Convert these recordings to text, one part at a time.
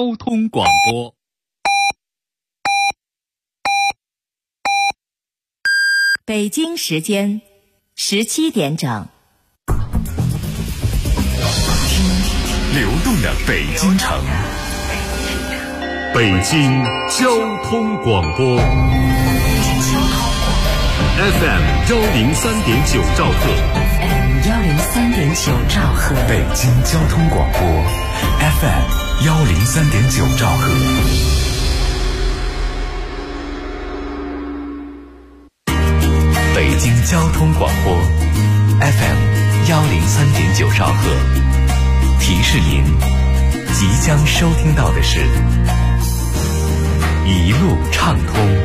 交通广播。 北京时间17点整。 流动的北京城，北京交通广播 FM 103.9兆赫， 103.9兆赫， 北京交通广播 FM 103.9兆赫。北京交通广播 FM 103.9兆赫。提示您，即将收听到的是一路畅通。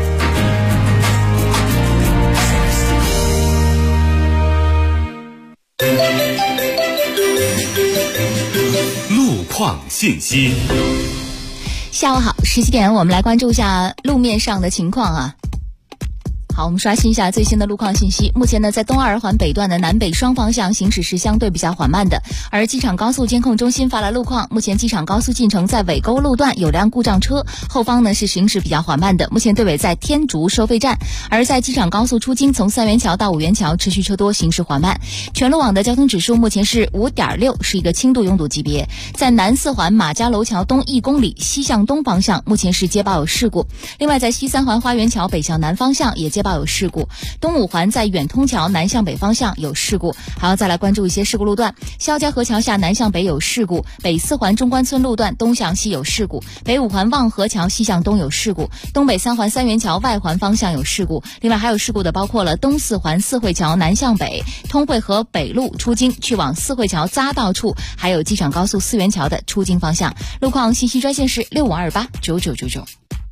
路况信息。 下午好，17点，我们来关注一下路面上的情况啊。好，我们刷新一下最新的路况信息。目前呢，在东二环北段的南北双方向行驶是相对比较缓慢的，而机场高速监控中心发来路况，目前机场高速进城在尾沟路段有辆故障车，后方呢是行驶比较缓慢的，目前队尾在天竺收费站。而在机场高速出京从三元桥到五元桥持续车多，行驶缓慢。全路网的交通指数目前是 5.6， 是一个轻度拥堵级别。在南四环马家楼桥东1公里西向东方向目前是接报有事故，另外在西三环花园桥北向南方向也接报有事故，东五环在远通桥南向北方向有事故。还要再来关注一些事故路段，肖家河桥下南向北有事故，北四环中关村路段东向西有事故，北五环望河桥西向东有事故，东北三环三元桥外环方向有事故。另外还有事故的包括了东四环四惠桥南向北，通惠河北路出京去往四惠桥匝道处，还有机场高速四元桥的出京方向。路况信息专线是65289999。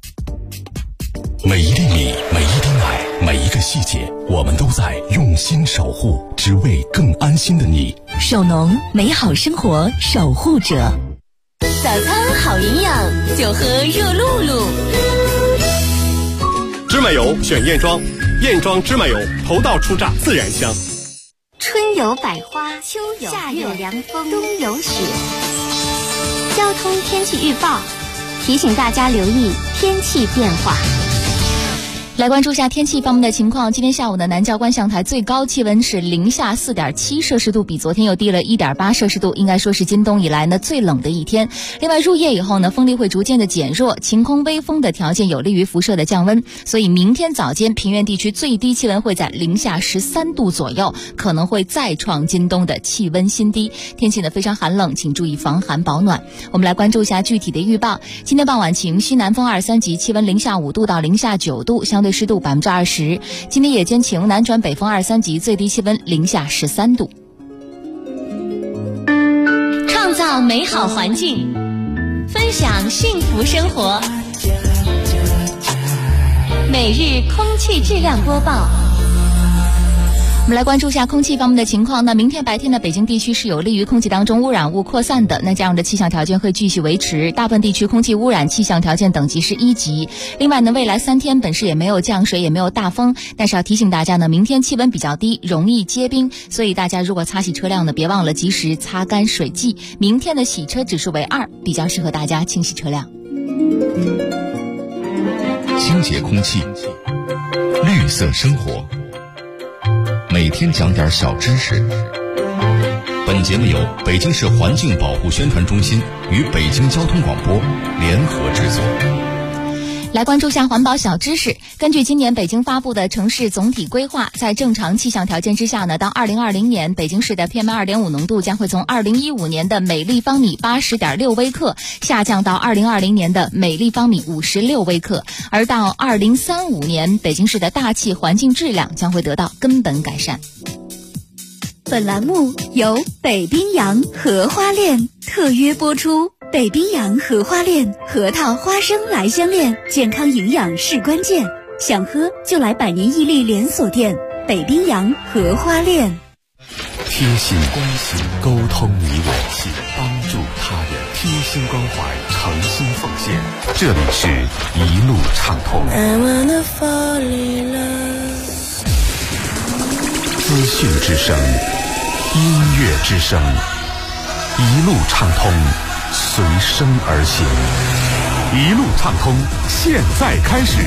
每一粒米，每一滴奶，每一个细节，我们都在用心守护，只为更安心的你。 首农，美好生活守护者。 早餐好营养，就喝热露露。 芝麻油选燕庄，燕庄芝麻油头道出榨，自然香。 春有百花，秋有夏有凉风，冬有雪。交通天气预报提醒大家留意天气变化。 来关注一下天气方面的情况。今天下午的南郊观象台最高气温是零下4.7摄氏度，比昨天又低了1.8摄氏度，应该说是今冬以来呢最冷的一天。另外入夜以后呢，风力会逐渐的减弱，晴空微风的条件有利于辐射的降温，所以明天早间平原地区最低气温会在零下13度左右，可能会再创今冬的气温新低。天气呢非常寒冷，请注意防寒保暖。我们来关注一下具体的预报。今天傍晚晴，西南风2、3级，气温零下5度到零下9度，相对湿度20%。今天夜间晴，南转北风2、3级，最低气温零下13度。 创造美好环境，分享幸福生活。每日空气质量播报。 我们来关注一下空气方面的情况。那明天白天的北京地区是有利于空气当中污染物扩散的，那这样的气象条件会继续维持，大部分地区空气污染气象条件等级是1级。另外呢，未来3天本市也没有降水，也没有大风，但是要提醒大家呢，明天气温比较低，容易结冰，所以大家如果擦洗车辆呢，别忘了及时擦干水迹。明天的洗车指数为2，比较适合大家清洗车辆。 清洁空气，绿色生活，每天讲点小知识。本节目由北京市环境保护宣传中心与北京交通广播联合制作。 来关注一下环保小知识。根据今年北京发布的城市总体规划，在正常气象条件之下呢，到2020年，北京市的 PM2.5 浓度将会从2015年的每立方米80.6微克下降到2020年的每立方米56微克，而到2035年，北京市的大气环境质量将会得到根本改善。 本栏目由北冰洋荷花恋特约播出。北冰洋荷花恋，核桃花生来相恋，健康营养是关键，想喝就来百年屹立连锁店北冰洋荷花恋。 贴心关心，沟通你我，帮助他人，贴心关怀，诚心奉献。这里是一路畅通。资讯之声，音乐之声，一路畅通，随声而行。 一路畅通，现在开始。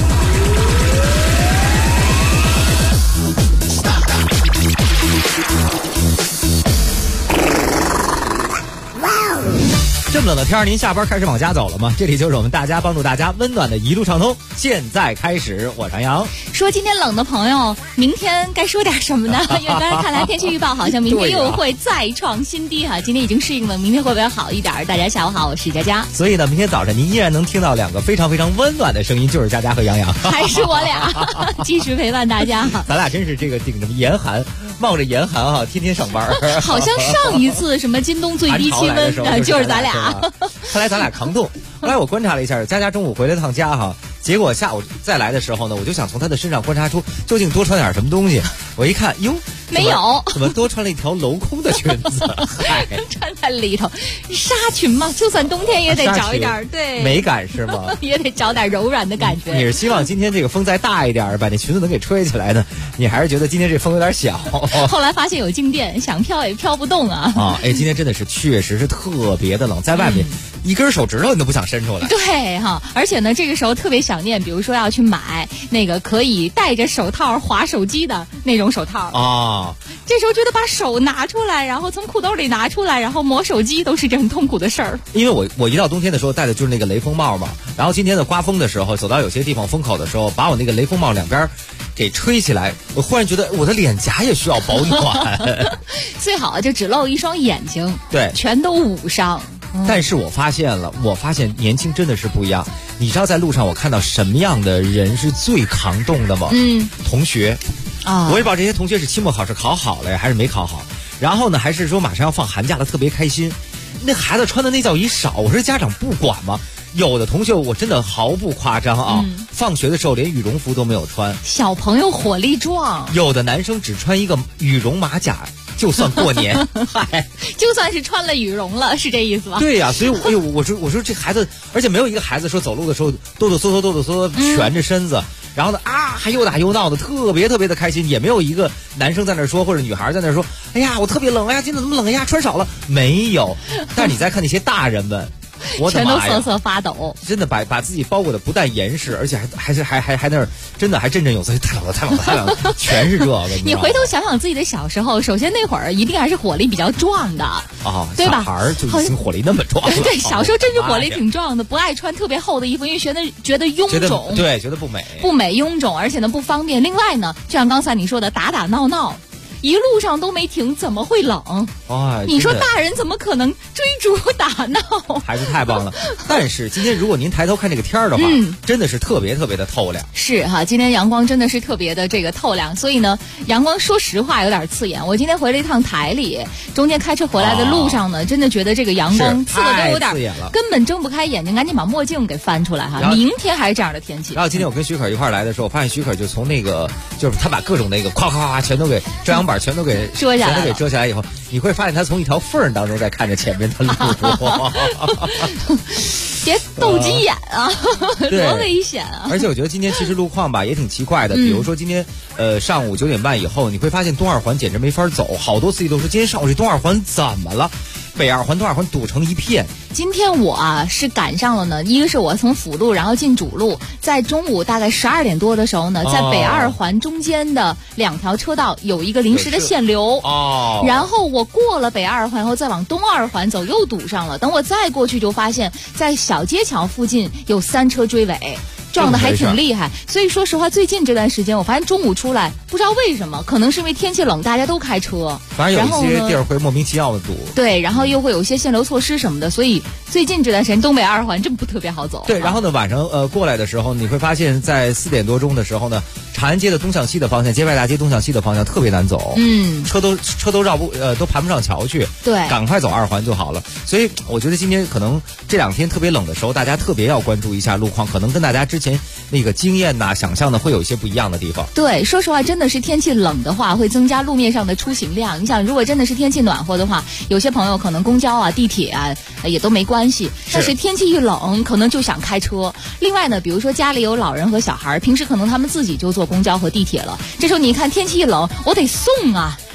这么冷的天儿，您下班开始往家走了吗？这里就是我们大家帮助大家温暖的一路畅通，现在开始。我是杨洋。 说今天冷的朋友，明天该说点什么呢？因为刚才看来天气预报好像明天又会再创新低哈。今天已经适应了，明天会不会好一点？大家下午好，我是佳佳。 所以呢，明天早晨您依然能听到两个非常非常温暖的声音，就是佳佳和杨洋， 还是我俩继续陪伴大家。 咱俩真是这个顶着严寒，冒着严寒哈，天天上班。 好像上一次什么今冬最低气温就是咱俩。 看来咱俩扛冻。后来我观察了一下，佳佳中午回了趟家哈，结果下午再来的时候呢，我就想从她的身上观察出究竟多穿点什么东西。我一看，哟， 没有， 怎么多穿了一条镂空的裙子？ 穿在里头，纱裙嘛，就算冬天也得找一点对美感是吗？ 也得找点柔软的感觉。 你是希望今天这个风再大一点，把那裙子能给吹起来呢？你还是觉得今天这风有点小？ 后来发现有静电，想飘也飘不动啊！ 今天真的是确实是特别的冷，在外面一根手指头你都不想伸出来。 对哈，而且呢，这个时候特别想念，比如说要去买那个可以戴着手套滑手机的那种手套啊。 这时候觉得把手拿出来，然后从裤兜里拿出来，然后磨手机都是一件很痛苦的事儿。 因为我一到冬天的时候戴的就是那个雷锋帽嘛，然后今天的刮风的时候，走到有些地方风口的时候，把我那个雷锋帽两边给吹起来，我忽然觉得我的脸颊也需要保暖。 最好就只露一双眼睛， 对， 全都捂上。 但是我发现年轻真的是不一样。你知道在路上我看到什么样的人是最抗冻的吗？同学啊，我也不知道这些同学是期末考试考好了呀，还是没考好。然后呢，还是说马上要放寒假了，特别开心。那孩子穿的那叫一少，我说家长不管吗？有的同学我真的毫不夸张啊，放学的时候连羽绒服都没有穿。 小朋友火力壮， 有的男生只穿一个羽绒马甲就算过年， 就算是穿了羽绒了，是这意思吗？ 对呀，所以我说这孩子，而且没有一个孩子说走路的时候哆哆嗦蜷着身子，然后呢还又打又闹的，特别特别的开心，也没有一个男生在那说或者女孩在那说，哎呀我特别冷，哎呀今天怎么冷，哎呀穿少了，没有。但是你再看那些大人们。我的妈呀， 全都瑟瑟发抖， 真的把自己包裹的不但严实，而且还那儿真的还振振有词，太冷了，全是这个。 你回头想想自己的小时候，首先那会儿一定还是火力比较壮的啊，对吧？ 小孩儿就已经火力那么壮了。 对，小时候真是火力挺壮的，不爱穿特别厚的衣服，因为觉得臃肿， 对，觉得不美， 臃肿，而且呢不方便。另外呢，就像刚才你说的，打打闹闹。一路上都没停，怎么会冷？你说大人怎么可能追逐打闹？ 还是太棒了。但是今天如果您抬头看这个天儿的话，真的是特别特别的透亮。 是哈，今天阳光真的是特别的这个透亮，所以呢，阳光说实话有点刺眼。我今天回了一趟台里，中间开车回来的路上呢，真的觉得这个阳光刺的都有点根本睁不开眼睛，赶紧把墨镜给翻出来哈。明天还是这样的天气。 然后今天我跟许可一块来的时候，我发现许可就从那个就是他把各种那个夸夸夸全都给遮阳板全都给遮下来以后，你会发现他从一条缝当中在看着前面的路。 别斗鸡眼啊，多危险啊！ 而且我觉得今天其实路况吧也挺奇怪的，比如说今天上午9点半以后，你会发现东二环简直没法走，好多司机都说今天上午这东二环怎么了？北二环、东二环堵成一片。 今天我是赶上了呢，一个是我从辅路然后进主路，在中午大概12点多的时候呢，在北二环中间的2条车道有一个临时的限流，然后我过了北二环后再往东二环走又堵上了，等我再过去就发现在小街桥附近有3车追尾。撞得还挺厉害，所以说实话，最近这段时间我发现中午出来，不知道为什么，可能是因为天气冷，大家都开车， 反正有一些地儿会莫名其妙的堵。 对，然后又会有一些限流措施什么的，所以最近这段时间东北二环真不特别好走。 对，然后呢，晚上过来的时候，你会发现在4点多钟的时候呢，长安街的东向西的方向，街外大街东向西的方向特别难走，车都绕不都盘不上桥去。 对， 赶快走2环就好了。所以我觉得今天可能这2天特别冷的时候，大家特别要关注一下路况，可能跟大家之前那个经验呐、想象的会有一些不一样的地方。 对，说实话，真的是天气冷的话，会增加路面上的出行量。你想，如果真的是天气暖和的话，有些朋友可能公交啊、地铁啊也都没关系。但是天气一冷，可能就想开车。另外呢，比如说家里有老人和小孩，平时可能他们自己就坐公交和地铁了。这时候你看天气一冷，我得送啊。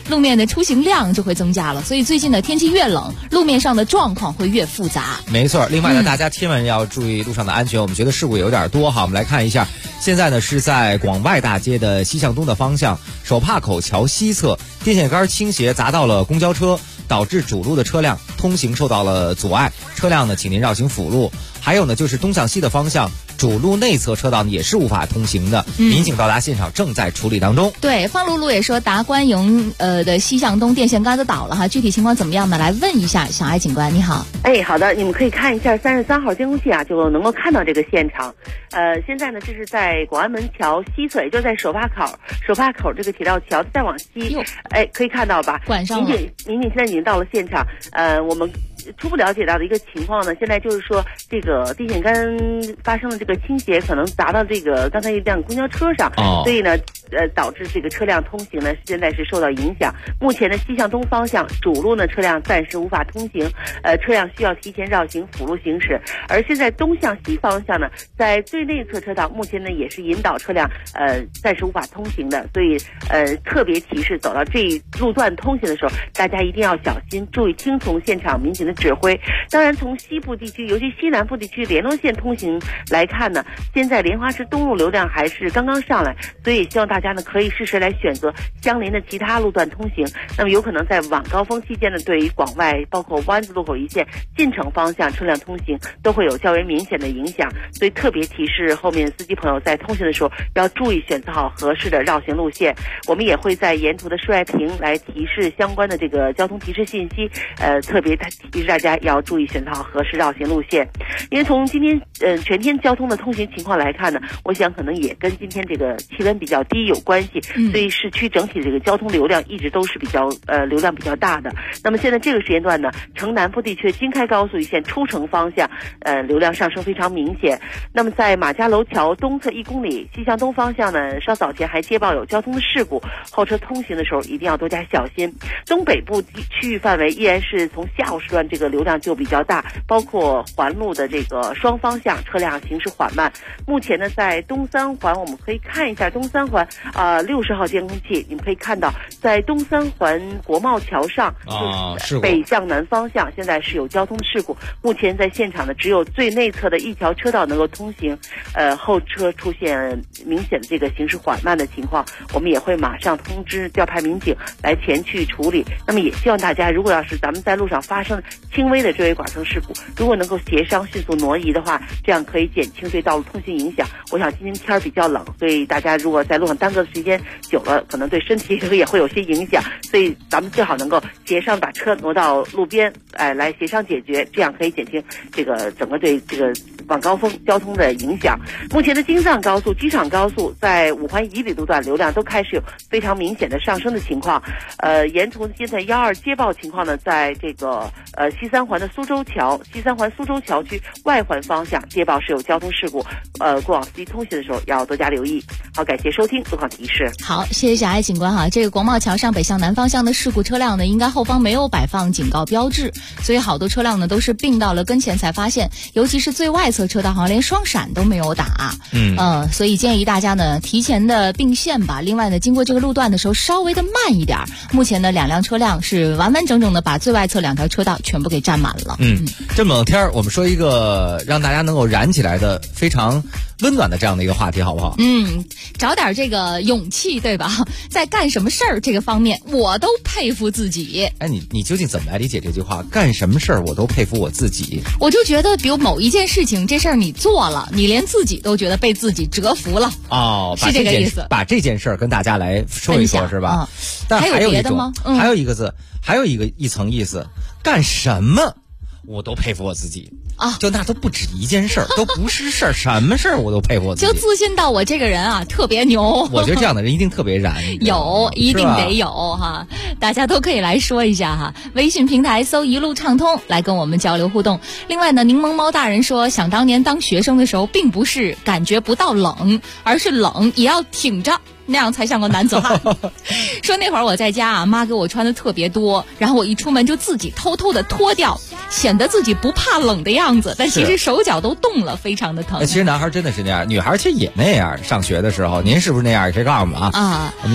路面的出行量就会增加了。所以最近的天气越冷，路面上的状况会越复杂。 没错，另外呢，大家千万要注意路上的安全。我们觉得事故有点多哈，我们来看一下，现在呢是在广外大街的西向东的方向，手帕口桥西侧，电线杆倾斜砸到了公交车，导致主路的车辆通行受到了阻碍，车辆呢请您绕行辅路。还有呢就是东向西的方向，主路内侧车道也是无法通行的，民警到达现场正在处理当中。 对，方露露也说达官营的西向东电线杆子倒了哈，具体情况怎么样呢？来问一下小艾警官，你好。 好的，你们可以看一下33号监控器啊，就能够看到这个现场。现在呢这是在广安门桥西侧，也就是在手帕口这个铁道桥再往西，可以看到吧？ 管上了。 民警现在已经到了现场，我们初步了解到的一个情况呢，现在就是说这个电线杆发生了这个倾斜，可能砸到这个刚才一辆公交车上，所以呢导致这个车辆通行呢现在是受到影响。目前的西向东方向主路呢车辆暂时无法通行，车辆需要提前绕行辅路行驶。而现在东向西方向呢，在最内侧车道目前呢也是引导车辆暂时无法通行的，所以特别提示走到这一路段通行的时候，大家一定要小心，注意听从现场民警的指挥。当然从西部地区，尤其西南部地区联络线通行来看呢，现在莲花池东路流量还是刚刚上来，所以希望大家呢可以适时来选择相邻的其他路段通行。那么有可能在晚高峰期间呢，对于广外包括湾子路口一线进城方向车辆通行都会有较为明显的影响，所以特别提示后面司机朋友在通行的时候要注意选择好合适的绕行路线。我们也会在沿途的示外屏来提示相关的这个交通提示信息，特别提示大家要注意选择好合适绕行路线。因为从今天全天交通的通行情况来看呢，我想可能也跟今天这个气温比较低有关系，所以市区整体的这个交通流量一直都是比较流量比较大的。那么现在这个时间段呢，城南部地区京开高速一线出城方向流量上升非常明显。那么在马家楼桥东侧1公里西向东方向呢，稍早前还接报有交通的事故，后车通行的时候一定要多加小心。东北部区域范围依然是从下午时段这个流量就比较大，包括环路的这个双方向车辆行驶缓慢。目前呢在东三环，我们可以看一下东三环60号监控器，你们可以看到在东三环国贸桥上就是北向南方向现在是有交通事故，目前在现场呢只有最内侧的一条车道能够通行，后车出现明显的这个行驶缓慢的情况，我们也会马上通知调派民警来前去处理。那么也希望大家，如果要是咱们在路上发生轻微的追尾剐蹭事故，如果能够协商迅速挪移的话，这样可以减轻对道路通行影响。我想今天天比较冷，所以大家如果在路上耽搁的时间久了，可能对身体也会有些影响，所以咱们最好能够协商把车挪到路边，来协商解决，这样可以减轻这个整个对这个晚高峰交通的影响。目前的京藏高速、机场高速在五环以里路段流量都开始有非常明显的上升的情况。沿途现在12接报情况呢，在这个西三环的苏州桥区外环方向接报是有交通事故，过往司机通行的时候要多加留意。好，感谢收听路况提示。 好，谢谢小艾警官哈。这个国贸桥上北向南方向的事故车辆呢，应该后方没有摆放警告标志，所以好多车辆呢都是并到了跟前才发现，尤其是最外侧车道好像连双闪都没有打。所以建议大家呢提前的并线吧。另外呢，经过这个路段的时候稍微的慢一点。目前呢2辆车辆是完完整整的把最外侧2条车道全部给占满了。 这么冷天我们说一个让大家能够燃起来的非常温暖的这样的一个话题好不好？ 找点这个勇气，对吧？在干什么事儿这个方面我都佩服自己。 你究竟怎么来理解这句话？干什么事儿我都佩服我自己。 我就觉得比如某一件事情，这事儿你做了，你连自己都觉得被自己折服了。是这个意思。 把这件事儿跟大家来说一说，是吧？但还有别的吗？ 还有一个字，还有一层意思，干什么我都佩服我自己啊！就那都不止一件事儿，都不是事儿，什么事儿我都佩服我自己。 就自信到我这个人啊特别牛。 我觉得这样的人一定特别燃。 一定得有哈，大家都可以来说一下哈。微信平台搜一路畅通来跟我们交流互动。另外呢，柠檬猫大人说，想当年当学生的时候，并不是感觉不到冷，而是冷也要挺着。那样才像个男子汉。说那会儿我在家啊，妈给我穿的特别多，然后我一出门就自己偷偷的脱掉，显得自己不怕冷的样子，但其实手脚都冻了，非常的疼。 其实男孩真的是那样，女孩其实也那样。上学的时候，您是不是那样？也可以告诉我们啊。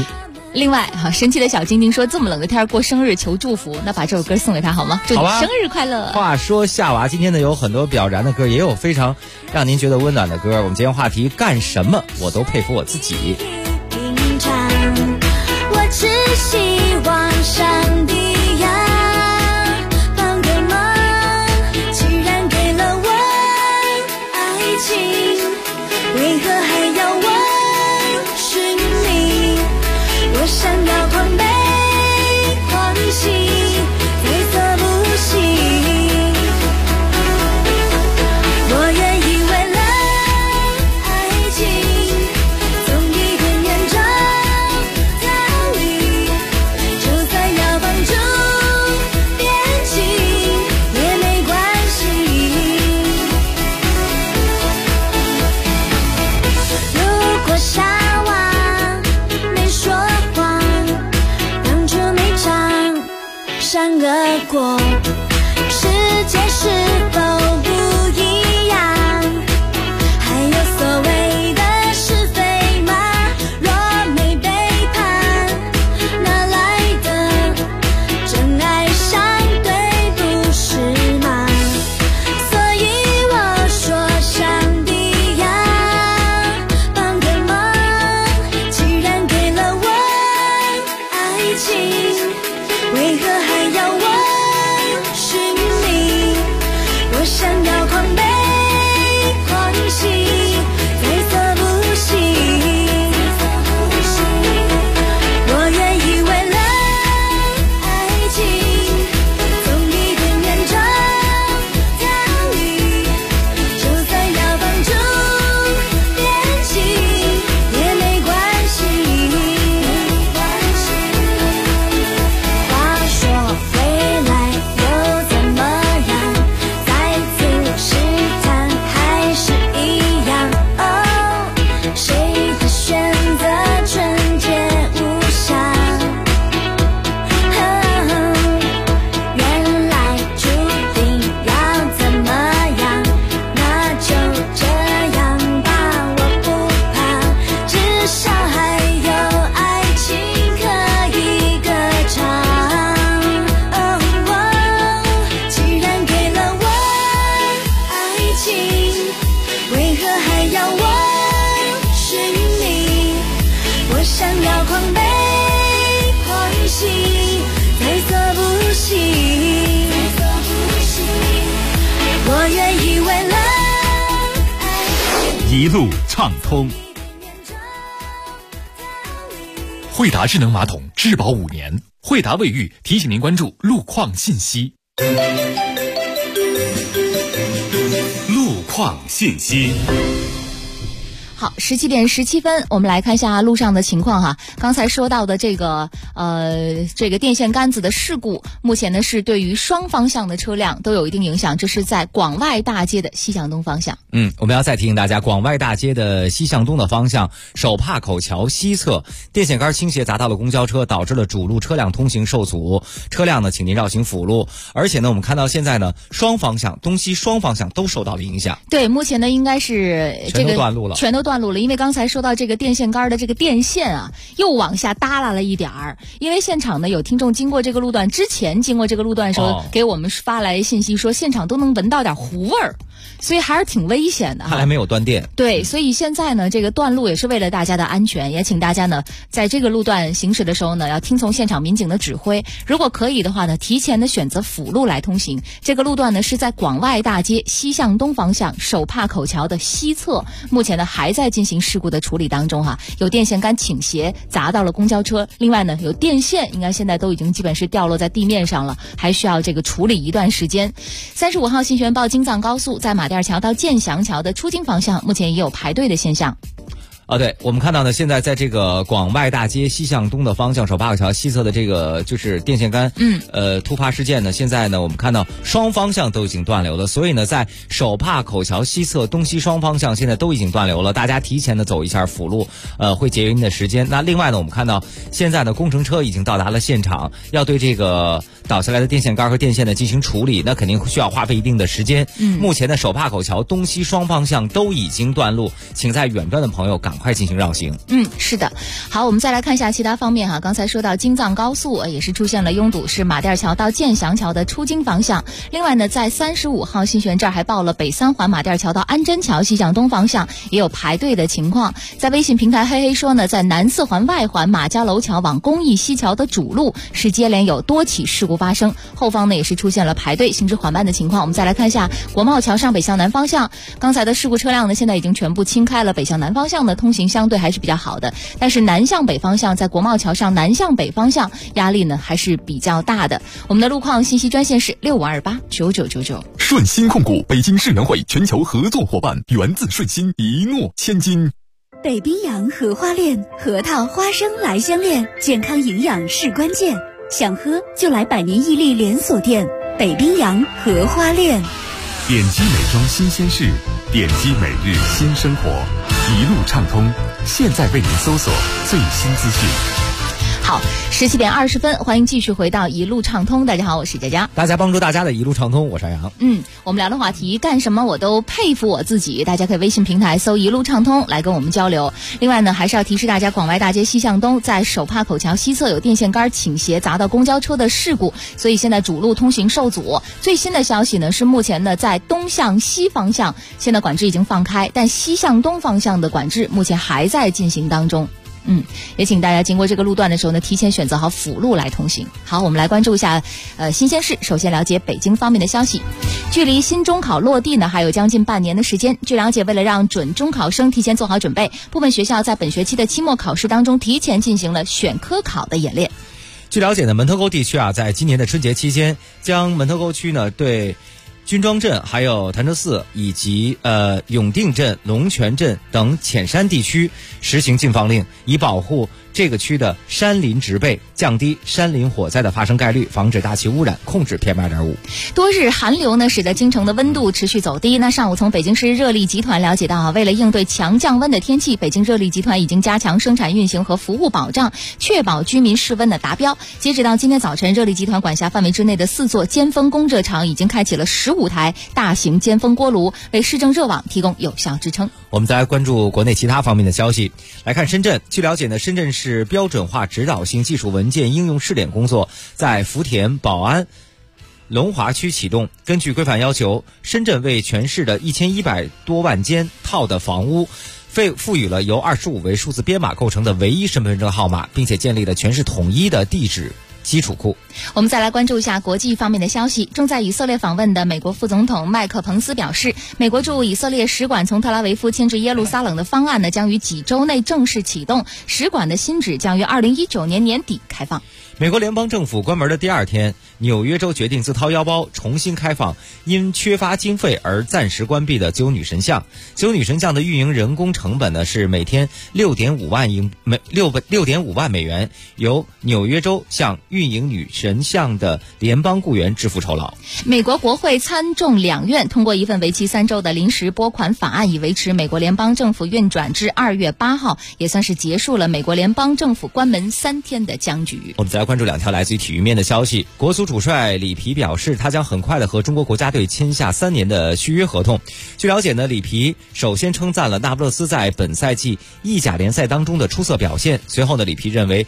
另外神奇的小晶晶说这么冷的天过生日求祝福，那把这首歌送给他好吗？祝你生日快乐。 话说夏娃今天呢有很多表燃的歌，也有非常让您觉得温暖的歌。我们今天话题干什么我都佩服我自己。 平常我只希望上帝帮个忙，既然给了我爱情，为何还要我寻觅？我想要狂悲狂喜，在所不惜。我愿意为了爱情，从一天延长逃离，就算要放逐边境也没关系。如果夏娃没说谎，当初没唱善恶过，世界是否不一样？还有所谓的是非吗？若没背叛，哪来的真爱上对不是吗？所以我说上帝呀，帮个忙，既然给了我爱情，为何还要我寻觅？我想要狂悲狂喜，在所不惜。我愿意为了爱情，从一天延长逃离，就算要放逐边境也没关系。话说回来又怎么样？再次试探还是一样。哦，谁的选择纯洁无瑕？原来注定要怎么样，那就这样吧，我不怕，至少还有爱情可以歌唱。既然给了我爱情，为何还要我寻觅？我想要狂悲狂喜，在所不惜。我愿意为了一路畅通。惠达智能马桶质保5年，惠达卫浴提醒您关注路况信息。路况信息。 好，17点17分，我们来看一下路上的情况哈。刚才说到的这个电线杆子的事故，目前呢是对于双方向的车辆都有一定影响，这是在广外大街的西向东方向。 我们要再提醒大家，广外大街的西向东的方向，手帕口桥西侧电线杆倾斜砸到了公交车，导致了主路车辆通行受阻，车辆呢请您绕行辅路。而且呢我们看到现在呢双方向东西双方向都受到了影响。 对，目前呢应该是这个全都断路了， 因为刚才说到这个电线杆的这个电线啊又往下耷拉了一点儿。因为现场呢有听众经过这个路段之前经过这个路段的时候，给我们发来信息说现场都能闻到点糊味儿，所以还是挺危险的。 看来没有断电。 对，所以现在呢这个断路也是为了大家的安全，也请大家呢在这个路段行驶的时候呢要听从现场民警的指挥，如果可以的话呢提前的选择辅路来通行。这个路段呢是在广外大街西向东方向手帕口桥的西侧，目前呢还在进行事故的处理当中哈。有电线杆倾斜砸到了公交车，另外呢有电线应该现在都已经基本是掉落在地面上了，还需要这个处理一段时间。35号新源报京藏高速在马甸桥到建祥桥的出京方向目前也有排队的现象。 对，我们看到呢，现在在这个广外大街西向东的方向，手帕口桥西侧的这个就是电线杆，突发事件呢，现在呢，我们看到双方向都已经断流了，所以呢，在手帕口桥西侧东西双方向现在都已经断流了，大家提前的走一下辅路，会节约您的时间。那另外呢，我们看到现在呢，工程车已经到达了现场，要对这个倒下来的电线杆和电线呢进行处理，那肯定需要花费一定的时间。目前的手帕口桥东西双方向都已经断路，请在远端的朋友赶快进行绕行。 是的。好，我们再来看一下其他方面哈。刚才说到京藏高速也是出现了拥堵，是马甸桥到建祥桥的出京方向。另外呢，在35号新悬这儿还报了北3环马甸桥到安贞桥西向东方向也有排队的情况。在微信平台嘿嘿说呢，在南4环外环马家楼桥往公益西桥的主路是接连有多起事故发生，后方呢也是出现了排队行驶缓慢的情况。我们再来看一下国贸桥上北向南方向，刚才的事故车辆呢现在已经全部清开了，北向南方向的通行相对还是比较好的，但是南向北方向在国贸桥上南向北方向压力呢还是比较大的。我们的路况信息专线是65289999。 顺鑫控股北京世园会全球合作伙伴，源自顺鑫，一诺千金。 北冰洋荷花恋，核桃花生来相恋，健康营养是关键，想喝就来百年屹立连锁店北冰洋荷花恋。 点击美妆新鲜事，点击每日新生活，一路畅通，现在为您搜索最新资讯。 好，17点20分，欢迎继续回到一路畅通。大家好，我是佳佳。 大家帮助大家的一路畅通，我是杨洋。 我们聊的话题，干什么我都佩服我自己。大家可以微信平台搜一路畅通来跟我们交流。另外呢，还是要提示大家，广外大街西向东在手帕口桥西侧有电线杆倾斜砸到公交车的事故，所以现在主路通行受阻。最新的消息呢是，目前呢在东向西方向现在管制已经放开，但西向东方向的管制目前还在进行当中。也请大家经过这个路段的时候呢，提前选择好辅路来通行。好，我们来关注一下新鲜事。首先了解北京方面的消息，距离新中考落地呢还有将近半年的时间。据了解，为了让准中考生提前做好准备，部分学校在本学期的期末考试当中提前进行了选科考的演练。 据了解呢，门头沟地区在今年的春节期间，将门头沟区呢对军庄镇、还有潭柘寺以及永定镇、龙泉镇等浅山地区实行禁放令，以保护这个区的山林植被，降低山林火灾的发生概率，防止大气污染，控制 PM2.5。 多日寒流呢，使得京城的温度持续走低。那上午从北京市热力集团了解到为了应对强降温的天气，北京热力集团已经加强生产运行和服务保障，确保居民室温的达标。截止到今天早晨，热力集团管辖范围之内的4座尖峰供热厂已经开启了15台大型尖峰锅炉，为市政热网提供有效支撑。 我们再来关注国内其他方面的消息。来看深圳，据了解呢，深圳市标准化指导性技术文件应用试点工作在福田、宝安、龙华区启动。根据规范要求，深圳为全市的1100多万间套的房屋赋予了由25位数字编码构成的唯一身份证号码，并且建立了全市统一的地址基础库。 我们再来关注一下国际方面的消息。正在以色列访问的美国副总统麦克彭斯表示，美国驻以色列使馆从特拉维夫迁至耶路撒冷的方案呢，将于几周内正式启动，使馆的新址将于2019年年底开放。 美国联邦政府关门的第2天，纽约州决定自掏腰包重新开放因缺乏经费而暂时关闭的九女神像。九女神像的运营人工成本呢是每天6.5万美元，由纽约州向运营女神像的联邦雇员支付酬劳。 美国国会参众两院通过一份为期3周的临时拨款法案，以维持美国联邦政府运转至2月8号，也算是结束了美国联邦政府关门3天的僵局。 我们再来关注2条来自于体育面的消息。国足主帅里皮表示，他将很快的和中国国家队签下3年的续约合同。据了解呢，里皮首先称赞了那不勒斯在本赛季意甲联赛当中的出色表现。随后呢，里皮认为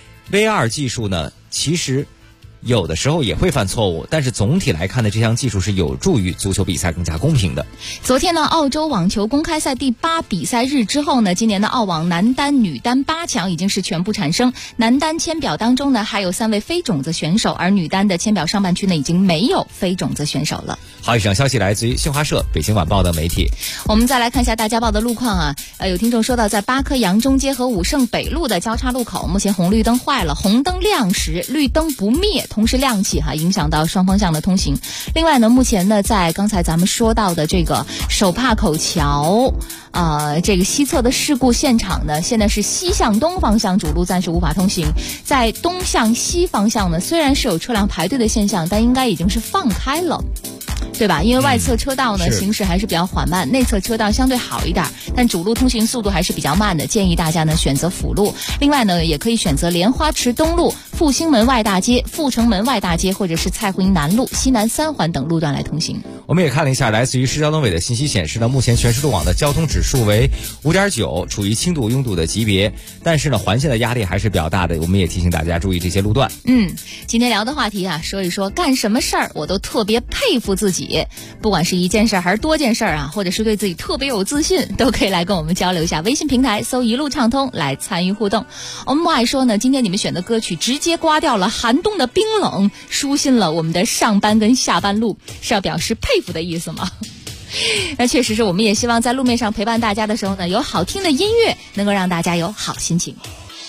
VR 技术呢其实有的时候也会犯错误，但是总体来看呢，这项技术是有助于足球比赛更加公平的。 昨天呢，澳洲网球公开赛第8比赛日之后呢，今年的澳网男单、女单8强已经是全部产生。男单签表当中呢，还有3位非种子选手，而女单的签表上半区呢，已经没有非种子选手了。 好，以上消息来自于新华社、北京晚报的媒体。 我们再来看一下大家报的路况啊。有听众说到，在巴科杨中街和武胜北路的交叉路口，目前红绿灯坏了，红灯亮时绿灯不灭，同时亮起影响到双方向的通行。另外呢，目前呢，在刚才咱们说到的这个手帕口桥这个西侧的事故现场呢，现在是西向东方向主路暂时无法通行。在东向西方向呢，虽然是有车辆排队的现象，但应该已经是放开了，对吧？因为外侧车道呢行驶还是比较缓慢，内侧车道相对好一点，但主路通行速度还是比较慢的，建议大家呢选择辅路。另外呢，也可以选择莲花池东路、 复兴门外大街、阜成门外大街或者是蔡胡营南路、西南3环等路段来通行。 我们也看了一下来自于市交通委的信息显示呢，目前全市路网的交通指数为 5.9， 处于轻度拥堵的级别，但是呢环线的压力还是比较大的，我们也提醒大家注意这些路段。 今天聊的话题啊，说一说干什么事儿我都特别佩服自己，不管是一件事还是多件事啊，或者是对自己特别有自信，都可以来跟我们交流一下。微信平台搜一路畅通来参与互动。我们爱说呢，今天你们选的歌曲直接刮掉了寒冬的冰冷，舒心了我们的上班跟下班路，是要表示佩服的意思吗？那确实是，我们也希望在路面上陪伴大家的时候呢，有好听的音乐能够让大家有好心情。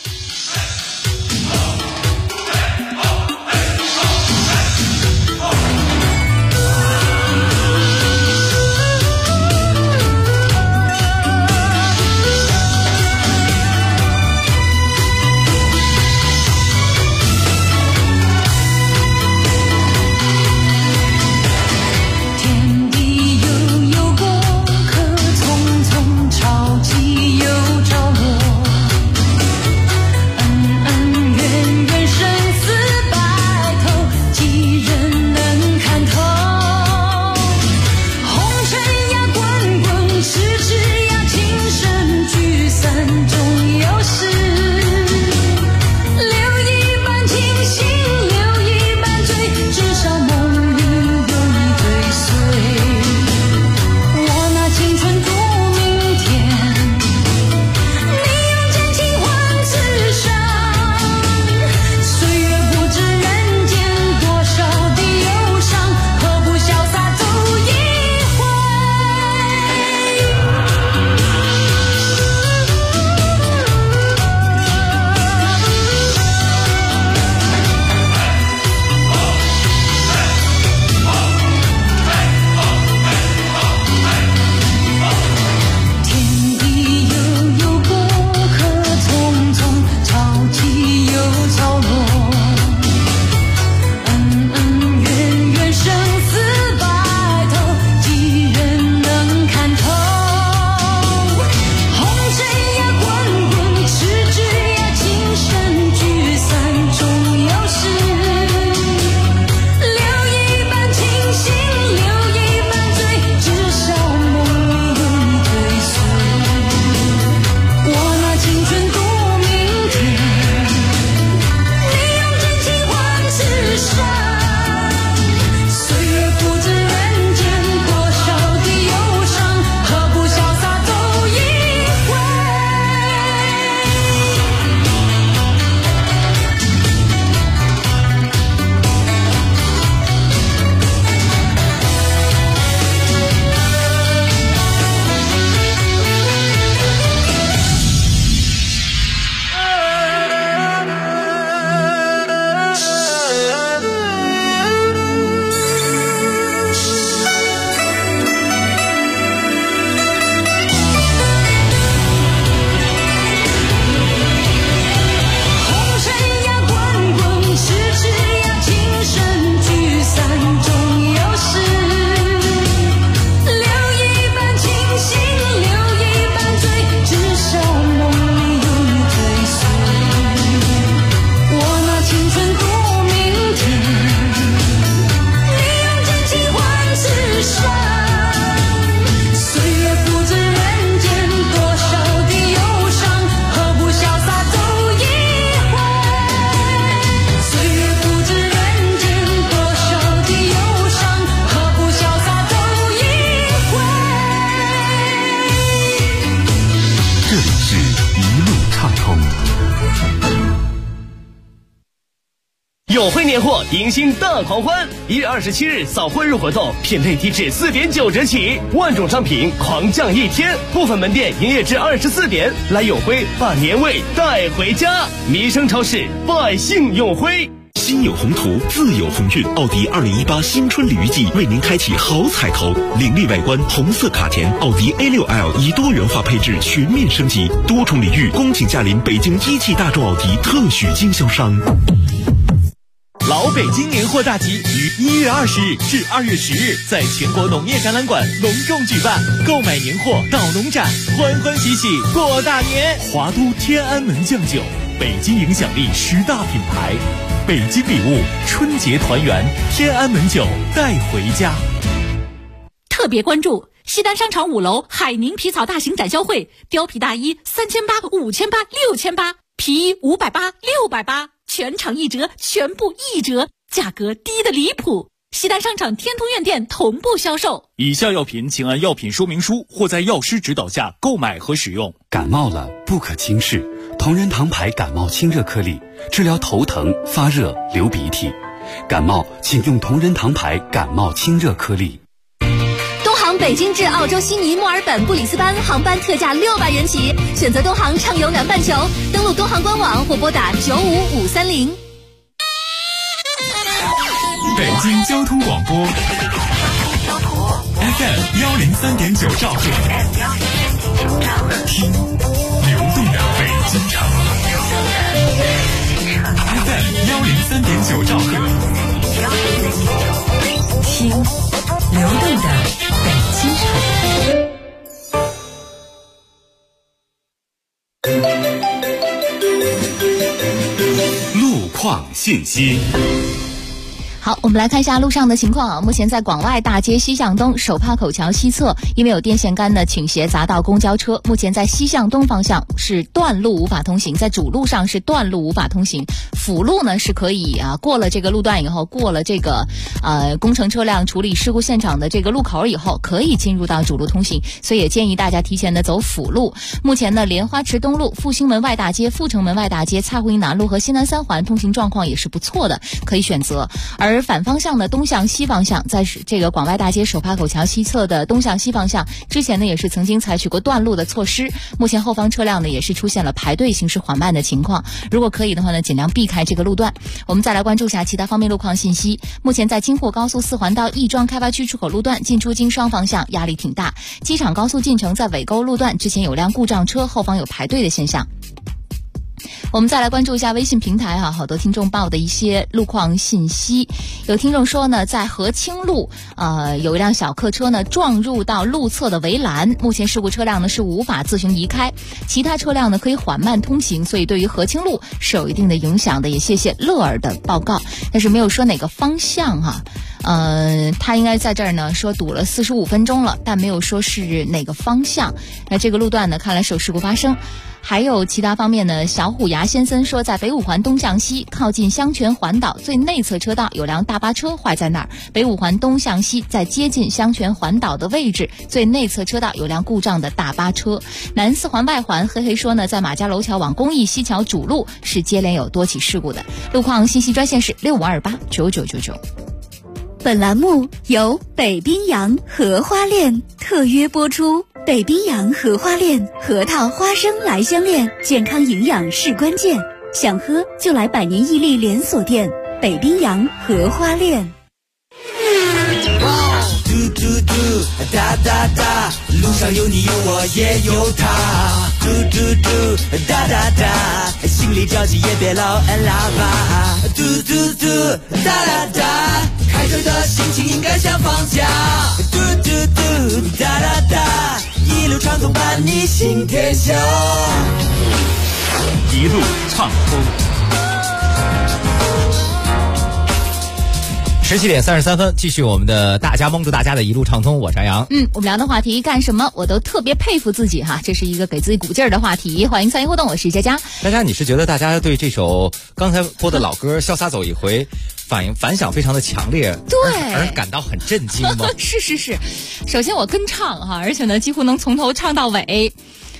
友辉年货迎新大狂欢，1月27日扫混日活动，品类低至4.9折起，万种商品狂降1天，部分门店营业至24点，来友辉把年味带回家。民生超市，百姓友辉。 心有宏图，自有鸿运。奥迪2018新春鲤鱼季为您开启好彩头，凌厉外观，红色卡钿，奥迪 A6L 以多元化配置全面升级，多重礼遇，恭请驾临北京一汽大众奥迪特许经销商。 老北京年货大集于1月20日至2月10日在全国农业展览馆隆重举办，购买年货到农展，欢欢喜喜过大年。华都天安门酱酒， 北京影响力10大品牌。北京礼物春节团圆，天安门酒带回家。 特别关注西单商场5楼海宁皮草大型展销会，貂皮大衣3800、5800、6800，皮衣580、680，全场1折，全部1折，价格低得离谱。西单商场天通苑店同步销售。 以下药品请按药品说明书或在药师指导下购买和使用。 感冒了不可轻视，同仁堂牌感冒清热颗粒，治疗头疼、发热、流鼻涕。感冒请用同仁堂牌感冒清热颗粒。 东航北京至澳洲悉尼、墨尔本、布里斯班航班特价600元起，选择东航畅游南半球，登录东航官网或拨打95530。 北京交通广播 FM103.9兆赫，听流动的北京城。FM103.9兆赫， 听流动的北京城。路况信息。 好，我们来看一下路上的情况啊。目前在广外大街西向东手帕口桥西侧，因为有电线杆的倾斜砸到公交车，目前在西向东方向是断路无法通行，在主路上是断路无法通行。辅路呢是可以过了这个路段以后，过了这个工程车辆处理事故现场的这个路口以后，可以进入到主路通行，所以也建议大家提前的走辅路。目前呢，莲花池东路、复兴门外大街、阜成门外大街、蔡胡营南路和西南三环通行状况也是不错的，可以选择。而反方向的东向西方向，在这个广外大街手帕口桥西侧的东向西方向，之前呢也是曾经采取过断路的措施，目前后方车辆呢也是出现了排队行驶缓慢的情况，如果可以的话呢，尽量避开这个路段。我们再来关注一下其他方面路况信息。目前在京沪高速4环到亦庄开发区出口路段进出京双方向压力挺大，机场高速进城在尾沟路段之前有辆故障车，后方有排队的现象。我们再来关注一下微信平台好多听众报的一些路况信息。有听众说呢，在和清路有一辆小客车呢撞入到路侧的围栏，目前事故车辆呢是无法自行移开，其他车辆呢可以缓慢通行，所以对于和清路是有一定的影响的，也谢谢乐儿的报告，但是没有说哪个方向他应该在这儿呢说堵了45分钟了，但没有说是哪个方向。那这个路段呢看来是有事故发生。还有其他方面呢，小虎牙先生说，在北五环东向西靠近香泉环岛最内侧车道有辆大巴车坏在那儿，北五环东向西在接近香泉环岛的位置最内侧车道有辆故障的大巴车。南四环外环黑黑说呢，在马家楼桥往公益西桥主路是接连有多起事故的。路况信息专线是65289999。 本栏目由北冰洋荷花恋特约播出。北冰洋荷花恋核桃花生来香恋，健康营养是关键，想喝就来百年屹立连锁店北冰洋荷花恋。 嘟嘟嘟哒哒哒，路上有你有我也有他，嘟嘟嘟哒哒哒，心里着急也别老按喇叭，嘟嘟嘟哒哒哒，开车的心情应该像放假，嘟嘟嘟哒哒哒，一路畅通伴你行天下， 一路畅通。 17点33分，继续我们的大家蒙住大家的一路畅通，我是张扬。 我们聊的话题干什么我都特别佩服自己这是一个给自己鼓劲儿的话题，欢迎参与互动，我是佳佳。 佳佳，你是觉得大家对这首刚才播的老歌潇洒走一回反响非常的强烈， 对， 而感到很震惊吗？ 是，首先我跟唱而且呢几乎能从头唱到尾。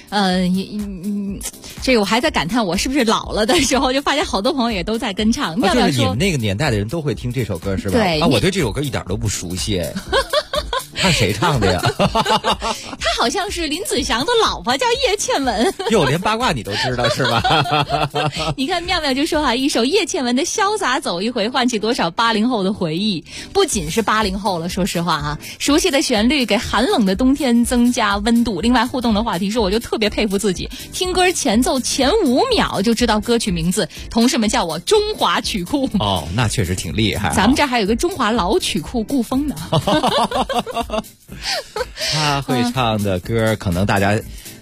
这个我还在感叹我是不是老了的时候，就发现好多朋友也都在跟唱。妙妙说， 就是你们那个年代的人都会听这首歌是吧？ 对我对这首歌一点都不熟悉。看谁唱的呀？ 他好像是林子祥的老婆，叫叶倩文。 哟，连八卦你都知道是吧？ 你看妙妙就说一首叶倩文的《潇洒走一回》唤起多少80后的回忆，不仅是80后了，说实话熟悉的旋律给寒冷的冬天增加温度。另外互动的话题是，我就特别佩服自己，听歌前奏前5秒就知道歌曲名字，同事们叫我中华曲库。 哦，那确实挺厉害。 咱们这还有个中华老曲库顾风呢。 他会唱的歌可能大家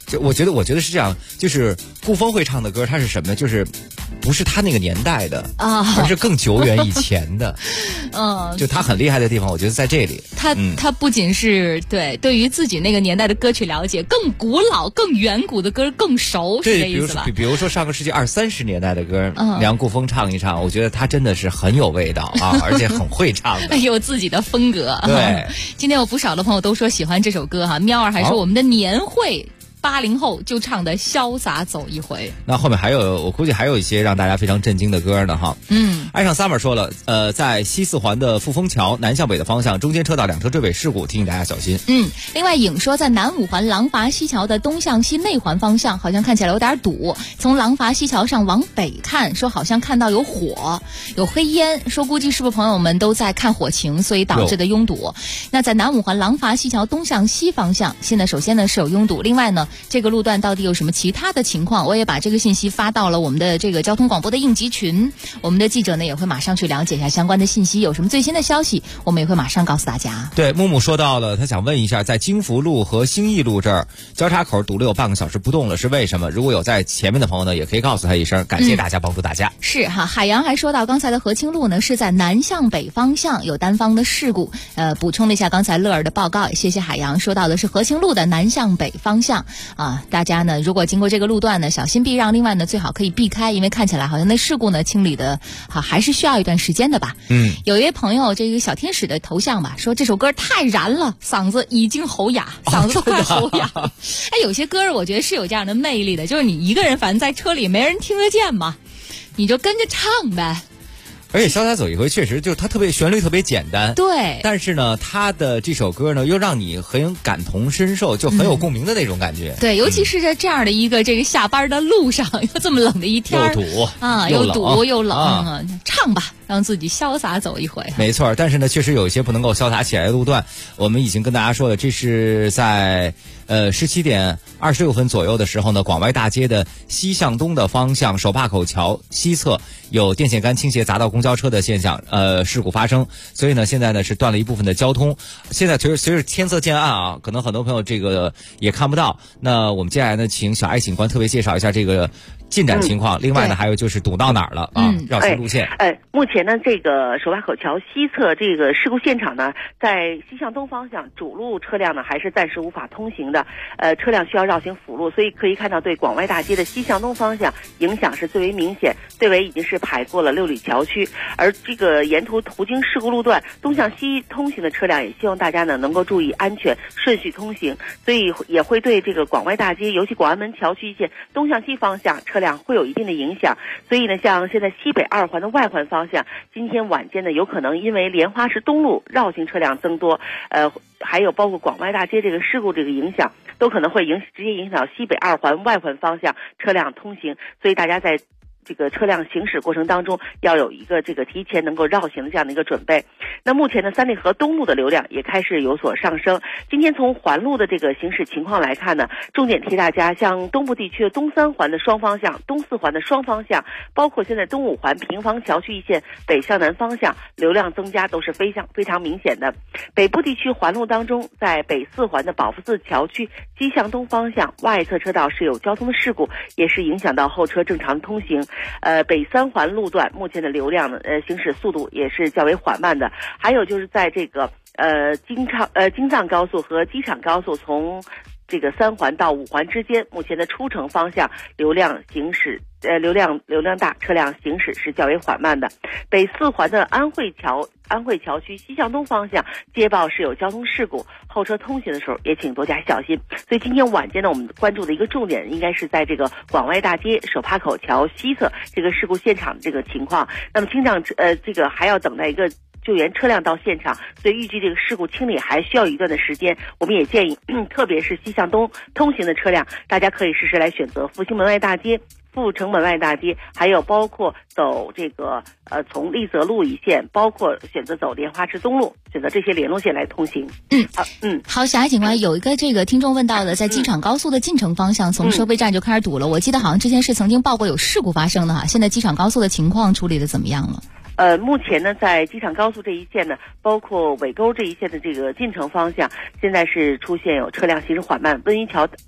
我觉得是这样，就是顾锋会唱的歌，它是什么？就是不是他那个年代的啊，而是更久远以前的。就他很厉害的地方，我觉得在这里。 他不仅是对于自己那个年代的歌曲了解，更古老、更远古的歌更熟，是这意思吧？ 比如说上个世纪20-30年代的歌，让顾锋唱一唱，我觉得他真的是很有味道啊，而且很会唱的， 有自己的风格。 对， 今天有不少的朋友都说喜欢这首歌哈，喵儿还说我们的年会。80后就唱的潇洒走一回。 那后面还有，我估计还有一些让大家非常震惊的歌呢哈。爱上 Summer 说了，在西四环的富丰桥南向北的方向，中间车道2车追尾事故，提醒大家小心。 另外影说在南五环廊坊西桥的东向西内环方向，好像看起来有点堵。从廊坊西桥上往北看，说好像看到有火，有黑烟，说估计是不是朋友们都在看火情，所以导致的拥堵。那在南五环廊坊西桥东向西方向，现在首先呢是有拥堵，另外呢。这个路段到底有什么其他的情况？我也把这个信息发到了我们的这个交通广播的应急群，我们的记者呢也会马上去了解一下相关的信息，有什么最新的消息，我们也会马上告诉大家。 对，木木说到了，他想问一下，在金福路和兴义路这儿交叉口堵了有半个小时不动了，是为什么？如果有在前面的朋友呢，也可以告诉他一声，感谢大家，帮助大家。 是哈，海洋还说到刚才的和清路呢是在南向北方向有单方的事故，补充了一下刚才乐儿的报告，谢谢海洋。说到的是和清路的南向北方向啊，大家呢如果经过这个路段呢，小心避让，另外呢最好可以避开，因为看起来好像那事故呢清理的还是需要一段时间的吧。有一位朋友这个小天使的头像吧，说这首歌太燃了，嗓子已经吼哑，嗓子都快吼哑。有些歌我觉得是有这样的魅力的，就是你一个人反正在车里没人听得见嘛，你就跟着唱呗。 而且潇洒走一回确实就是它旋律特别简单， 对， 但是呢它的这首歌呢又让你很感同身受，就很有共鸣的那种感觉。 对，尤其是在这样的一个这个下班的路上，又这么冷的一天， 又堵啊，又堵又冷，唱吧，让自己潇洒走一回。 没错，但是呢确实有一些不能够潇洒起来的路段，我们已经跟大家说了，这是在17点26分左右的时候呢，广外大街的西向东的方向手帕口桥西侧有电线杆倾斜砸到公交车的现象，事故发生，所以呢现在呢是断了一部分的交通。现在随着天色渐暗啊，可能很多朋友这个也看不到。那我们接下来呢请小艾警官特别介绍一下这个进展情况。另外呢还有就是堵到哪儿了啊？绕行路线。 目前呢这个手把口桥西侧这个事故现场呢，在西向东方向主路车辆呢还是暂时无法通行的，车辆需要绕行辅路，所以可以看到对广外大街的西向东方向影响是最为明显，最为已经是排过了6里桥区。而这个沿途途经事故路段东向西通行的车辆，也希望大家呢能够注意安全，顺序通行，所以也会对这个广外大街，尤其广安门桥区一线东向西方向车辆会有一定的影响。所以呢，像现在西北2环的外环方向，今天晚间呢有可能因为莲花池东路绕行车辆增多，还有包括广外大街这个事故这个影响，都可能会直接影响西北2环外环方向车辆通行。所以大家在这个车辆行驶过程当中要有一个这个提前能够绕行的这样的一个准备。那目前呢三里河东路的流量也开始有所上升。今天从环路的这个行驶情况来看呢，重点提大家像东部地区的东3环的双方向、东4环的双方向，包括现在东5环平房桥区一线北向南方向流量增加都是非常明显的。北部地区环路当中，在北4环的保福寺桥区西向东方向外侧车道是有交通的事故，也是影响到后车正常通行。北3环路段目前的流量行驶速度也是较为缓慢的。还有就是在这个京藏高速和机场高速从这个3环到5环之间，目前的出城方向流量大，车辆行驶是较为缓慢的。北4环的安慧桥区西向东方向接报是有交通事故，后车通行的时候也请多加小心。所以今天晚间呢，我们关注的一个重点应该是在这个广外大街手帕口桥西侧这个事故现场的这个情况。那么清场这个还要等待一个救援车辆到现场，所以预计这个事故清理还需要一段的时间。我们也建议特别是西向东通行的车辆，大家可以试试来选择复兴门外大街、阜成门外大街，还有包括走这个从丽泽路一线，包括选择走莲花池东路，选择这些联络线来通行。 好，小艾警官，有一个这个听众问到的，在机场高速的进城方向，从收费站就开始堵了。我记得好像之前是曾经报过有事故发生的哈，现在机场高速的情况处理的怎么样了？ 目前呢，在机场高速这一线呢，包括尾沟这一线的这个进城方向，现在是出现有车辆行驶缓慢，温榆桥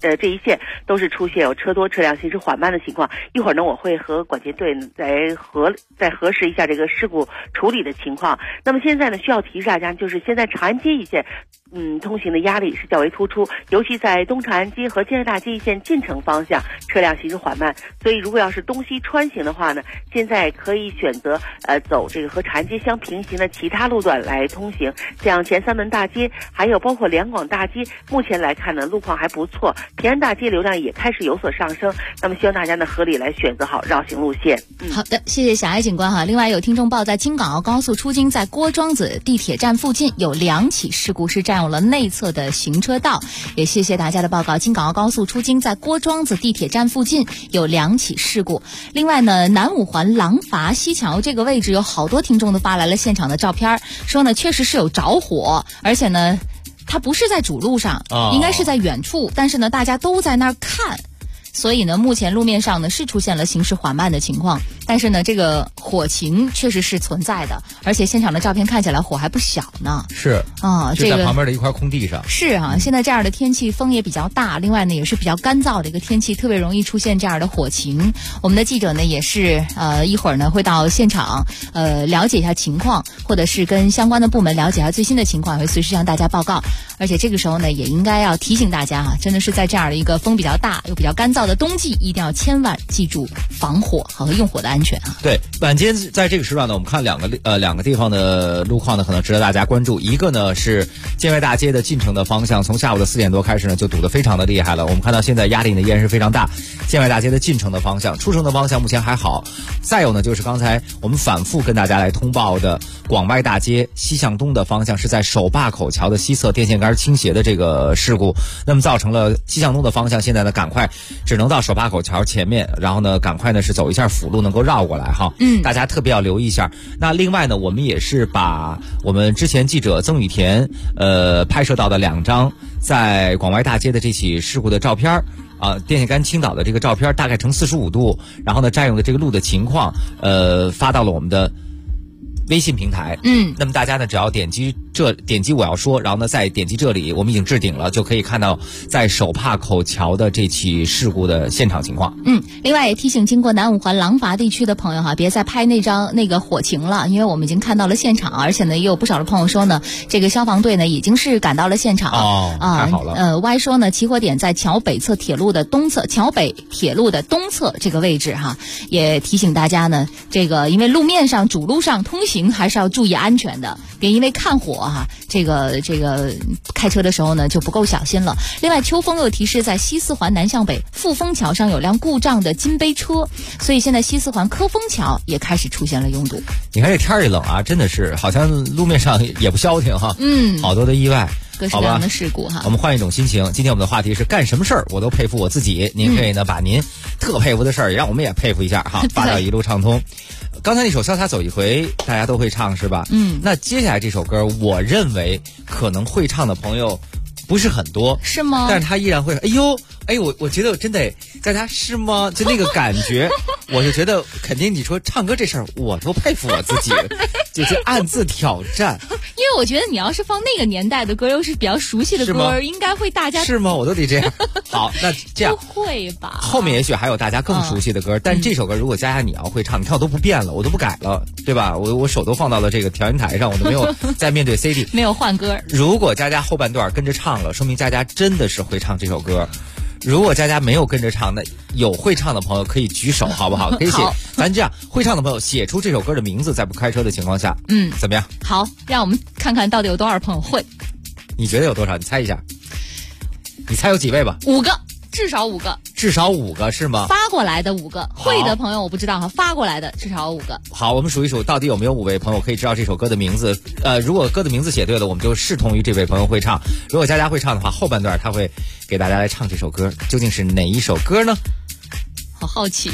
这一线都是出现有车多车辆行驶缓慢的情况。一会儿呢，我会和管接队再核实一下这个事故处理的情况。那么现在呢，需要提示大家，就是现在长安街一线通行的压力是较为突出，尤其在东长安街和建设大街一线进城方向车辆行驶缓慢，所以如果要是东西穿行的话呢，现在可以选择走这个和长安街相平行的其他路段来通行，像前三门大街还有包括两广大街，目前来看呢路况还不错，平安大街流量也开始有所上升，那么希望大家呢合理来选择好绕行路线。 好的，谢谢小艾警官哈。另外有听众报，在京港澳高速出京在郭庄子地铁站附近有2起事故是占用了内侧的行车道，也谢谢大家的报告。京港澳高速出京在郭庄子地铁站附近有2起事故。另外呢，南五环廊坊西桥这个位置有好多听众都发来了现场的照片，说呢确实是有着火，而且呢它不是在主路上，应该是在远处，但是呢大家都在那儿看，所以呢目前路面上呢是出现了行驶缓慢的情况，但是呢这个火情确实是存在的，而且现场的照片看起来火还不小呢。 是就在旁边的一块空地上。 是啊，现在这样的天气风也比较大，另外呢也是比较干燥的一个天气，特别容易出现这样的火情。我们的记者呢也是一会儿呢会到现场了解一下情况，或者是跟相关的部门了解一下最新的情况，也会随时向大家报告。而且这个时候呢也应该要提醒大家真的是在这样的一个风比较大又比较干燥的冬季，一定要千万记住防火和用火的安全啊。 对，晚间在这个时段呢，我们看两个地方的路况呢，可能值得大家关注。一个呢是建外大街的进城的方向，从下午的4点多开始呢，就堵得非常的厉害了。我们看到现在压力呢依然是非常大。建外大街的进城的方向，出城的方向目前还好。再有呢，就是刚才我们反复跟大家来通报的广外大街西向东的方向，是在首坝口桥的西侧电线杆倾斜的这个事故，那么造成了西向东的方向现在呢赶快只能到首坝口桥前面，然后呢赶快呢是走一下辅路能够绕过来哈。大家特别要留意一下。那另外呢，我们也是把我们之前记者曾雨田拍摄到的2张在广外大街的这起事故的照片电线杆倾倒的这个照片，大概呈45度，然后呢占用的这个路的情况发到了我们的微信平台。那么大家呢只要点击我要说，然后呢再点击这里，我们已经置顶了，就可以看到在首坝口桥的这起事故的现场情况。 另外也提醒经过南五环廊坊地区的朋友别再拍那个火情了，因为我们已经看到了现场，而且呢也有不少的朋友说呢，这个消防队呢已经是赶到了现场。 太好了。 Y 说呢，起火点在桥北铁路的东侧这个位置也提醒大家呢，这个因为路面上主路上通行还是要注意安全的，别因为看火这个开车的时候呢就不够小心了。另外秋风又提示，在西四环南向北富丰桥上有辆故障的金杯车，所以现在西四环科丰桥也开始出现了拥堵。 你看这天一冷真的是好像路面上也不消停好多的意外， 各式各样的事故我们换一种心情，今天我们的话题是干什么事儿我都佩服我自己。您可以呢把您特佩服的事儿也让我们也佩服一下发到一路畅通。刚才那首潇洒走一回大家都会唱是吧？那接下来这首歌我认为可能会唱的朋友不是很多， 是吗？ 但是他依然会我觉得真的在他是吗就那个感觉我就觉得肯定你说唱歌这事儿我都佩服我自己就是暗自挑战。 因为我觉得你要是放那个年代的歌，又是比较熟悉的歌，应该会大家是吗？我都得这样。好，那这样不会吧？ 后面也许还有大家更熟悉的歌，但这首歌如果佳佳你要会唱，你看我都不变了，我都不改了，对吧？我手都放到了这个调音台上，我都没有再面对 CD 没有换歌。如果佳佳后半段跟着唱了，说明佳佳真的是会唱这首歌。如果佳佳没有跟着唱，那有会唱的朋友可以举手好不好？可以写，咱这样会唱的朋友写出这首歌的名字，在不开车的情况下，怎么样？ 好，让我们看看到底有多少朋友会。 你觉得有多少？你猜一下。你猜有几位吧 ？5个，至少5个。 至少5个是吗？ 发过来的5个，会的朋友我不知道发过来的至少5个。 好，我们数一数，到底有没有5位朋友可以知道这首歌的名字？如果歌的名字写对了，我们就视同于这位朋友会唱。如果佳佳会唱的话，后半段他会给大家来唱这首歌，究竟是哪一首歌呢？ 好好奇。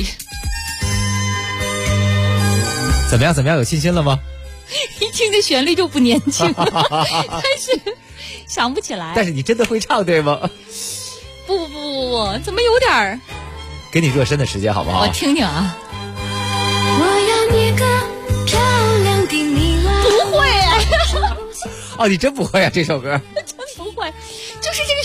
怎么样？有信心了吗？ 一听这旋律就不年轻了，但是想不起来。 但是你真的会唱对吗？ 不，怎么有点儿？ 给你热身的时间好不好？ 我听听啊。 我要捏个漂亮的泥娃。 不会哦，你真不会啊这首歌？ 真不会，就是这个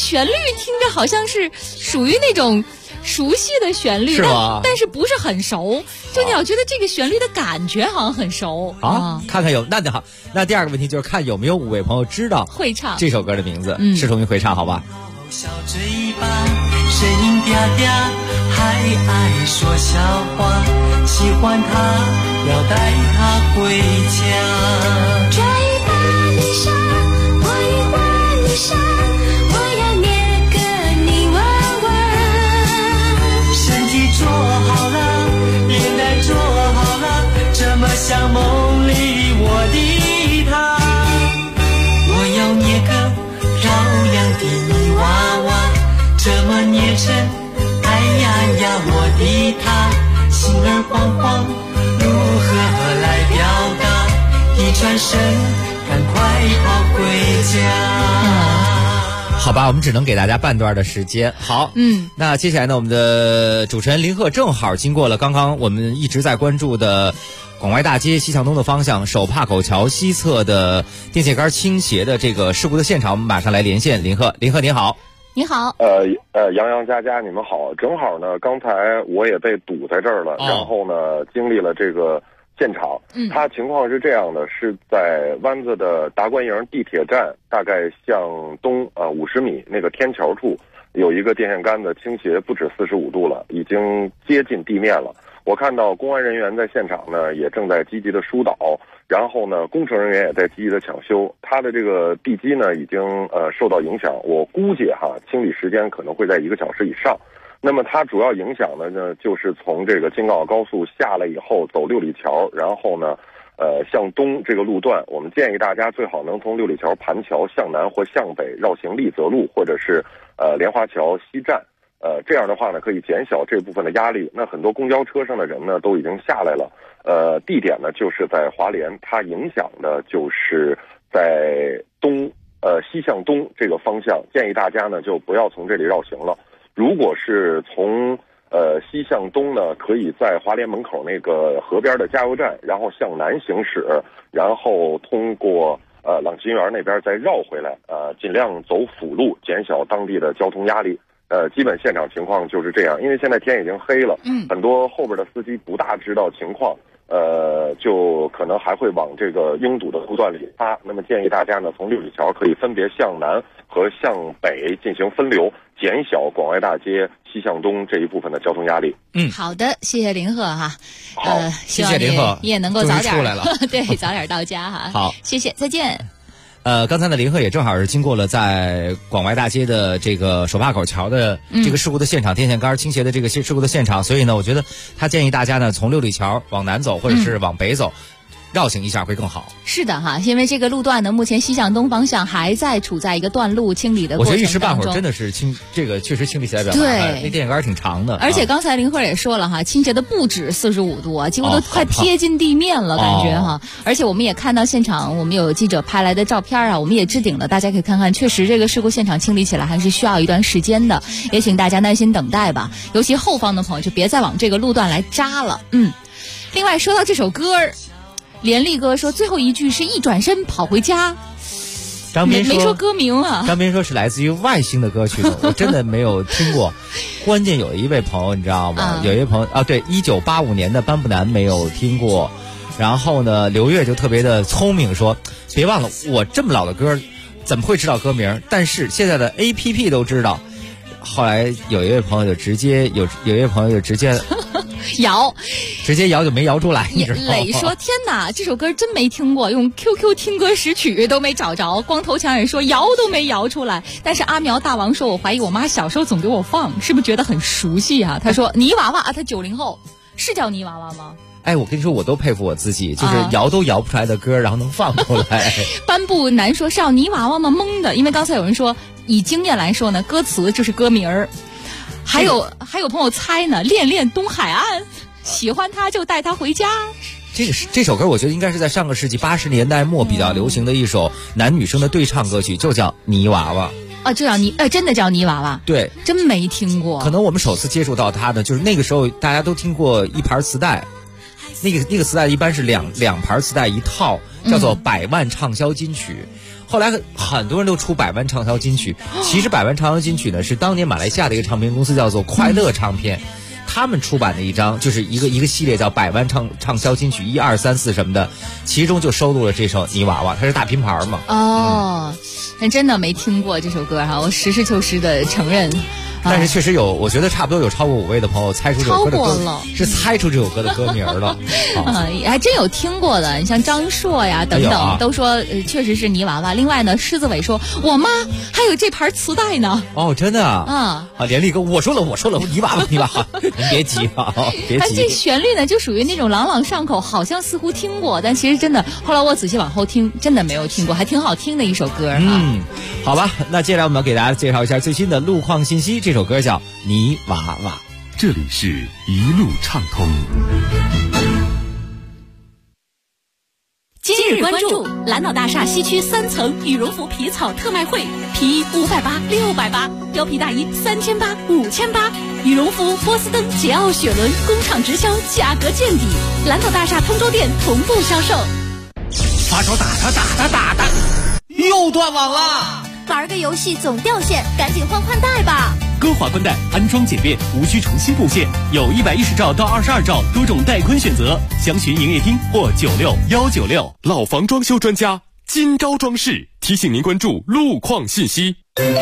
旋律听着好像是属于那种熟悉的旋律，但是不是很熟。就你要觉得这个旋律的感觉好像很熟啊。看看那就好。那第二个问题就是看有没有5位朋友知道会唱这首歌的名字，是同学会唱，好吧？ 小嘴巴，声音嗲嗲，还爱说笑话，喜欢他，要带他回家。 抓一把雨伞，握一把雨伞，我要捏个你玩玩。 身体做好了，脸蛋做好了，这么像梦里我的他。我要捏个漂亮的泥娃娃，这么捏成，哎呀呀，我的他，心儿慌慌，如何来表达？一转身，赶快跑回家。 好吧，我们只能给大家半段的时间。好，那接下来呢，我们的主持人林鹤正好经过了刚刚我们一直在关注的广外大街西向东的方向手帕口桥西侧的电线杆倾斜的这个事故的现场，我们马上来连线林鹤。林鹤你好。 你好。 杨洋佳佳你们好，正好呢刚才我也被堵在这儿了，然后呢经历了这个现场。它情况是这样的，是在湾子的达官营地铁站大概向东50米那个天桥处，有一个电线杆子倾斜不止45度了，已经接近地面了。我看到公安人员在现场呢也正在积极的疏导，然后呢工程人员也在积极的抢修。它的这个地基呢已经受到影响，我估计清理时间可能会在1个小时以上。那么它主要影响的呢就是从这个京港澳高速下来以后走六里桥，然后呢向东这个路段，我们建议大家最好能从六里桥盘桥向南或向北绕行丽泽路或者是莲花桥西站。这样的话呢，可以减小这部分的压力。那很多公交车上的人呢，都已经下来了。地点呢就是在华联，它影响的就是在西向东这个方向。建议大家呢就不要从这里绕行了。如果是从西向东呢，可以在华联门口那个河边的加油站，然后向南行驶，然后通过朗琴园那边再绕回来，尽量走辅路，减小当地的交通压力。基本现场情况就是这样，因为现在天已经黑了，很多后边的司机不大知道情况，就可能还会往这个拥堵的路段里插。那么建议大家呢，从六里桥可以分别向南和向北进行分流，减小广外大街西向东这一部分的交通压力。 好的，谢谢林鹤哈。 谢谢林鹤， 你也能够早点出来了， 对，早点到家哈。 好， 谢谢，再见。 刚才呢，林鹤也正好是经过了在广外大街的这个手帕口桥的这个事故的现场，电线杆倾斜的这个事故的现场，所以呢，我觉得他建议大家呢从六里桥往南走，或者是往北走。绕行一下会更好。 是的哈，因为这个路段呢，目前西向东方向还在处在一个断路清理的过程当中。 我觉得一时半会儿真的是这个确实清理起来比较麻烦。对，那电线杆挺长的。 而且刚才林慧也说了哈，倾斜的不止45度啊，几乎都快贴近地面了，感觉哈。而且我们也看到现场，我们有记者拍来的照片啊，我们也置顶了，大家可以看看，确实这个事故现场清理起来还是需要一段时间的，也请大家耐心等待吧。尤其后方的朋友就别再往这个路段来扎了。另外说到这首歌儿。连丽哥说最后一句是一转身跑回家， 张斌没说歌名啊。 张斌说是来自于外星的歌曲的，我真的没有听过。关键有一位朋友你知道吗？有一位朋友对，1985年的班布南没有听过。然后呢，刘月就特别的聪明说，别忘了我这么老的歌怎么会知道歌名？但是现在的 APP 都知道。后来有一位朋友就直接有一位朋友就直接摇， 直接摇就没摇出来。 磊说天哪，这首歌真没听过，用 QQ 听歌识曲都没找着。光头强也说摇都没摇出来。但是阿苗大王说，我怀疑我妈小时候总给我放，是不是觉得很熟悉啊？他说泥娃娃啊，他90后是叫泥娃娃吗？ 哎，我跟你说，我都佩服我自己，就是摇都摇不出来的歌，然后能放出来。 颁布难说是要泥娃娃吗？懵的，因为刚才有人说，以经验来说呢，歌词就是歌名儿。还有朋友猜呢，恋恋东海岸，喜欢他就带他回家。 这首歌我觉得应该是在上个世纪80年代末比较流行的一首男女生的对唱歌曲，就叫泥娃娃。 就叫真的叫泥娃娃。 对， 真没听过。 可能我们首次接触到它的就是那个时候，大家都听过一盘磁带。那个磁带一般是两盘磁带一套，叫做100万畅销金曲。 后来很多人都出百万畅销金曲，其实百万畅销金曲呢是当年马来西亚的一个唱片公司叫做快乐唱片。他们出版的一张就是一个系列叫百万畅销金曲1、2、3、4什么的，其中就收录了这首泥娃娃，它是大拼盘嘛。 哦，但真的没听过这首歌哈，我实事求是的承认。 但是确实有，我觉得差不多有超过5位的朋友猜出这首歌的歌，是猜出这首歌的歌名了。 还真有听过的，你像张硕呀等等，都说确实是泥娃娃。另外呢，狮子尾说我妈还有这盘磁带呢。 哦，真的啊？连力哥，我说了，泥娃娃，您别急啊，别急。 但这旋律呢，就属于那种朗朗上口，好像似乎听过，但其实真的，后来我仔细往后听，真的没有听过，还挺好听的一首歌啊。 好吧，那接下来我们给大家介绍一下最新的路况信息。这首歌叫《泥娃娃》， 这里是一路畅通。 今日关注蓝岛大厦西区3层羽绒服皮草特卖会，皮衣580、680，貂皮大衣3800、5800，羽绒服、波司登、捷奥、雪伦工厂直销，价格见底。蓝岛大厦通州店同步销售。 发烧打他，又断网了。 玩个游戏总掉线，赶紧换带吧。 歌华宽带安装简便，无需重新布线，有110兆到22兆多种带宽选择，详询营业厅或96196。 老房装修专家金招装饰提醒您关注路况信息。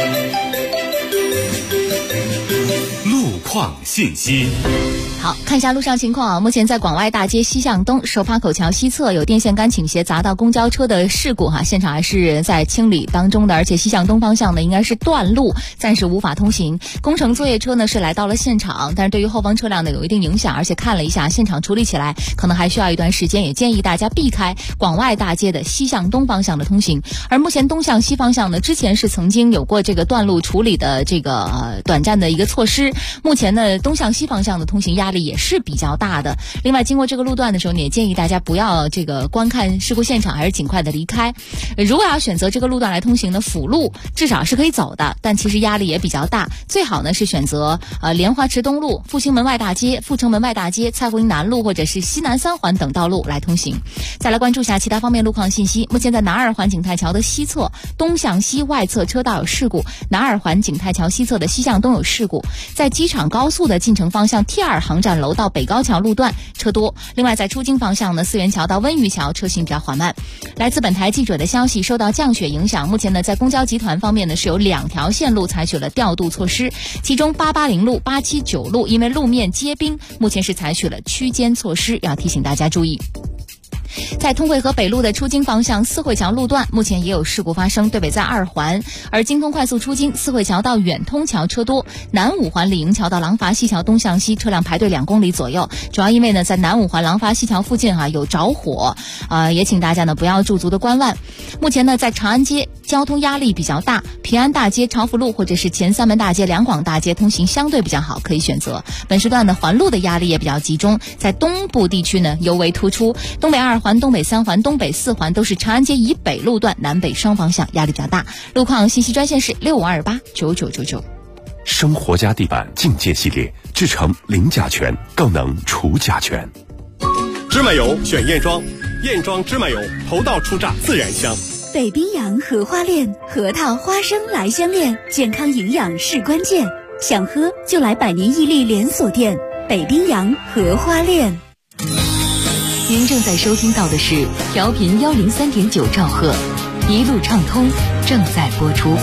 路况信息。 好，看一下路上情况啊。目前在广外大街西向东首发口桥西侧有电线杆倾斜砸到公交车的事故哈，现场还是在清理当中的，而且西向东方向呢应该是断路，暂时无法通行。工程作业车呢是来到了现场，但是对于后方车辆呢有一定影响，而且看了一下现场处理起来可能还需要一段时间，也建议大家避开广外大街的西向东方向的通行。而目前东向西方向呢，之前是曾经有过这个断路处理的这个短暂的一个措施，目前呢东向西方向的通行压力也是比较大的。另外经过这个路段的时候呢，也建议大家不要这个观看事故现场，还是尽快的离开。如果要选择这个路段来通行的辅路至少是可以走的，但其实压力也比较大，最好呢是选择莲花池东路、复兴门外大街、阜成门外大街、蔡湖营南路或者是西南3环等道路来通行。再来关注一下其他方面路况信息。目前在南二环景泰桥的西侧东向西外侧车道有事故，南二环景泰桥西侧的西向东有事故，在机场高速的进城方向 T2 航站楼到北高桥路段车多。另外在出京方向呢，四元桥到温榆桥车行比较缓慢。来自本台记者的消息，受到降雪影响，目前呢在公交集团方面呢是有2条线路采取了调度措施，其中880路、879路因为路面结冰，目前是采取了区间措施，要提醒大家注意。在通惠河北路的出京方向四惠桥路段目前也有事故发生，对北在2环，而京通快速出京四惠桥到远通桥车多，南5环李营桥到廊坊西桥东向西车辆排队2公里左右，主要因为呢在南5环廊坊西桥附近有着火，也请大家呢不要驻足的观望。目前呢在长安街交通压力比较大，平安大街、长福路或者是前三门大街、两广大街通行相对比较好，可以选择。本时段的环路的压力也比较集中，在东部地区呢尤为突出，东北2环、东北3环、东北4环都是长安街以北路段南北双方向压力比较大。路况信息专线是65289999。 生活家地板境界系列制成零甲醛，更能除甲醛。 芝麻油选燕庄，燕庄芝麻油头道出榨自然香。 北冰洋荷花恋，核桃花生来相恋，健康营养是关键。想喝就来百年屹立连锁店北冰洋荷花恋。 您正在收听到的是调频103.9兆赫，一路畅通正在播出。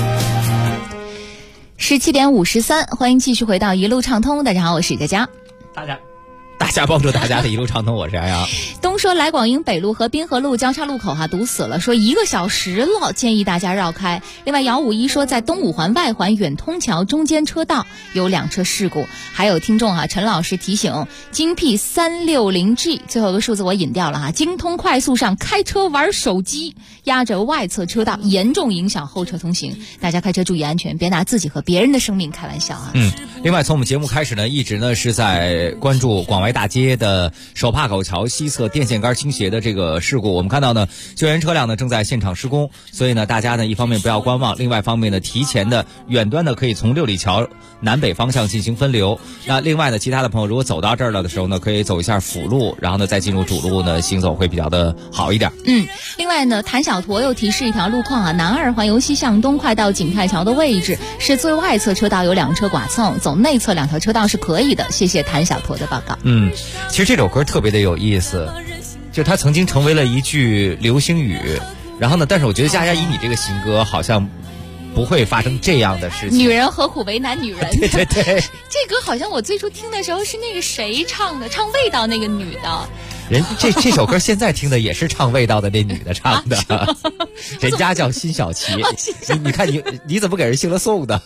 17点53，欢迎继续回到一路畅通。大家好，我是佳佳。 大家帮助大家的一路畅通，我是杨洋。 东说来广营北路和滨河路交叉路口堵死了，说1个小时了，建议大家绕开。另外姚51说在东5环外环远通桥中间车道有2车事故。还有听众陈老师提醒，京 P360G 最后一个数字我引掉了京通快速上开车玩手机，压着外侧车道，严重影响后车通行，大家开车注意安全，别拿自己和别人的生命开玩笑啊。 另外从我们节目开始呢，一直呢是在关注广外淮大街的手帕口桥西侧电线杆倾斜的这个事故，我们看到呢，救援车辆呢正在现场施工，所以呢，大家呢一方面不要观望，另外一方面呢，提前的远端的可以从六里桥南北方向进行分流。那另外呢，其他的朋友如果走到这儿了的时候呢，可以走一下辅路，然后呢再进入主路呢，行走会比较的好一点。 另外呢，谭小驼又提示一条路况啊，南二环由西向东快到景泰桥的位置是最外侧车道有2车剐蹭，走内侧2条车道是可以的。谢谢谭小驼的报告。 其实这首歌特别的有意思，就它曾经成为了一句流行语。然后呢，但是我觉得佳佳以你这个新歌好像不会发生这样的事情。 女人何苦为难女人？ 对对对， 这歌好像我最初听的时候是那个谁唱的，唱味道那个女的。 这首歌现在听的也是唱味道的那女的唱的，人家叫辛晓琪。你看你怎么给人姓了宋的？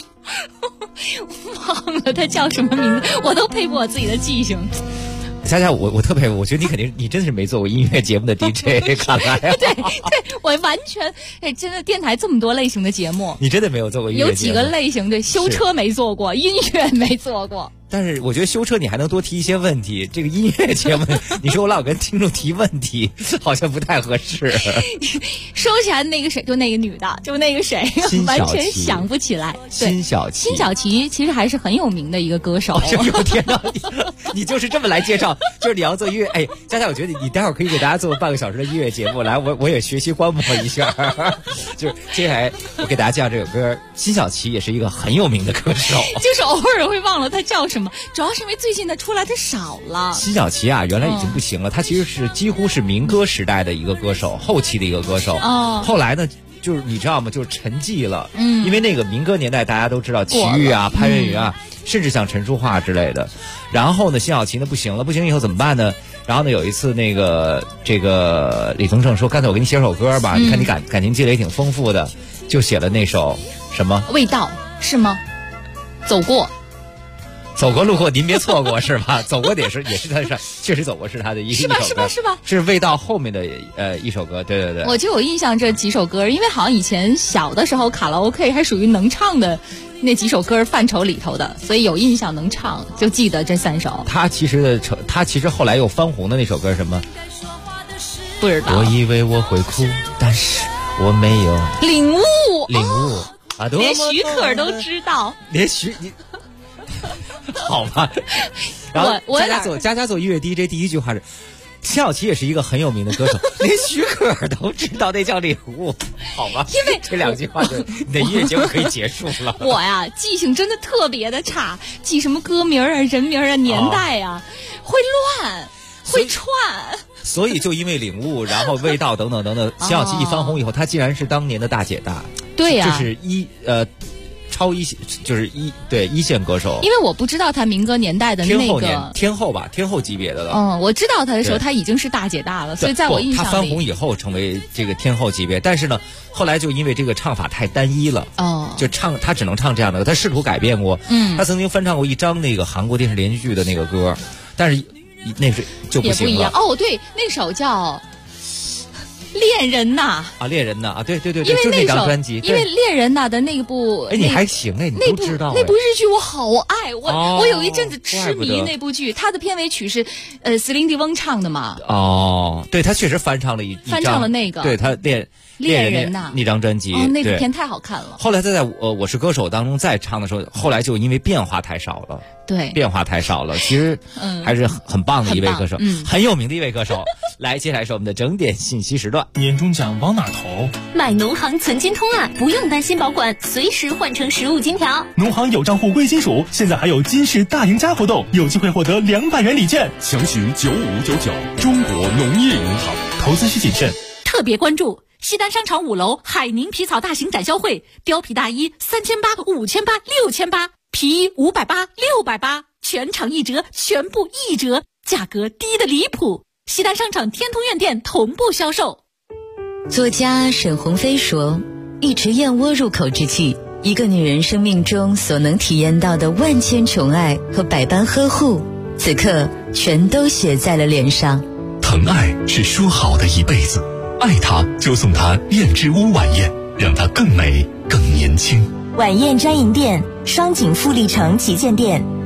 忘了她叫什么名字，我都佩服我自己的记性。 佳佳，我特别，我觉得你真的是没做过音乐节目的 DJ， 看来对，我完全真的电台这么多类型的节目， 你真的没有做过音乐节目。 有几个类型对，修车没做过，音乐没做过。 但是我觉得修车你还能多提一些问题，这个音乐节目你说我老跟听众提问题好像不太合适。 收钱那个谁，就那个女的，就那个谁，完全想不起来。 辛晓琪其实还是很有名的一个歌手。 有天哪，你就是这么来介绍，就是你要做音乐。哎，佳佳，我觉得你待会儿可以给大家做半个小时的音乐节目，来，我也学习观摩一下。就是接下来我给大家介绍这首歌，辛晓琪也是一个很有名的歌手， 就是偶尔会忘了他叫什么，主要是因为最近的出来的少了。 辛晓琪啊，原来已经不行了，他其实是几乎是民歌时代的一个歌手，后期的一个歌手。后来呢，就是你知道吗？就是沉寂了。因为那个民歌年代大家都知道，齐豫啊、潘越云啊，甚至像陈淑桦之类的。然后呢，辛晓琪呢不行了，不行以后怎么办呢？然后呢，有一次这个李宗盛说，干脆我给你写首歌吧，你看你感情积累挺丰富的，就写了那首什么味道是吗？走过路过您别错过是吧？走过也是他是确实走过是他的一首歌， 是吧？ 是味道后面的一首歌，对对对。 我就有印象这几首歌，因为好像以前小的时候卡拉 OK 还属于能唱的那几首歌范畴里头的，所以有印象能唱，就记得这3首。 他其实后来又翻红的那首歌是什么？ 不知道。 我以为我会哭，但是我没有领悟啊！ 连徐克都知道， 连你。好吧，然后佳佳做音乐 DJ 第一句话是，辛晓琪也是一个很有名的歌手，连徐克都知道那叫领悟，好吧？ 因为这2句话就你的音乐节目可以结束了。 我呀，记性真的特别的差，记什么歌名啊、人名啊、年代啊，会乱，会串。 所以就因为领悟，然后味道等等等等，辛晓琪一翻红以后，她竟然是当年的大姐大。 对呀， 就是超一就是一线歌手， 因为我不知道他民歌年代的那个天后级别的了。 我知道他的时候他已经是大姐大了，所以在我印象里他翻红以后成为这个天后级别，但是呢，后来就因为这个唱法太单一了，就他只能唱这样的，他试图改变过，他曾经翻唱过一张那个韩国电视连续剧的那个歌，但是那是就不行了。 也不一样对，那首叫恋人呐恋人呐对， 因为就那张专辑， 因为恋人呐的那部， 你还行你都知道那部日剧我好爱，我有一阵子痴迷那部剧，它的片尾曲是Celine Dion唱的嘛。 对，他确实翻唱了那个，对他恋人呐那张专辑， 那部片太好看了。 后来他在我是歌手当中再唱的时候，后来就因为变化太少了。 对， 变化太少了，其实还是很棒的一位歌手，很有名的一位歌手。来，接下来是我们的整点信息时段。 年终奖往哪投？ 买农行存金通啊，不用担心保管，随时换成实物金条。 农行有账户贵金属，现在还有金市大赢家活动，有机会获得200元礼券。 详询9599，中国农业银行。 投资需谨慎。 特别关注西单商场5楼海宁皮草大型展销会，貂皮大衣3800、5800、6800，皮衣580、680，全场1折，全部1折，价格低的离谱。西单商场天通苑店同步销售。 作家沈鸿飞说，一池燕窝入口之际，一个女人生命中所能体验到的万千宠爱和百般呵护，此刻全都写在了脸上。 疼爱是说好的一辈子，爱她就送她燕之屋晚宴，让她更美更年轻。 晚宴专营店，双井富力城旗舰店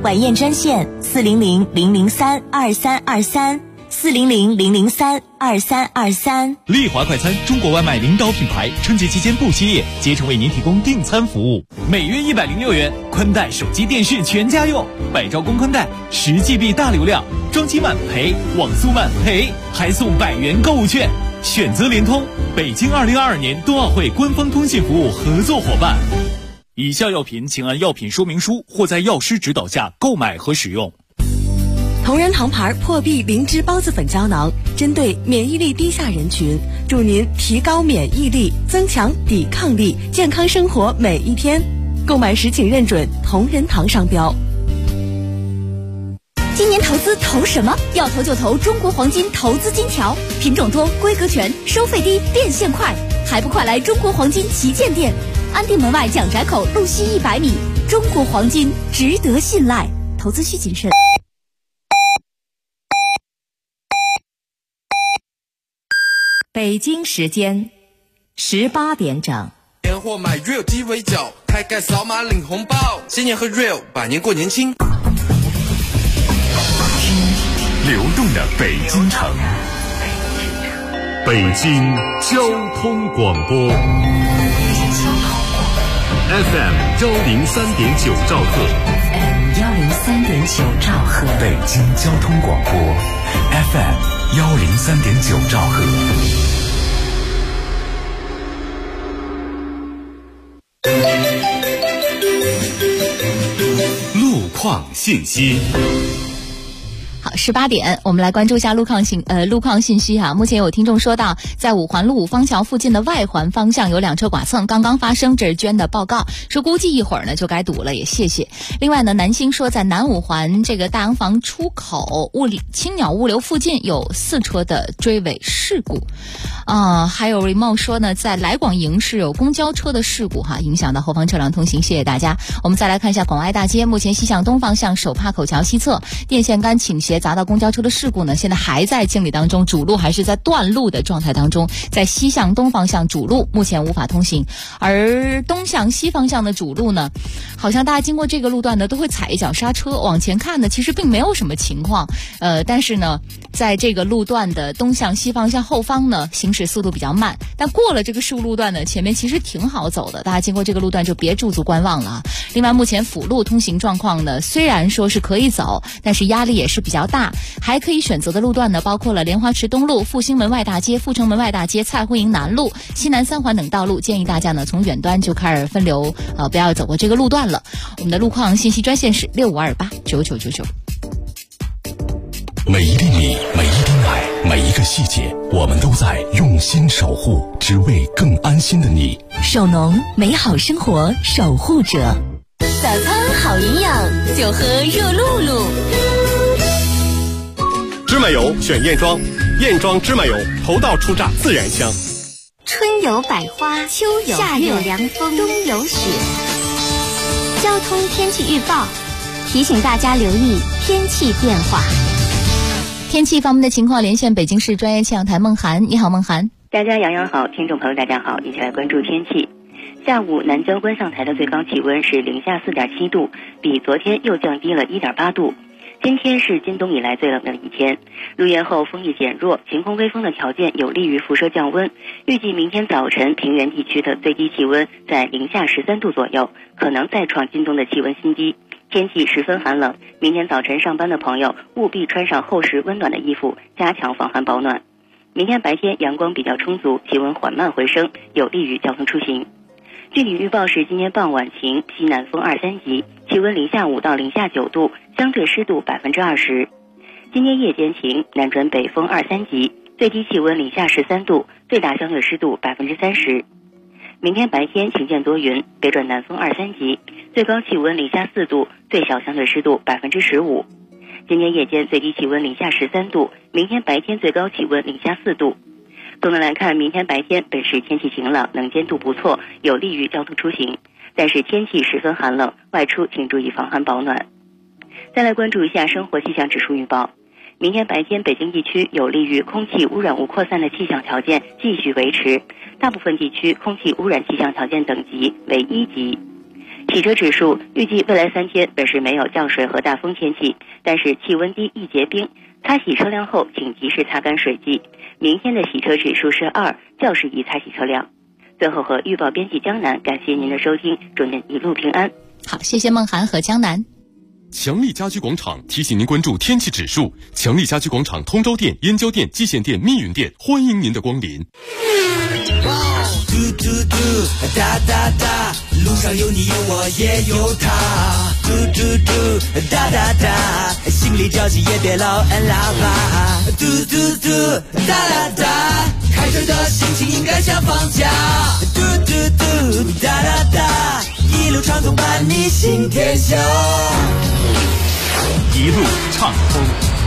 晚宴专线400-003-2323，400-003-2323。 丽华快餐，中国外卖领导品牌，春节期间不歇业，竭诚为您提供订餐服务。每月106元，宽带、手机、电视全家用，100兆公宽带，10GB 大流量，装机慢赔，网速慢赔，还送100元购物券。选择联通，北京2022年冬奥会官方通信服务合作伙伴。以下药品请按药品说明书或在药师指导下购买和使用。 同仁堂牌破壁灵芝孢子粉胶囊，针对免疫力低下人群，助您提高免疫力，增强抵抗力，健康生活每一天。购买时请认准同仁堂商标。 今年投资投什么？要投就投中国黄金投资金条，品种多，规格全，收费低，变现快，还不快来中国黄金旗舰店，安定门外蒋宅口路西100米。中国黄金值得信赖，投资需谨慎。 北京时间18点整。 年货买 Real 鸡尾酒，开盖扫码领红包，新年喝 Real， 百年过年轻。 流动的北京城，北京交通广播 FM 103.9兆赫， 103.9兆赫， 北京交通广播 FM 103.9兆赫。 路况信息。 好，18点，我们来关注一下路况信息哈。目前有听众说到，在五环路五方桥附近的外环方向有两车剐蹭，刚刚发生，这是娟的报告，说估计一会儿呢就该堵了，也谢谢。另外呢，南星说在南五环这个大洋房出口青鸟物流附近有4车的追尾事故。还有 Remote 说呢，在来广营是有公交车的事故哈，影响到后方车辆通行，谢谢大家。我们再来看一下广爱大街，目前西向东方向手帕口桥西侧电线杆倾斜砸到公交车的事故呢，现在还在清理当中，主路还是在断路的状态当中，在西向东方向主路目前无法通行，而东向西方向的主路呢，好像大家经过这个路段呢都会踩一脚刹车，往前看呢其实并没有什么情况，但是呢在这个路段的东向西方向后方呢行驶速度比较慢，但过了这个事故路段呢前面其实挺好走的，大家经过这个路段就别驻足观望了啊。另外目前辅路通行状况呢虽然说是可以走，但是压力也是比较大，还可以选择的路段呢包括了莲花池东路、复兴门外大街、阜成门外大街、蔡慧营南路、西南3环等道路，建议大家呢从远端就开始分流，不要走过这个路段了。我们的路况信息专线是65289999。 每一厘米，每一丁爱，每一个细节，我们都在用心守护，只为更安心的你。 手农，美好生活守护者。 早餐好营养，就喝热露露。 芝麻油选燕庄，燕庄芝麻油头道出榨自然香。 春有百花，秋有夏有凉风，冬有雪。交通天气预报提醒大家留意天气变化。 天气方面的情况，连线北京市专业气象台孟涵。你好，孟涵。 大家洋洋好，听众朋友大家好，一起来关注天气。下午南郊观象台的最高气温是零下4.7度，比昨天又降低了1.8度。今天是今冬以来最冷的一天，入夜后风力减弱，晴空微风的条件有利于辐射降温。预计明天早晨平原地区的最低气温在零下13度左右，可能再创今冬的气温新低。天气十分寒冷，明天早晨上班的朋友务必穿上厚实温暖的衣服，加强防寒保暖。明天白天阳光比较充足，气温缓慢回升，有利于交通出行。具体预报是今天傍晚晴，西南风2、3级，气温零下5到零下9度，相对湿度20%。今天夜间晴，南转北风2、3级，最低气温零下13度，最大相对湿度30%。明天白天晴间多云，北转南风2、3级，最高气温零下4度，最小相对湿度15%。今天夜间最低气温零下13度，明天白天最高气温零下4度。总的来看，明天白天本市天气晴朗，能见度不错，有利于交通出行。但是天气十分寒冷，外出请注意防寒保暖。再来关注一下生活气象指数预报。明天白天北京地区有利于空气污染物扩散的气象条件继续维持，大部分地区空气污染气象条件等级为1级。 洗车指数预计未来3天本市没有降水和大风天气，但是气温低易结冰，擦洗车辆后请及时擦干水迹。明天的洗车指数是2，较适宜擦洗车辆。最后和预报编辑江南，感谢您的收听，祝您一路平安。 好，谢谢梦涵和江南。 强力家居广场提醒您关注天气指数。强力家居广场通州店、燕郊店、蓟县店、密云店，欢迎您的光临。 嘟嘟嘟，哒哒哒，路上有你有我也有他。嘟嘟嘟，哒哒哒，心里着急也别老按喇叭。嘟嘟嘟，哒哒哒，开车的心情应该像放假。嘟嘟嘟，哒哒哒，一路畅通伴你行天下。 一路畅通。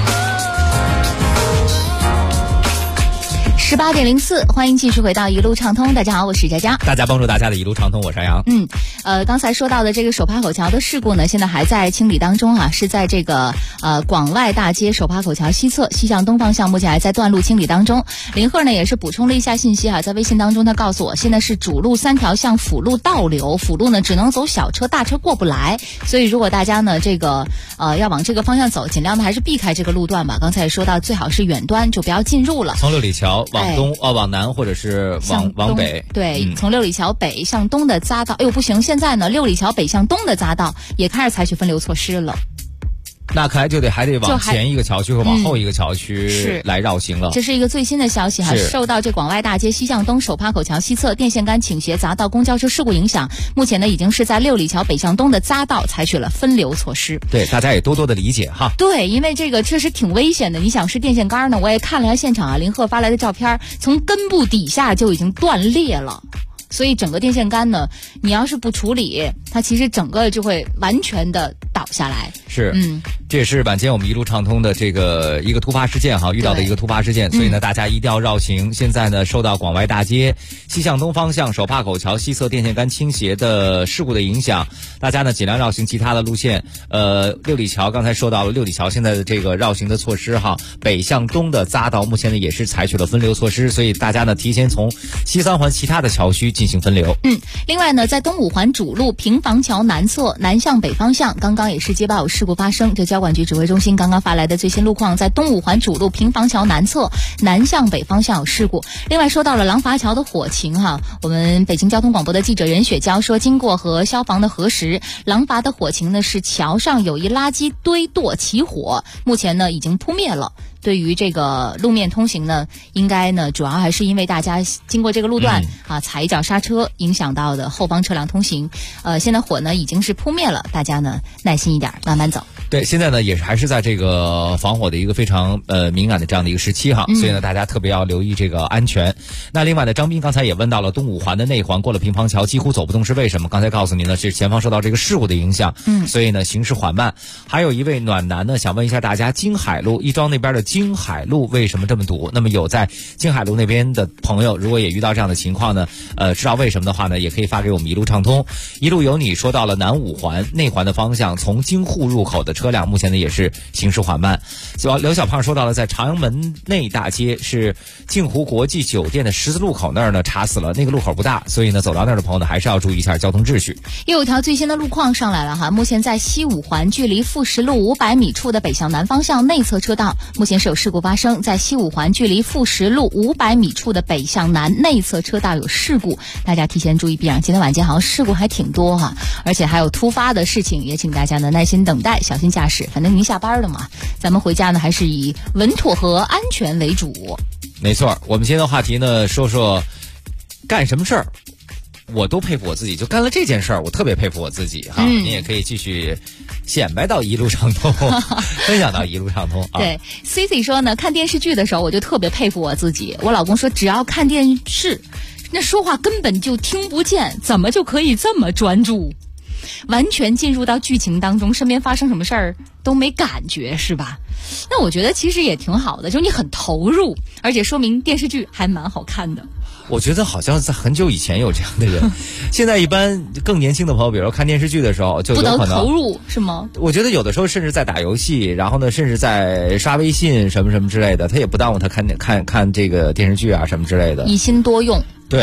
18:04，欢迎继续回到一路畅通。大家好，我是佳佳。 大家帮助大家的一路畅通，我是杨。 刚才说到的这个手帕口桥的事故呢，现在还在清理当中啊，是在这个广外大街手帕口桥西侧西向东方向，目前还在断路清理当中。林鹤呢也是补充了一下信息在微信当中他告诉我，现在是主路3条向辅路倒流，辅路呢只能走小车，大车过不来，所以如果大家呢这个要往这个方向走，尽量的还是避开这个路段吧。刚才也说到，最好是远端就不要进入了。 从六里桥往东往南，或者是往北。 对，从六里桥北向东的匝道，不行，现在呢六里桥北向东的匝道也开始采取分流措施了。 那看来还得往前一个桥区和往后一个桥区来绕行了。 这是一个最新的消息哈，受到这广外大街西向东手帕口桥西侧电线杆倾斜砸到公交车事故影响，目前呢已经是在六里桥北向东的匝道采取了分流措施。 对，大家也多多的理解哈。 对，因为这个确实挺危险的。你想是电线杆呢，我也看了一下现场林鹤发来的照片，从根部底下就已经断裂了。所以整个电线杆呢，你要是不处理，它其实整个就会完全的倒下来。 是，这也是晚间我们一路畅通的这个一个突发事件遇到的一个突发事件，所以呢，大家一定要绕行。现在呢，受到广外大街西向东方向手帕口桥西侧电线杆倾斜的事故的影响，大家呢尽量绕行其他的路线。六里桥刚才说到了，六里桥现在的这个绕行的措施北向东的匝道目前呢也是采取了分流措施，所以大家呢提前从西三环其他的桥区进行分流。 另外呢，在东五环主路平房桥南侧南向北方向，刚刚也是接报有事故发生，这交管局指挥中心刚刚发来的最新路况，在东五环主路平房桥南侧南向北方向有事故。另外说到了廊坊桥的火情我们北京交通广播的记者任雪娇说，经过和消防的核实，廊坊的火情呢是桥上有一垃圾堆垛起火，目前呢已经扑灭了。对于这个路面通行呢，应该呢主要还是因为大家经过这个路段踩一脚刹车影响到的后方车辆通行。现在火呢已经是扑灭了，大家呢耐心一点，慢慢走。 对，现在呢也是还是在这个防火的一个非常敏感的这样的一个时期所以呢大家特别要留意这个安全。那另外呢，张斌刚才也问到了东五环的内环过了平房桥几乎走不动是为什么？刚才告诉您呢，是前方受到这个事故的影响，所以呢行驶缓慢。还有一位暖男呢想问一下大家，京海路亦庄那边的京海路为什么这么堵？那么有在京海路那边的朋友，如果也遇到这样的情况呢，知道为什么的话呢，也可以发给我们一路畅通。一路有你说到了南五环内环的方向，从京沪入口的车辆目前呢也是行驶缓慢。刘小胖说到了在朝阳门内大街是镜湖国际酒店的十字路口那儿呢查死了，那个路口不大，所以呢走到那儿的朋友呢还是要注意一下交通秩序。 又有条最新的路况上来了目前在西五环距离富实路500米处的北向南方向内侧车道，目前是有事故发生，在西五环距离富实路500米处的北向南内侧车道有事故，大家提前注意避让。今天晚间好像事故还挺多而且还有突发的事情，也请大家呢耐心等待，小心驾驶。反正您下班了嘛，咱们回家呢还是以稳妥和安全为主。 没错，我们今天的话题呢说说干什么事儿我都佩服我自己，就干了这件事儿我特别佩服我自己您也可以继续显摆到一路畅通分享到一路畅通对 Cici 说呢，看电视剧的时候我就特别佩服我自己，我老公说只要看电视那说话根本就听不见，怎么就可以这么专注，完全进入到剧情当中，身边发生什么事儿都没感觉，是吧？那我觉得其实也挺好的，就是你很投入，而且说明电视剧还蛮好看的。 我觉得好像在很久以前有这样的人现在一般更年轻的朋友，比如说看电视剧的时候就有可能不能投入，是吗？ 我觉得有的时候甚至在打游戏，然后呢甚至在刷微信什么什么之类的，他也不耽误他看这个电视剧啊什么之类的， 一心多用。 对，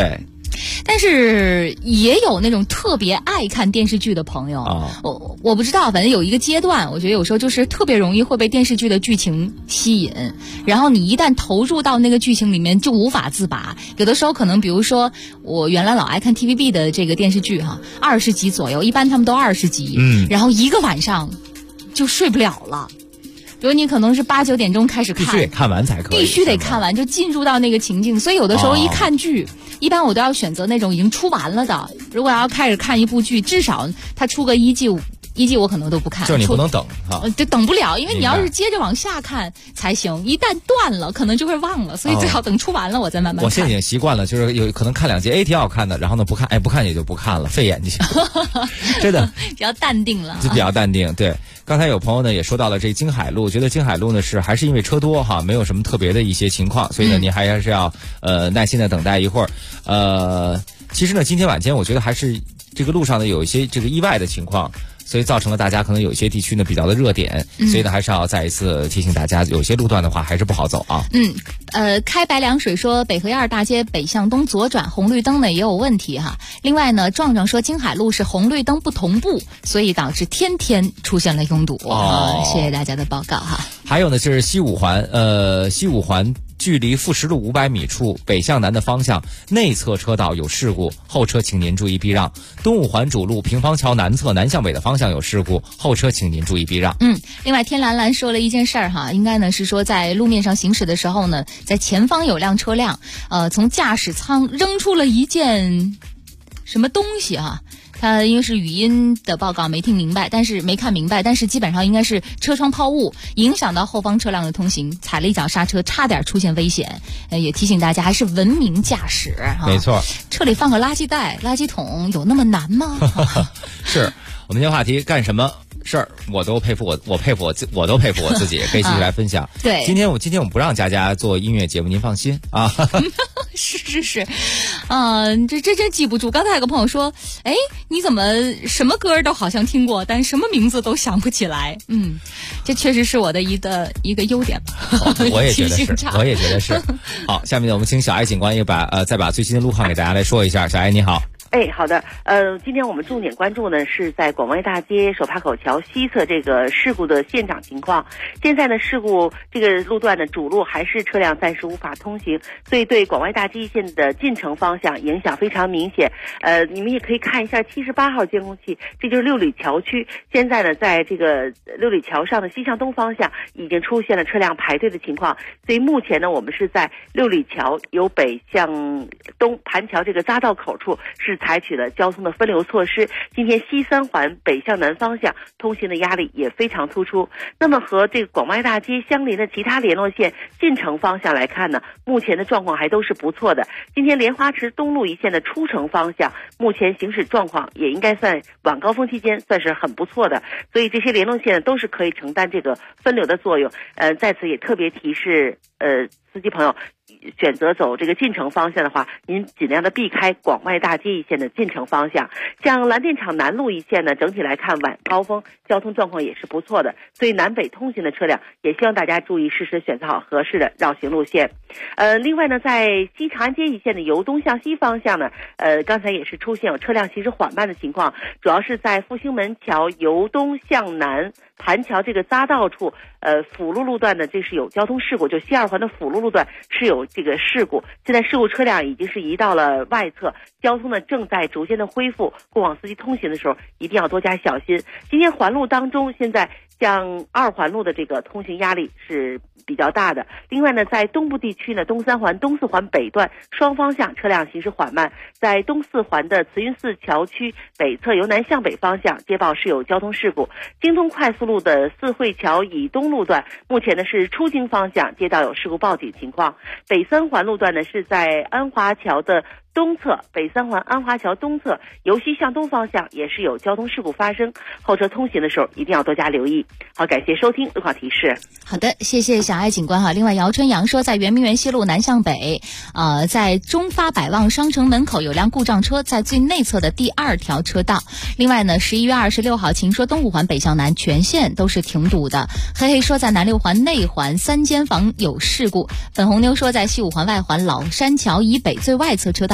但是也有那种特别爱看电视剧的朋友，我不知道，反正有一个阶段，我觉得有时候就是特别容易会被电视剧的剧情吸引，然后你一旦投入到那个剧情里面就无法自拔。有的时候可能比如说我原来老爱看 TVB 的这个电视剧20集左右，一般他们都20集，然后一个晚上就睡不了了。比如你可能是8、9点钟开始看， 必须得看完才可以， 必须得看完就进入到那个情境。所以有的时候一看剧，一般我都要选择那种已经出完了的。如果要开始看一部剧，至少它出个1季我可能都不看， 就是你不能等就等不了，因为你要是接着往下看才行，一旦断了可能就会忘了，所以最好等出完了我再慢慢看。 我现在已经习惯了，就是有可能看2集，挺好看的，然后呢不看也就不看了，费眼睛，真的比较淡定了， 就比较淡定。对，刚才有朋友呢也说到了这京海路，觉得京海路呢还是因为车多没有什么特别的一些情况，所以呢您还是要耐心的等待一会儿。其实呢今天晚间我觉得还是这个路上呢有一些这个意外的情况，所以造成了大家可能有一些地区呢比较的热点，所以呢还是要再一次提醒大家，有些路段的话还是不好走啊。 开白凉水说北河1大街北向东左转红绿灯呢也有问题哈。另外呢壮壮说京海路是红绿灯不同步，所以导致天天出现了拥堵。谢谢大家的报告哈。 还有呢就是西五环距离富实路500米处北向南的方向内侧车道有事故，后车请您注意避让。东五环主路平方桥南侧南向北的方向有事故，后车请您注意避让。 另外天蓝蓝说了一件事儿哈，应该呢是说在路面上行驶的时候呢，在前方有辆车辆从驾驶舱扔出了一件什么东西他因为是语音的报告没看明白，但是基本上应该是车窗抛物，影响到后方车辆的通行，踩了一脚刹车，差点出现危险。也提醒大家还是文明驾驶没错， 车里放个垃圾袋、垃圾桶有那么难吗？ 是我们今天话题干什么事儿我都佩服我都佩服我自己，可以继续来分享。 对， 今天我们不让佳佳做音乐节目，您放心啊。 是，这真记不住。刚才有个朋友说，你怎么什么歌都好像听过，但什么名字都想不起来？这确实是我的一个优点吧。 我也觉得是。好，下面呢，我们请小艾警官再把最新的路况给大家来说一下。小艾你好。 好的，今天我们重点关注呢是在广外大街手帕口桥西侧这个事故的现场情况。现在呢，事故这个路段的主路还是车辆暂时无法通行，所以对广外大街一线的进城方向影响非常明显。你们也可以看一下78号监控器，这就是六里桥区。现在呢，在这个六里桥上的西向东方向已经出现了车辆排队的情况，所以目前呢，我们是在六里桥由北向东盘桥这个匝道口处是采取了交通的分流措施。今天西三环北向南方向通行的压力也非常突出。那么和这个广外大街相邻的其他联络线进城方向来看呢，目前的状况还都是不错的。今天莲花池东路一线的出城方向目前行驶状况也应该算晚高峰期间算是很不错的，所以这些联络线都是可以承担这个分流的作用。在此也特别提示司机朋友选择走这个进城方向的话，您尽量的避开广外大街一线的进城方向。像蓝电厂南路一线呢，整体来看晚高峰交通状况也是不错的，所以南北通行的车辆也希望大家注意适时选择好合适的绕行路线。另外呢，在西长安街一线的由东向西方向呢，刚才也是出现有车辆行驶缓慢的情况，主要是在复兴门桥由东向南盘桥这个匝道处，辅路路段呢，这是有交通事故，就西二环的辅路路段是有这个事故。现在事故车辆已经是移到了外侧，交通呢正在逐渐的恢复，过往司机通行的时候一定要多加小心。今天环路当中，现在像二环路的这个通行压力是比较大的。另外呢，在东部地区呢，东三环、东四环北段双方向车辆行驶缓慢，在东四环的慈云寺桥区北侧由南向北方向接报是有交通事故。京通快速路的四惠桥以东路段目前呢是出京方向接到有事故报警情况。北三环路段呢是在安华桥的东侧，北三环安华桥东侧由西向东方向也是有交通事故发生，后车通行的时候一定要多加留意。好，感谢收听路况提示。 好的，谢谢小爱警官哈。另外，姚春阳说，在圆明园西路南向北，在中发百旺商城门口有辆故障车在最内侧的第2条车道。另外呢，11月26号，秦说东五环北向南全线都是停堵的。黑黑说，在南六环内环3间房有事故。粉红妞说，在西五环外环老山桥以北最外侧车道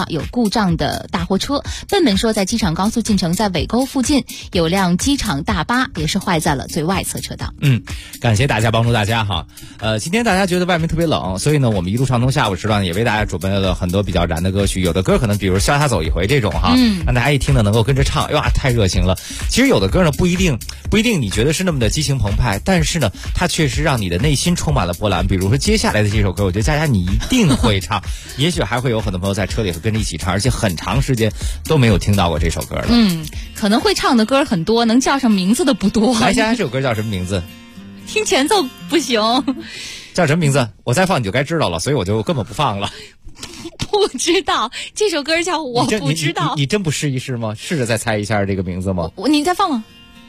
有故障的大货车。笨笨说，在机场高速进城，在尾沟附近有辆机场大巴也是坏在了最外侧车道。 感谢大家帮助大家哈。今天大家觉得外面特别冷，所以呢，我们一路畅通下午时段也为大家准备了很多比较燃的歌曲。有的歌可能比如潇洒走一回这种哈，让大家一听呢能够跟着唱，哇，太热情了。其实有的歌呢不一定你觉得是那么的激情澎湃，但是呢，它确实让你的内心充满了波澜。比如说接下来的这首歌，我觉得佳佳你一定会唱，也许还会有很多朋友在车里会跟着一起唱，而且很长时间都没有听到过这首歌了。 可能会唱的歌很多，能叫上名字的不多。 来，佳佳这首歌叫什么名字？ 听前奏不行。 叫什么名字？我再放你就该知道了，所以我就根本不放了。 不知道，这首歌叫我不知道。 你真不试一试吗？试着再猜一下这个名字吗？ 你再放吗？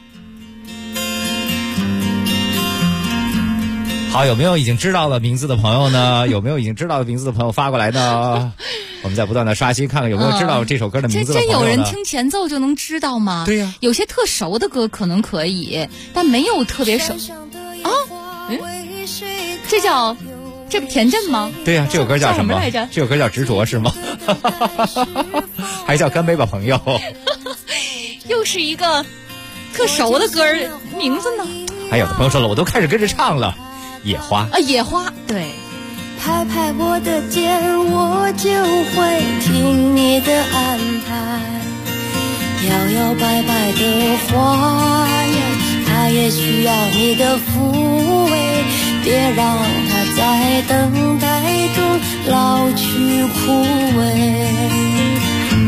好，有没有已经知道了名字的朋友呢？有没有已经知道的名字的朋友发过来呢？我们在不断的刷新，看看有没有知道这首歌的名字的朋友呢？ 真有人听前奏就能知道吗？ 对呀， 有些特熟的歌可能可以，但没有特别熟啊。这不田震吗？ 对呀，这首歌叫什么来着？ 这首歌叫执着是吗？还叫干杯吧朋友。 又是一个特熟的歌，名字呢？ 还有的朋友说了，我都开始跟着唱了。野花啊，野花，对。 拍拍我的肩，我就会听你的安排。摇摇摆摆的花呀，它也需要你的抚慰，别让它在等待中老去枯萎。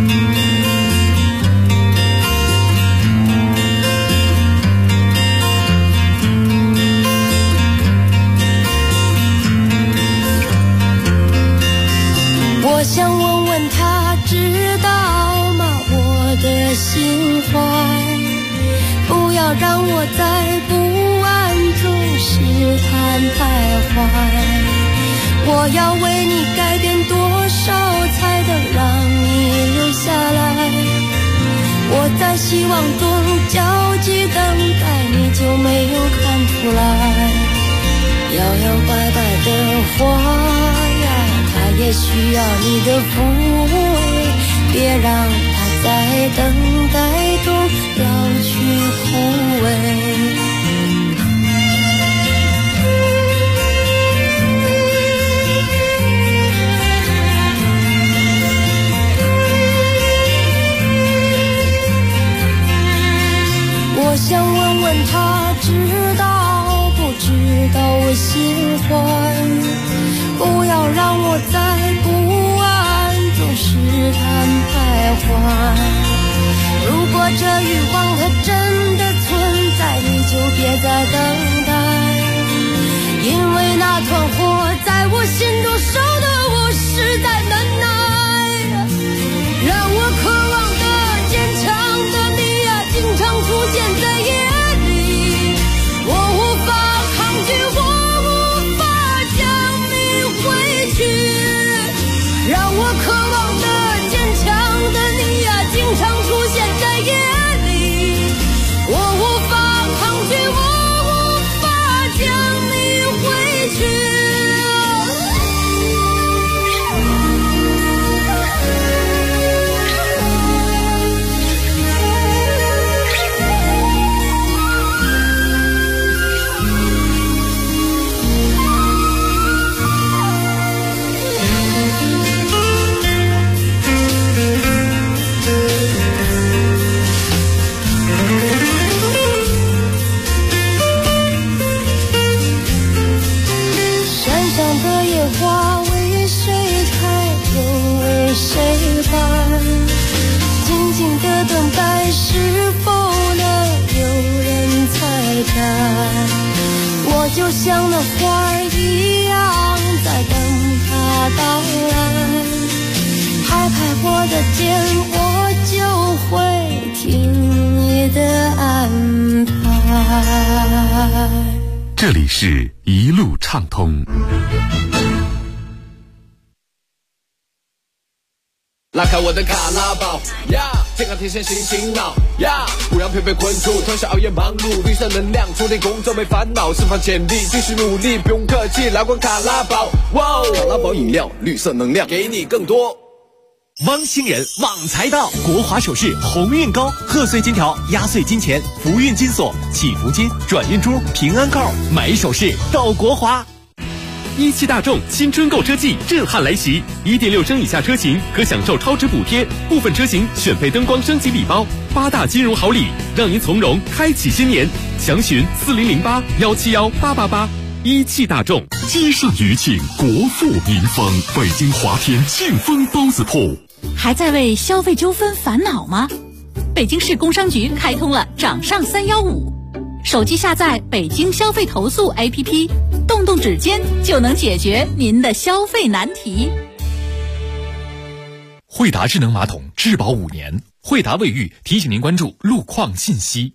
我想问问他知道吗？我的心怀，不要让我在不安中试探徘徊。我要为你改变多少才能让你留下来？我在希望中焦急等待，你就没有看出来？摇摇摆摆的花也需要你的抚慰，别让它在等待中老去枯萎。我想问问他知道不知道我心怀，不要让我在不安中试探徘徊。如果这欲望它真的存在，你就别再等待，因为那团火在我心中烧得我实在难耐。让我渴望的坚强的你呀，经常出现在夜里，我无法抗拒，我无法将你回去。让我渴望的坚强的你呀，经常出现在夜里，我无法抗拒，我无法将你回去。就像那花儿一样在等它到来，拍拍我的肩，我就会听你的安排。 这里是一路畅通。 拉开我的卡拉宝呀，健康天线醒醒脑呀，不让疲惫困住，脱下熬夜忙碌，绿色能量充电工作没烦恼，释放潜力继续努力，不用客气，来罐卡拉宝，哇，卡拉宝饮料，绿色能量给你更多。 汪星人旺财到，国华首饰鸿运高，贺岁金条、压岁金钱、福运金锁、祈福金、转运珠、平安扣，买首饰到国华。 17大众新春购车季震撼来袭，1.6升以下车型可享受超值补贴，部分车型选配灯光升级礼包，8大金融好礼，让您从容开启新年。详询4008-171-888。17大众， 接上余庆，国富民丰。北京华天庆丰包子铺。 还在为消费纠纷烦恼吗？北京市工商局开通了掌上315，手机下载北京消费投诉 APP， 动动指尖就能解决您的消费难题。 惠达智能马桶质保5年，惠达卫浴提醒您关注路况信息。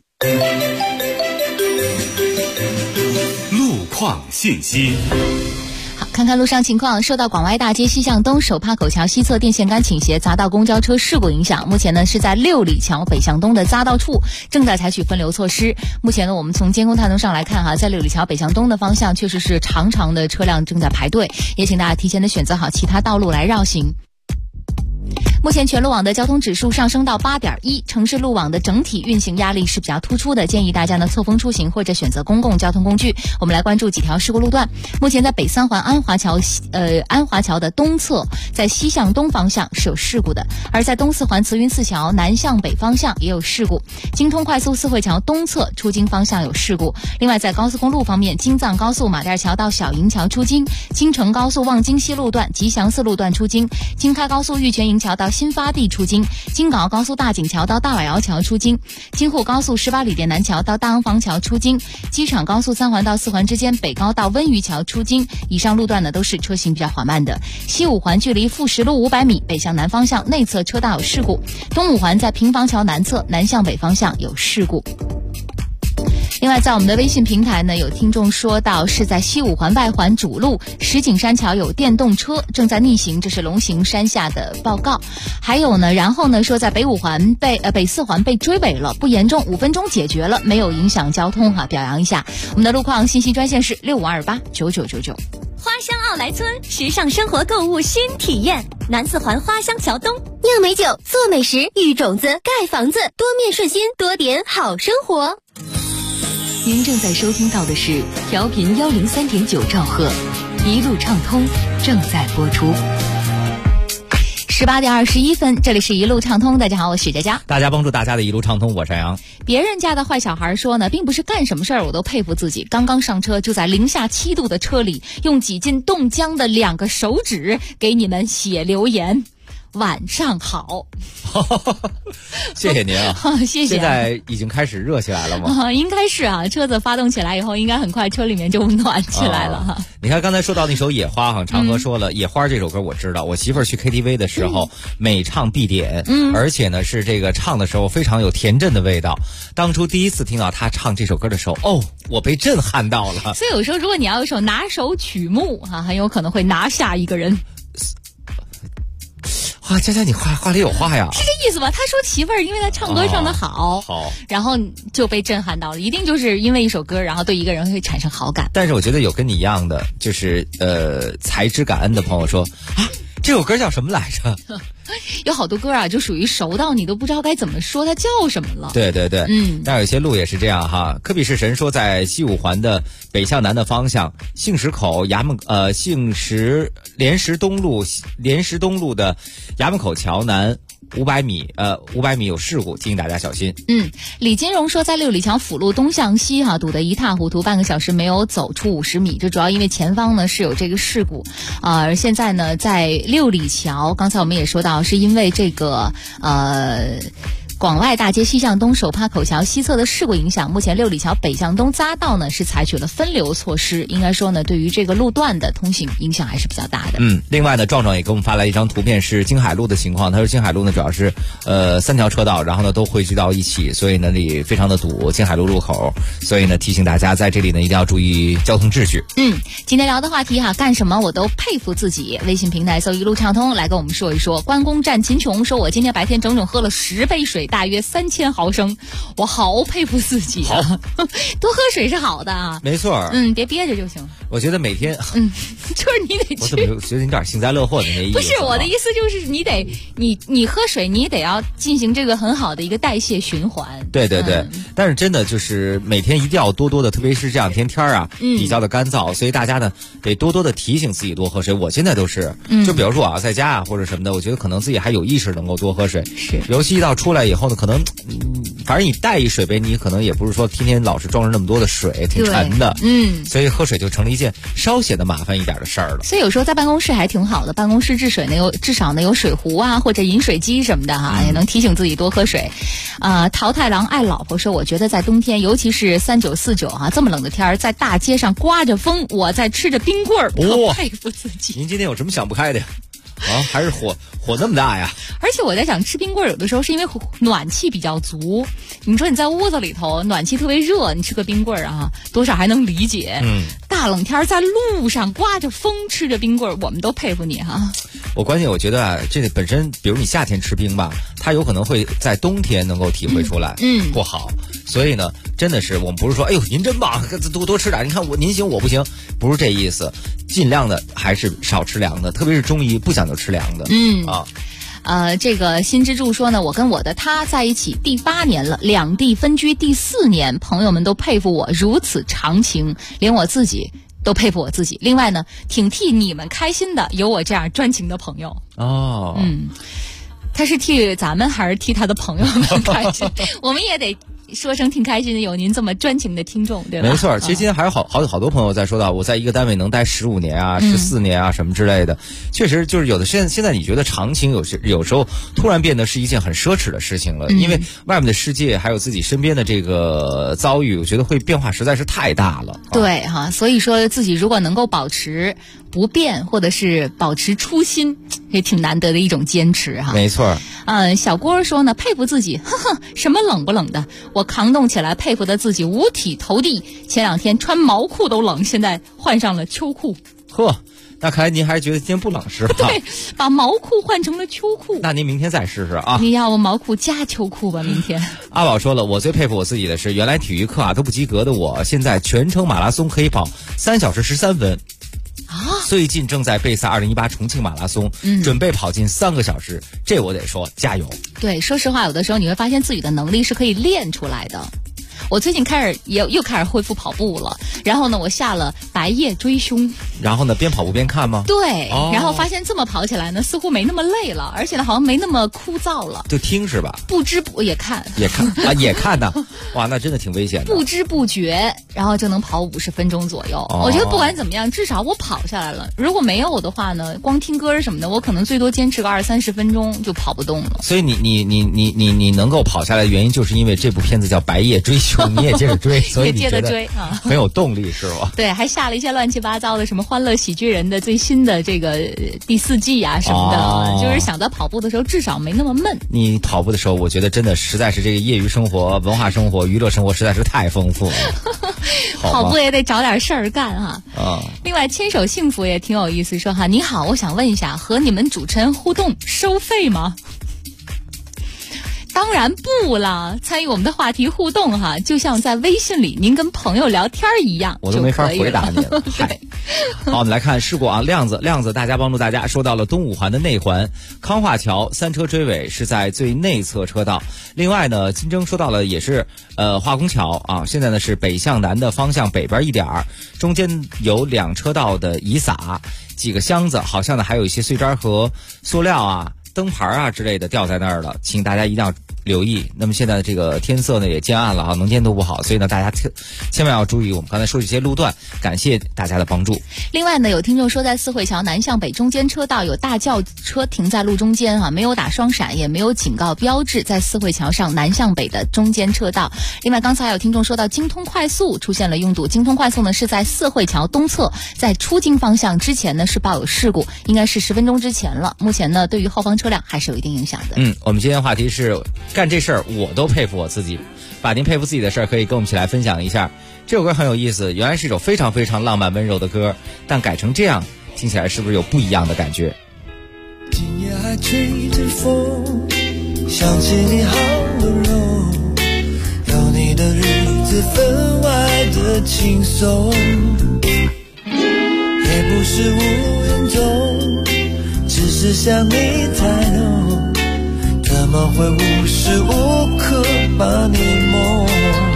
路况信息。 好，看看路上情况。受到广外大街西向东手帕口桥西侧电线杆倾斜砸到公交车事故影响，目前呢是在六里桥北向东的匝道处正在采取分流措施。目前呢我们从监控探头上来看在六里桥北向东的方向确实是长长的车辆正在排队，也请大家提前的选择好其他道路来绕行。目前全路网的交通指数上升到 8.1， 城市路网的整体运行压力是比较突出的，建议大家呢错峰出行或者选择公共交通工具。我们来关注几条事故路段。目前在北三环安华桥的东侧，在西向东方向是有事故的，而在东四环慈云寺桥南向北方向也有事故。京通快速四惠桥东侧出京方向有事故。另外在高速公路方面，京藏高速马甸桥到小营桥出京，京承高速望京西路段吉祥寺路段出京，京开高速玉泉营桥到新发地出京，京港澳高速大井桥到大瓦窑桥出京，京沪高速18里店南桥到大安坊桥出京，机场高速3环到4环之间北高到温榆桥出京。以上路段呢都是车行比较缓慢的。西五环距离富石路500米北向南方向内侧车道有事故，东五环在平房桥南侧南向北方向有事故。另外在我们的微信平台呢，有听众说到是在西五环外环主路石景山桥有电动车正在逆行，这是龙行山下的报告。还有呢，然后呢说在北五环北四环被追尾了，不严重，5分钟解决了，没有影响交通表扬一下。我们的路况信息专线是65289999。 花乡奥莱村时尚生活购物新体验，南四环花乡桥东，酿美酒，做美食，育种子，盖房子，多面顺心，多点好生活。 您正在收听到的是调频103.9兆赫，一路畅通正在播出。 18点21分，这里是一路畅通。大家好，我是佳佳。 大家帮助大家的一路畅通，我是杨。 别人家的坏小孩说呢，并不是干什么事儿我都佩服自己。刚刚上车就在零下7度的车里，用挤进冻僵的2个手指给你们写留言。晚上好。 谢谢您啊。 谢谢。 现在已经开始热起来了吗？ 应该是啊，车子发动起来以后应该很快车里面就暖起来了你看刚才说到那首野花长河说了野花这首歌我知道，我媳妇儿去 KTV 的时候每唱必点，而且呢是这个唱的时候非常有田震的味道。当初第一次听到她唱这首歌的时候，我被震撼到了。 所以有时候如果你要有一首拿手曲目很有可能会拿下一个人。 佳佳你话里有话呀。 是这意思吧？他说媳妇儿因为他唱歌唱得好，然后就被震撼到了，一定就是因为一首歌然后对一个人会产生好感。 但是我觉得有跟你一样的就是才知感恩的朋友说这首歌叫什么来着？ 有好多歌就属于熟到你都不知道该怎么说它叫什么了。 对对对，但有些路也是这样科比士神说在西五环的北向南的方向，杏石口莲石东路的衙门口桥南500米有事故，提醒大家小心。 李金荣说在六里桥辅路东向西堵得一塌糊涂，半个小时没有走出50米，这主要因为前方呢是有这个事故而现在呢在六里桥，刚才我们也说到是因为这个广外大街西向东手帕口桥西侧的事故影响，目前六里桥北向东匝道呢是采取了分流措施，应该说呢对于这个路段的通行影响还是比较大的。 另外呢壮壮也给我们发来一张图片，是京海路的情况。他说京海路呢主要是3条车道，然后呢都汇聚到一起，所以呢这里非常的堵，京海路路口，所以呢提醒大家在这里呢一定要注意交通秩序。 今天聊的话题干什么我都佩服自己。微信平台搜一路畅通来跟我们说一说。关公战秦琼说我今天白天整整喝了10杯水， 水大约3000毫升，我好佩服自己啊！多喝水是好的啊， 没错。 别憋着就行。 我觉得每天， 就是你得去。 我怎么觉得你有点幸灾乐祸的那意思？ 不是我的意思，就是你喝水，你得要进行这个很好的一个代谢循环。 对对对，但是真的就是每天一定要多多的，特别是这两天啊，比较的干燥，所以大家呢得多多的提醒自己多喝水。我现在都是，就比如说我在家啊或者什么的，我觉得可能自己还有意识能够多喝水。 是， 尤其一到出来以后呢，可能反正你带一水杯，你可能也不是说天天老是装着那么多的水，挺沉的。所以喝水就成了一件稍显得麻烦一点的事儿了。 所以有时候在办公室还挺好的，办公室制水呢至少呢有水壶啊或者饮水机什么的哈，也能提醒自己多喝水。桃太郎爱老婆说，我觉得在冬天，尤其是39、49哈这么冷的天儿，在大街上刮着风，我在吃着冰棍儿，我佩服自己。 您今天有什么想不开的呀？还是火那么大呀？ 而且我在想，吃冰棍儿有的时候是因为暖气比较足。你说你在屋子里头暖气特别热，你吃个冰棍儿啊，多少还能理解。大冷天在路上刮着风吃着冰棍儿，我们都佩服你哈。 关键我觉得啊，这个本身，比如你夏天吃冰吧，它有可能会在冬天能够体会出来，不好。所以呢，真的是我们不是说，哎呦您真棒，多吃点，你看您行我不行，不是这意思。尽量的还是少吃凉的，特别是中医不讲究吃凉的。 这个新之助说呢，我跟我的他在一起第8年了，两地分居第4年，朋友们都佩服我如此长情，连我自己都佩服我自己。另外呢，挺替你们开心的，有我这样专情的朋友。他是替咱们还是替他的朋友们开心？我们也得说声挺开心的，有您这么专情的听众，对吧？ 没错，其实今天还有好多朋友在说到，我在一个单位能待15年啊、14年啊什么之类的，确实就是有的现在你觉得长情有时候突然变得是一件很奢侈的事情了，因为外面的世界还有自己身边的这个遭遇，我觉得会变化实在是太大了。 对哈，所以说自己如果能够保持不变，或者是保持初心，也挺难得的一种坚持哈。 没错。 小郭说呢，佩服自己，什么冷不冷的，我扛冻起来，佩服的自己五体投地。前2天穿毛裤都冷，现在换上了秋裤。 那看来您还是觉得今天不冷是吧？ 对，把毛裤换成了秋裤。 那您明天再试试啊！ 你要我毛裤加秋裤吧？明天。 阿宝说了，我最佩服我自己的是，原来体育课啊都不及格的我，现在全程马拉松可以跑3小时13分。最近正在备赛2018重庆马拉松，准备跑进3个小时，这我得说加油。 对，说实话，有的时候你会发现自己的能力是可以练出来的。我最近又开始恢复跑步了，然后呢，我下了白夜追凶， 然后呢，边跑步边看吗？ 对，然后发现这么跑起来呢，似乎没那么累了，而且呢，好像没那么枯燥了。 就听是吧？ 不知不也看啊，也看呢。哇，那真的挺危险的。 不知不觉，然后就能跑50分钟左右。我觉得不管怎么样，至少我跑下来了。如果没有的话呢，光听歌什么的，我可能最多坚持个20-30分钟就跑不动了。 所以你能够跑下来的原因，就是因为这部片子叫《白夜追凶》。你也接着追，所以你觉得很有动力是吧？ 对，还下了一些乱七八糟的什么《欢乐喜剧人》的最新的这个第4季啊什么的，就是想在跑步的时候至少没那么闷。 你跑步的时候，我觉得真的实在是这个业余生活、文化生活、娱乐生活实在是太丰富了。 跑步也得找点事儿干哈。另外，牵手幸福也挺有意思，说哈，你好，我想问一下，和你们主持人互动收费吗？当然不了，参与我们的话题互动哈，就像在微信里您跟朋友聊天一样， 我都没法回答你了。嗨，好，我们来看事故啊，亮子，大家帮助大家说到了东五环的内环，康化桥3车追尾是在最内侧车道。另外呢，金征说到了也是化工桥啊，现在呢是北向南的方向北边一点，中间有2车道的遗撒，几个箱子，好像呢还有一些碎渣和塑料啊、灯牌啊之类的掉在那儿了，请大家一定要留意。那么现在这个天色呢也渐暗了啊，能见度不好，所以呢大家千万要注意我们刚才说这些路段，感谢大家的帮助。 另外呢，有听众说在四惠桥南向北中间车道有大轿车停在路中间没有打双闪，也没有警告标志，在四惠桥上南向北的中间车道。另外刚才有听众说到京通快速出现了拥堵，京通快速呢是在四惠桥东侧，在出京方向之前呢是报有事故，应该是10分钟之前了，目前呢对于后方车辆还是有一定影响的。 我们今天话题是干这事儿我都佩服我自己，把您佩服自己的事儿可以跟我们一起来分享一下。这首歌很有意思，原来是一首非常非常浪漫温柔的歌，但改成这样听起来是不是有不一样的感觉？ 今夜还吹着风，想起你好温柔，有你的日子分外的轻松，也不是无影踪，只是想你太浓，怎么会无时无刻把你梦？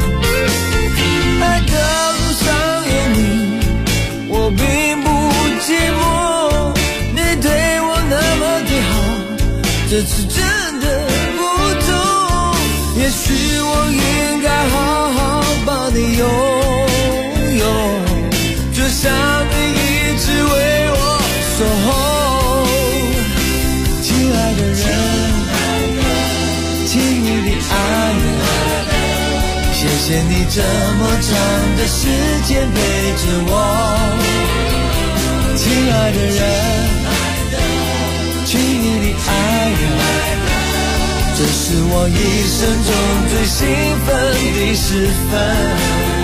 爱的路上有你，我并不寂寞，你对我那么的好，这次真的不同，也许我应该好好把你拥有，就像你一直为我守候。亲爱的人，亲密的爱人，谢谢你这么长的时间陪着我。亲爱的人，亲密的爱人，这是我一生中最兴奋的时分。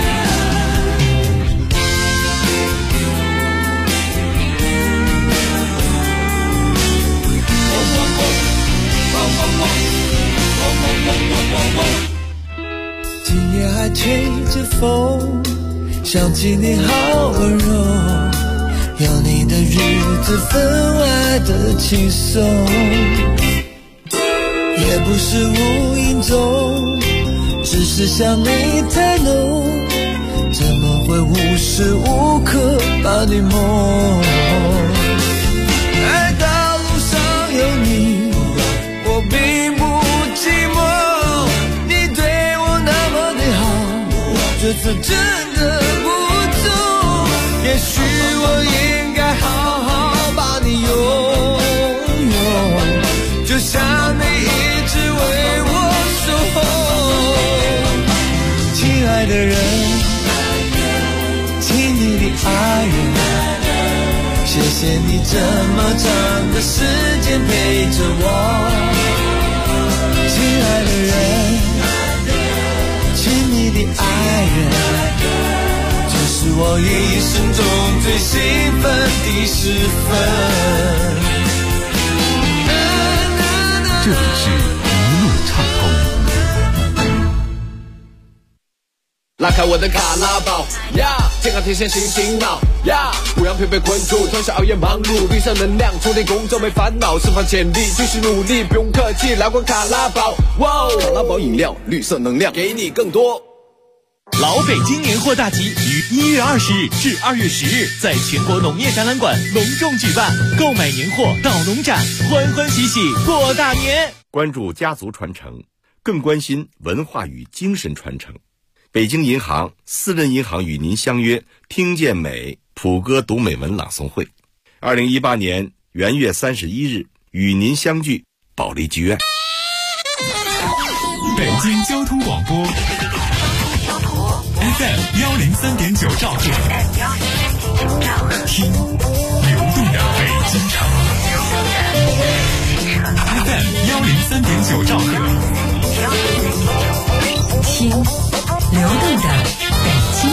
今夜还吹着风，想起你好温柔，有你的日子分外的轻松，也不是无影踪，只是想你太浓，怎么会无时无刻把你梦？爱到路上有你，我并不寂寞，你对我那么的好，这次真的不同，也许我应该好好把你拥有，就像你一直为我守候。亲爱的人，亲你的爱人，谢谢你这么长的时间陪着我。亲爱的人，亲你的爱人，这是我一生中最兴奋的时分。 这里是一路畅通。 拉开我的卡拉宝呀，健康天线醒醒脑呀，不让疲惫困住，吞下熬夜忙碌，绿色能量充电工作没烦恼，释放潜力继续努力，不用客气，来罐卡拉宝，哇，卡拉宝饮料，绿色能量给你更多。 老北京年货大集于1月20日至2月10日在全国农业展览馆隆重举办，购买年货到农展，欢欢喜喜过大年。 关注家族传承，更关心文化与精神传承。北京银行、私人银行与您相约听见美普歌读美文朗诵会，2018年元月31日与您相聚保利剧院。 北京交通广播 FM 103.9兆赫，听流动的北京城。FM 103.9兆赫， 听流动的北京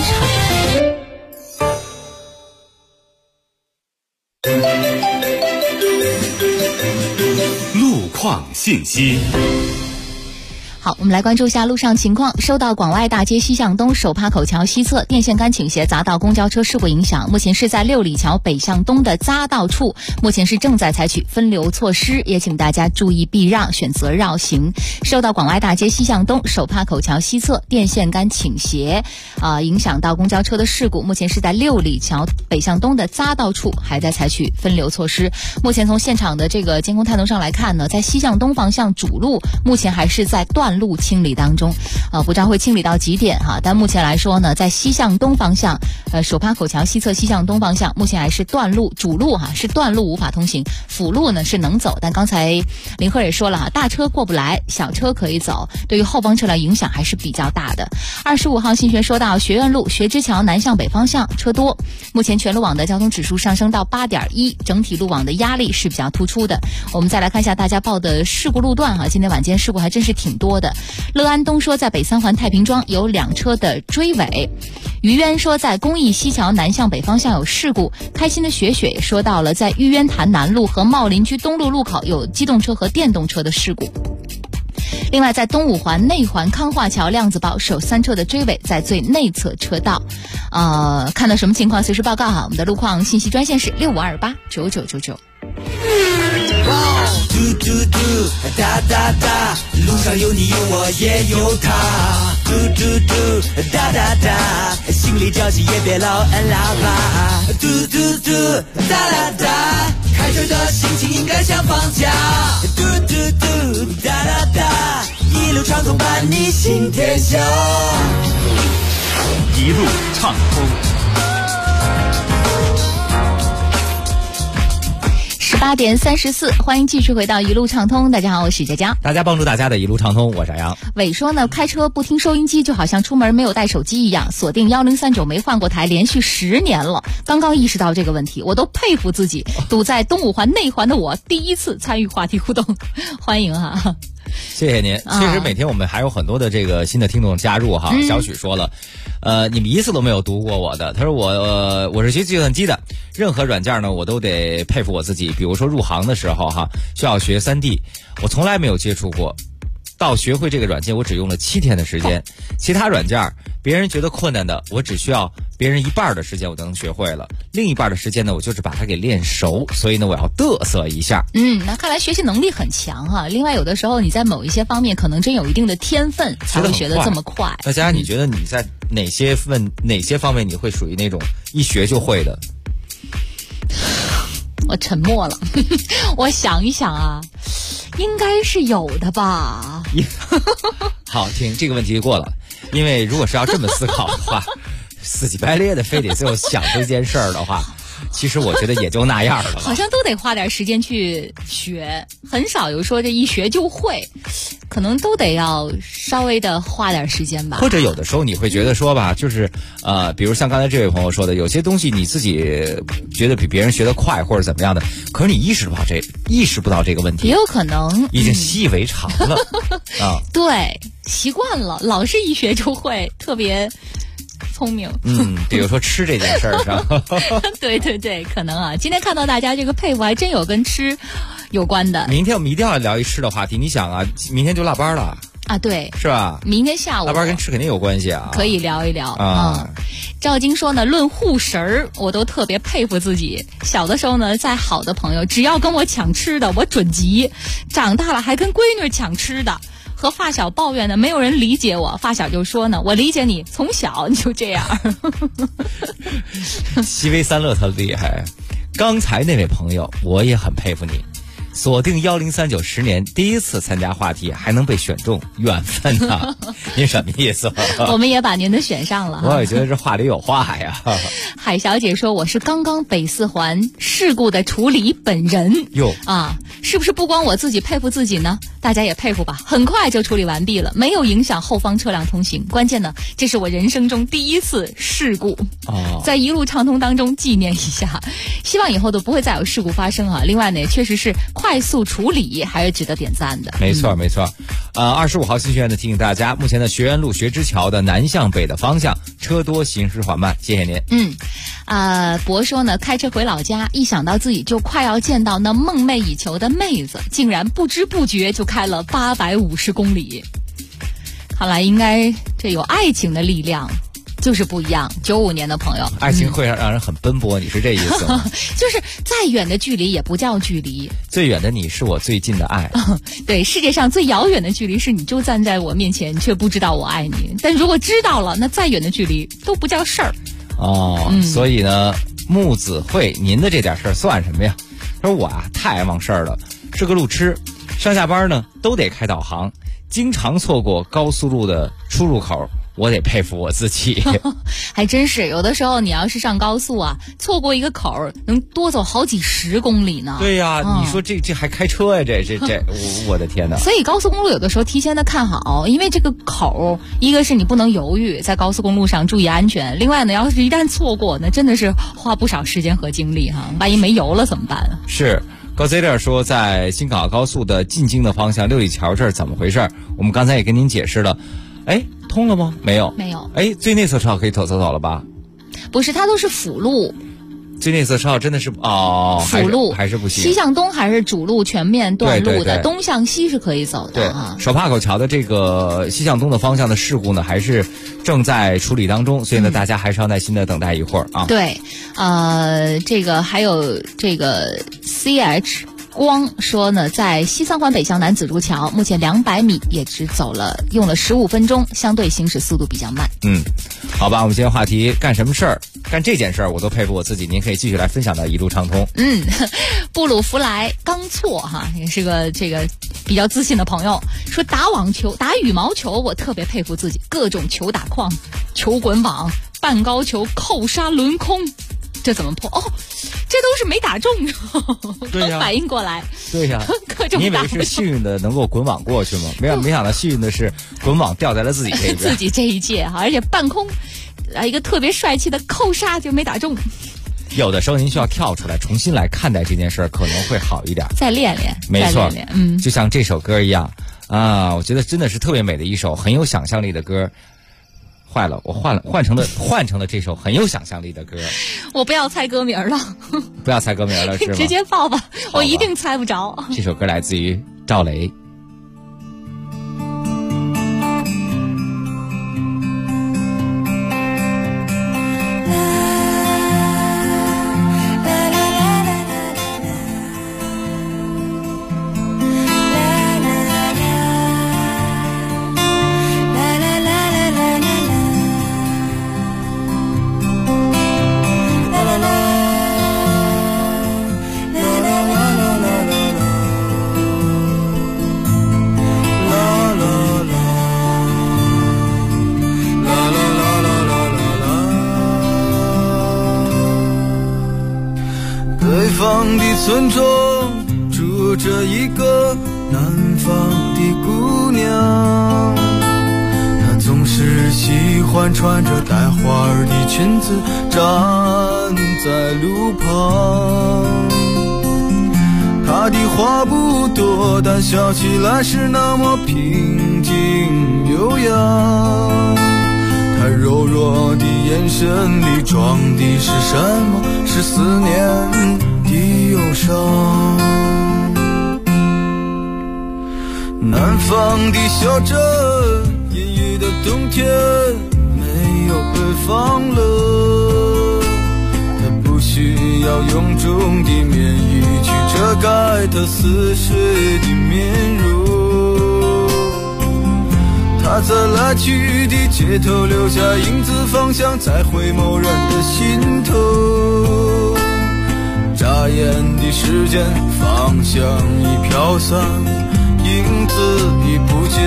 城。路况信息。 好，我们来关注一下路上情况。受到广外大街西向东手帕口桥西侧电线杆倾斜砸到公交车事故影响，目前是在六里桥北向东的匝道处，目前是正在采取分流措施，也请大家注意避让，选择绕行。受到广外大街西向东手帕口桥西侧电线杆倾斜影响到公交车的事故，目前是在六里桥北向东的匝道处还在采取分流措施。目前从现场的这个监控探头上来看呢，在西向东方向主路目前还是在断路清理当中，不知道会清理到几点哈。但目前来说呢，在西向东方向，手帕口桥西侧西向东方向，目前还是断路，主路是断路无法通行，辅路呢是能走。但刚才林鹤也说了大车过不来，小车可以走，对于后方车辆影响还是比较大的。25号新学说到学院路学之桥南向北方向车多，目前全路网的交通指数上升到8.1，整体路网的压力是比较突出的。我们再来看一下大家报的事故路段今天晚间事故还真是挺多的。乐安东说在北三环太平庄有2车的追尾，于渊说在公益西桥南向北方向有事故，开心的雪雪也说到了在玉渊潭南路和茂林居东路路口有机动车和电动车的事故。 另外，在东五环内环康化桥量子堡首3车的追尾在最内侧车道。看到什么情况随时报告哈，我们的路况信息专线是65289999。 嘟嘟嘟，哒哒哒，路上有你有我也有他。嘟嘟嘟，哒哒哒，心里着急也别老按喇叭。嘟嘟嘟，哒哒哒，开车的心情应该像放假。嘟嘟嘟，哒哒哒，一路畅通伴你行天下。 一路畅通。 8点34，欢迎继续回到一路畅通。大家好，我是佳佳。 大家帮助大家的一路畅通，我是杨。 伟说呢，开车不听收音机就好像出门没有带手机一样，锁定1039没换过台，连续10年了。刚刚意识到这个问题，我都佩服自己。堵在东五环内环的我，第一次参与话题互动，欢迎哈。 谢谢您。其实每天我们还有很多的这个新的听众加入哈。小许说了，你们一次都没有读过我的。他说我是学计算机的，任何软件呢我都得佩服我自己。比如说入行的时候哈，需要学3D，我从来没有接触过。到学会这个软件，我只用了7天的时间。其他软件别人觉得困难的，我只需要别人一半的时间我就能学会了，另一半的时间呢，我就是把它给练熟。所以呢，我要嘚瑟一下。 那看来学习能力很强哈。另外，有的时候你在某一些方面可能真有一定的天分，才会学得这么快。 那佳佳，你觉得你在哪些方面你会属于那种一学就会的？ 我沉默了，我想一想啊，应该是有的吧。 好，听这个问题就过了，因为如果是要这么思考的话，死乞白咧的非得最后想出一件事儿的话，其实我觉得也就那样了。 好像都得花点时间去学，很少有说这一学就会，可能都得要稍微的花点时间吧。 或者有的时候你会觉得说吧，就是比如像刚才这位朋友说的，有些东西你自己觉得比别人学得快或者怎么样的，可是你意识不到这个问题， 也有可能已经习以为常了对，习惯了，老是一学就会，特别聪明。 比如说吃这件事儿上对对对，可能啊。今天看到大家这个佩服，还真有跟吃有关的。 明天我们一定要聊一吃的话题。你想啊，明天就腊八了啊，对， 是吧？ 明天下午腊八跟吃肯定有关系啊， 可以聊一聊啊。赵晶说呢，论护食儿，我都特别佩服自己。小的时候呢，再好的朋友，只要跟我抢吃的，我准急；长大了还跟闺女抢吃的。和发小抱怨呢，没有人理解我。发小就说呢，我理解你，从小你就这样。 西威三乐特厉害。刚才那位朋友，我也很佩服你。锁定103910年，第一次参加话题还能被选中，缘分啊！您什么意思？ 我们也把您的选上了。 我也觉得这话里有话呀。 海小姐说，我是刚刚北4环事故的处理本人。 哟啊，是不是不光我自己佩服自己呢？大家也佩服吧。很快就处理完毕了，没有影响后方车辆通行。关键呢，这是我人生中第一次事故。在一路畅通当中纪念一下，希望以后都不会再有事故发生啊。另外呢，也确实是快速处理，还是值得点赞的。 没错没错。25号新学院的提醒大家，目前的学园路学之桥的南向北的方向车多，行驶缓慢。谢谢您。 博说呢，开车回老家，一想到自己就快要见到那梦寐以求的妹子，竟然不知不觉就开了850公里。看来应该这有爱情的力量。就是不一样。95年的朋友， 爱情会让人很奔波，你是这意思吗？ 就是再远的距离也不叫距离， 最远的你是我最近的爱。 对，世界上最遥远的距离是你就站在我面前，却不知道我爱你。但如果知道了，那再远的距离都不叫事儿。 所以呢，木子慧，您的这点事儿算什么呀？他说我啊太爱忘事儿了，是个路痴，上下班呢都得开导航，经常错过高速路的出入口。我得佩服我自己。 还真是，有的时候你要是上高速啊，错过一个口能多走好几10公里呢。 对呀，你说这还开车呀？这我的天哪！ 所以高速公路有的时候提前的看好，因为这个口，一个是你不能犹豫，在高速公路上注意安全。另外呢，要是一旦错过，那真的是花不少时间和精力哈。万一没油了怎么办啊？ 是。高 Z 点说，在新港澳高速的进京的方向六里桥这儿怎么回事？我们刚才也跟您解释了。通了吗？没有。 最内侧车道可以走了吧？ 不是，它都是辅路， 最内侧10号真的是辅路还是不行。 西向东还是主路全面断路的，东向西是可以走的啊。 手帕口桥的这个西向东的方向的事故呢，还是正在处理当中，所以呢，大家还是要耐心的等待一会儿啊。 对，这个还有这个 CH。光说呢，在西三环北向南紫竹桥，目前200米也只用了15分钟，相对行驶速度比较慢。 好吧，我们今天话题干什么事儿？干这件事儿，我都佩服我自己。您可以继续来分享到一路畅通。 布鲁弗莱刚错哈，也是个这个比较自信的朋友，说打网球、打羽毛球，我特别佩服自己，各种球打框、球滚网、半高球、扣杀轮空。这怎么破？这都是没打中， 对呀， 反应过来。 对呀， 各种打。 你以为是幸运的能够滚网过去吗？没想到幸运的是滚网掉在了自己这一边。 自己这一届哈，而且半空，一个特别帅气的扣杀就没打中。 有的时候您需要跳出来，重新来看待这件事儿，可能会好一点。 再练练， 没错， 就像这首歌一样啊，我觉得真的是特别美的一首很有想象力的歌。坏了，我换成了这首很有想象力的歌。 我不要猜歌名了。 不要猜歌名了是吗？ 直接报吧，我一定猜不着。 这首歌来自于赵雷。 村中住着一个南方的姑娘，她总是喜欢穿着带花儿的裙子站在路旁。她的话不多，但笑起来是那么平静悠扬。她柔弱的眼神里装的是什么？是思念的忧伤。南方的小镇，阴郁的冬天，没有北方冷。它不需要臃肿的棉衣去遮盖它似水的面容。它在来去的街头留下影子，方向在回眸人的心头。眨眼的时间，方向已飘散，影子已不见。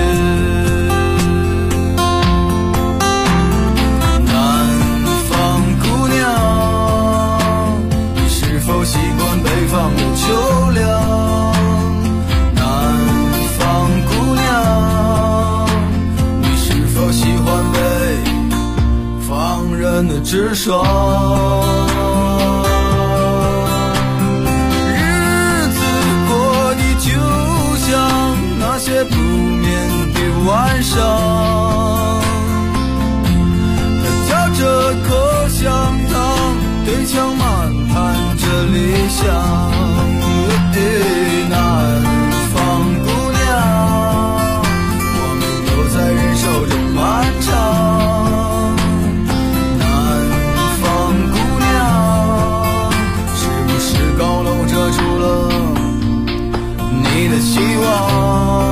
南方姑娘，你是否习惯北方的秋凉？南方姑娘，你是否喜欢北方人的直爽？那些不眠的晚上，他嚼着口香糖，对墙漫谈着理想。南方姑娘，我们都在忍受着漫长。南方姑娘，是不是高楼遮住了你的希望？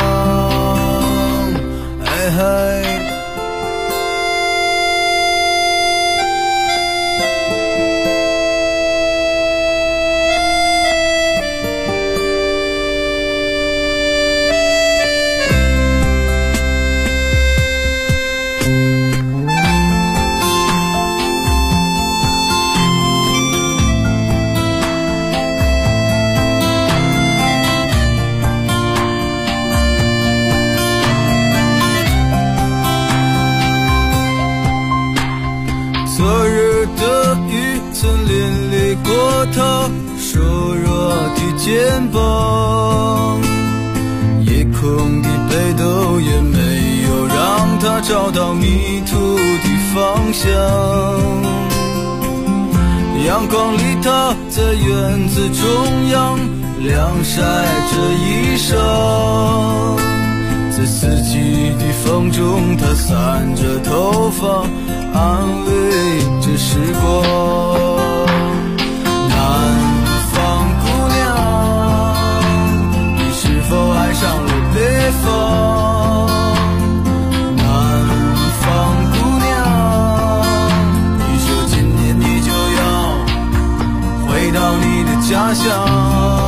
昨日的雨曾淋漓过他瘦弱的肩膀，夜空的北斗也没有让他找到迷途的方向。 阳光里它在院子中央晾晒着衣裳，在四季的风中它散着头发，安慰着时光。南方姑娘，你是否爱上了北方？南方姑娘，你说今年你就要回到你的家乡。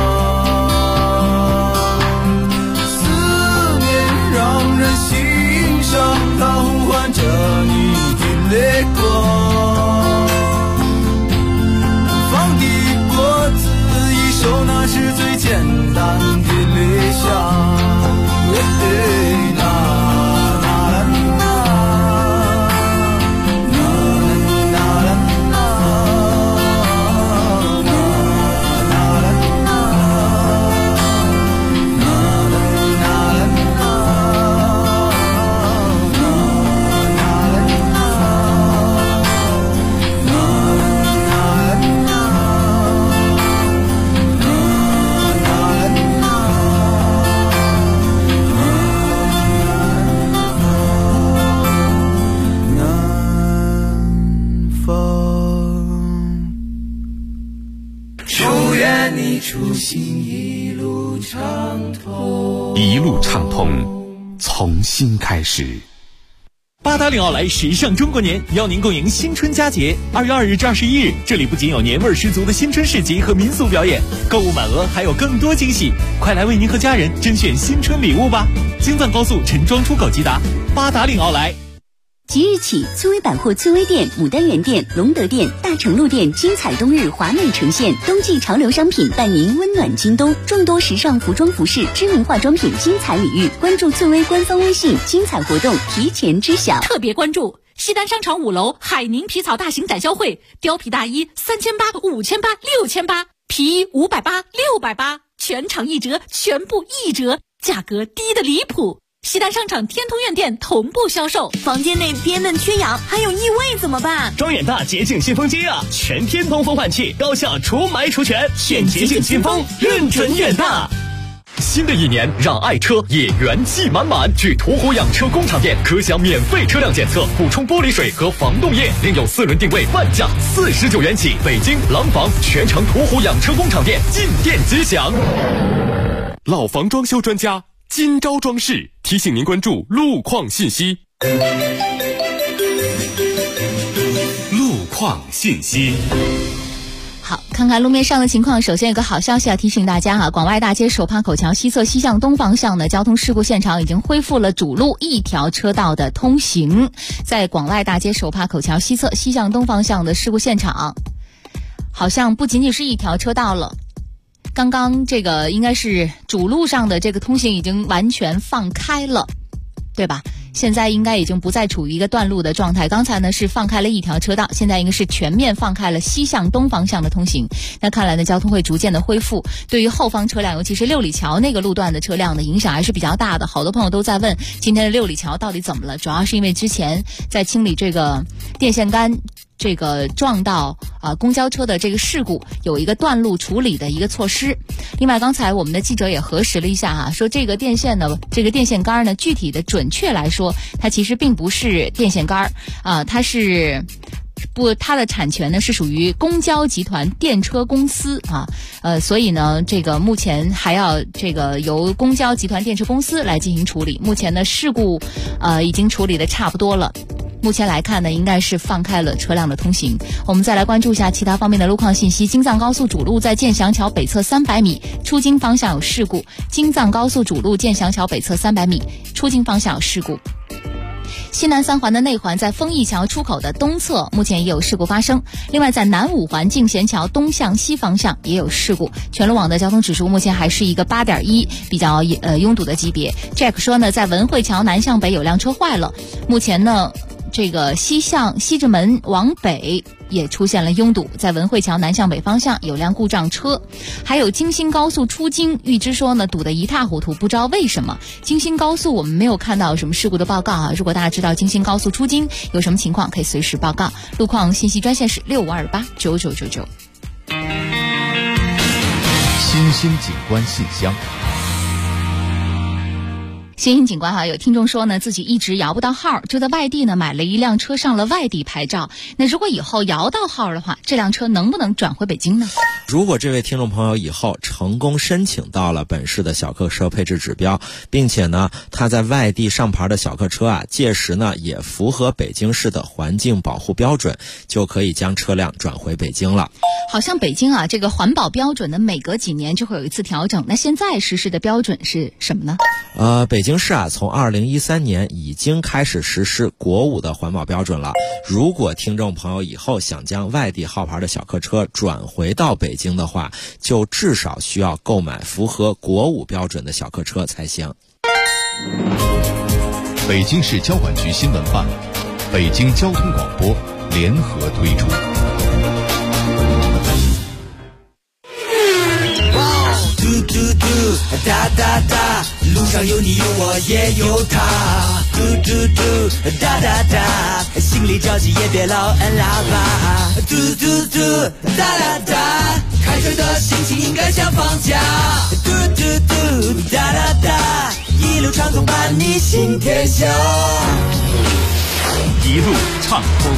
它呼唤着你的泪光，放的果子一熟，那是最简单的理想。 出行一路畅通， 一路畅通，从新开始。 八达岭奥莱时尚中国年邀您共迎新春佳节，2月2日至21日，这里不仅有年味十足的新春市集和民俗表演，购物满额还有更多惊喜，快来为您和家人甄选新春礼物吧！京藏高速陈庄出口即达，八达岭奥莱。 即日起，翠微百货翠微店、牡丹园店、隆德店、大成路店精彩冬日华美呈现，冬季潮流商品伴您温暖京东，众多时尚服装服饰、知名化妆品精彩礼遇，关注翠微官方微信，精彩活动提前知晓。 特别关注西单商场5楼海宁皮草大型展销会，貂皮大衣3800、5800、6800，皮衣580、680，全场一折，全部一折，价格低得离谱。西单商场天通苑店同步销售。 房间内憋闷缺氧还有异味怎么办？ 装远大洁净新风机啊，全天通风换气，高效除霾除醛，选洁净新风，认准远大。 新的一年，让爱车也元气满满。去途虎养车工厂店可享免费车辆检测，补充玻璃水和防冻液，另有4轮定位半价49元起。北京廊坊全城途虎养车工厂店进店即享。 老房装修专家今朝装饰提醒您关注路况信息。路况信息。 好，看看路面上的情况。首先有个好消息要提醒大家广外大街手帕口桥西侧西向东方向的交通事故现场已经恢复了主路一条车道的通行。在广外大街手帕口桥西侧西向东方向的事故现场，好像不仅仅是一条车道了。刚刚这个应该是主路上的这个通行已经完全放开了，对吧？现在应该已经不再处于一个断路的状态。刚才呢是放开了一条车道，现在应该是全面放开了西向东方向的通行。那看来呢，交通会逐渐的恢复。对于后方车辆，尤其是六里桥那个路段的车辆的影响还是比较大的。好多朋友都在问今天的六里桥到底怎么了，主要是因为之前在清理这个电线杆这个撞到公交车的这个事故，有一个断路处理的一个措施。另外刚才我们的记者也核实了一下说这个电线杆呢，具体的准确来说它其实并不是电线杆它的产权呢是属于公交集团电车公司所以呢这个目前还要这个由公交集团电车公司来进行处理。目前呢事故已经处理的差不多了。目前来看呢，应该是放开了车辆的通行。我们再来关注一下其他方面的路况信息。京藏高速主路在建祥桥北侧300米出京方向有事故。京藏高速主路建祥桥北侧300米出京方向有事故。西南3环的内环在丰益桥出口的东侧目前也有事故发生。另外在南5环进贤桥东向西方向也有事故。全路网的交通指数目前还是一个8.1，比较拥堵的级别。Jack 说呢，在文汇桥南向北有辆车坏了，目前呢这个西直门往北也出现了拥堵，在文汇桥南向北方向有辆故障车，还有京新高速出京，预知说呢堵得一塌糊涂，不知道为什么。京新高速我们没有看到什么事故的报告啊，如果大家知道京新高速出京有什么情况，可以随时报告。路况信息专线是65289999。 新兴景观信箱。 新兴景观哈，有听众说呢，自己一直摇不到号，就在外地呢买了一辆车上了外地牌照。那如果以后摇到号的话，这辆车能不能转回北京呢？ 如果这位听众朋友以后成功申请到了本市的小客车配置指标，并且呢他在外地上牌的小客车啊，届时呢也符合北京市的环境保护标准，就可以将车辆转回北京了。 好像北京啊，这个环保标准呢每隔几年就会有一次调整，那现在实施的标准是什么呢？ 北京市啊，从2013年已经开始实施国5的环保标准了。如果听众朋友以后想将外地号牌的小客车转回到北京的话，就至少需要购买符合国5标准的小客车才行。 北京市交管局新闻办、北京交通广播联合推出。 哒哒哒，路上有你有我也有他，嘟嘟嘟，哒哒哒，心里着急也别老摁喇叭，嘟嘟嘟，哒哒哒，开车的心情应该像放假，嘟嘟嘟，哒哒哒，一路畅通伴你行天下， 一路畅通。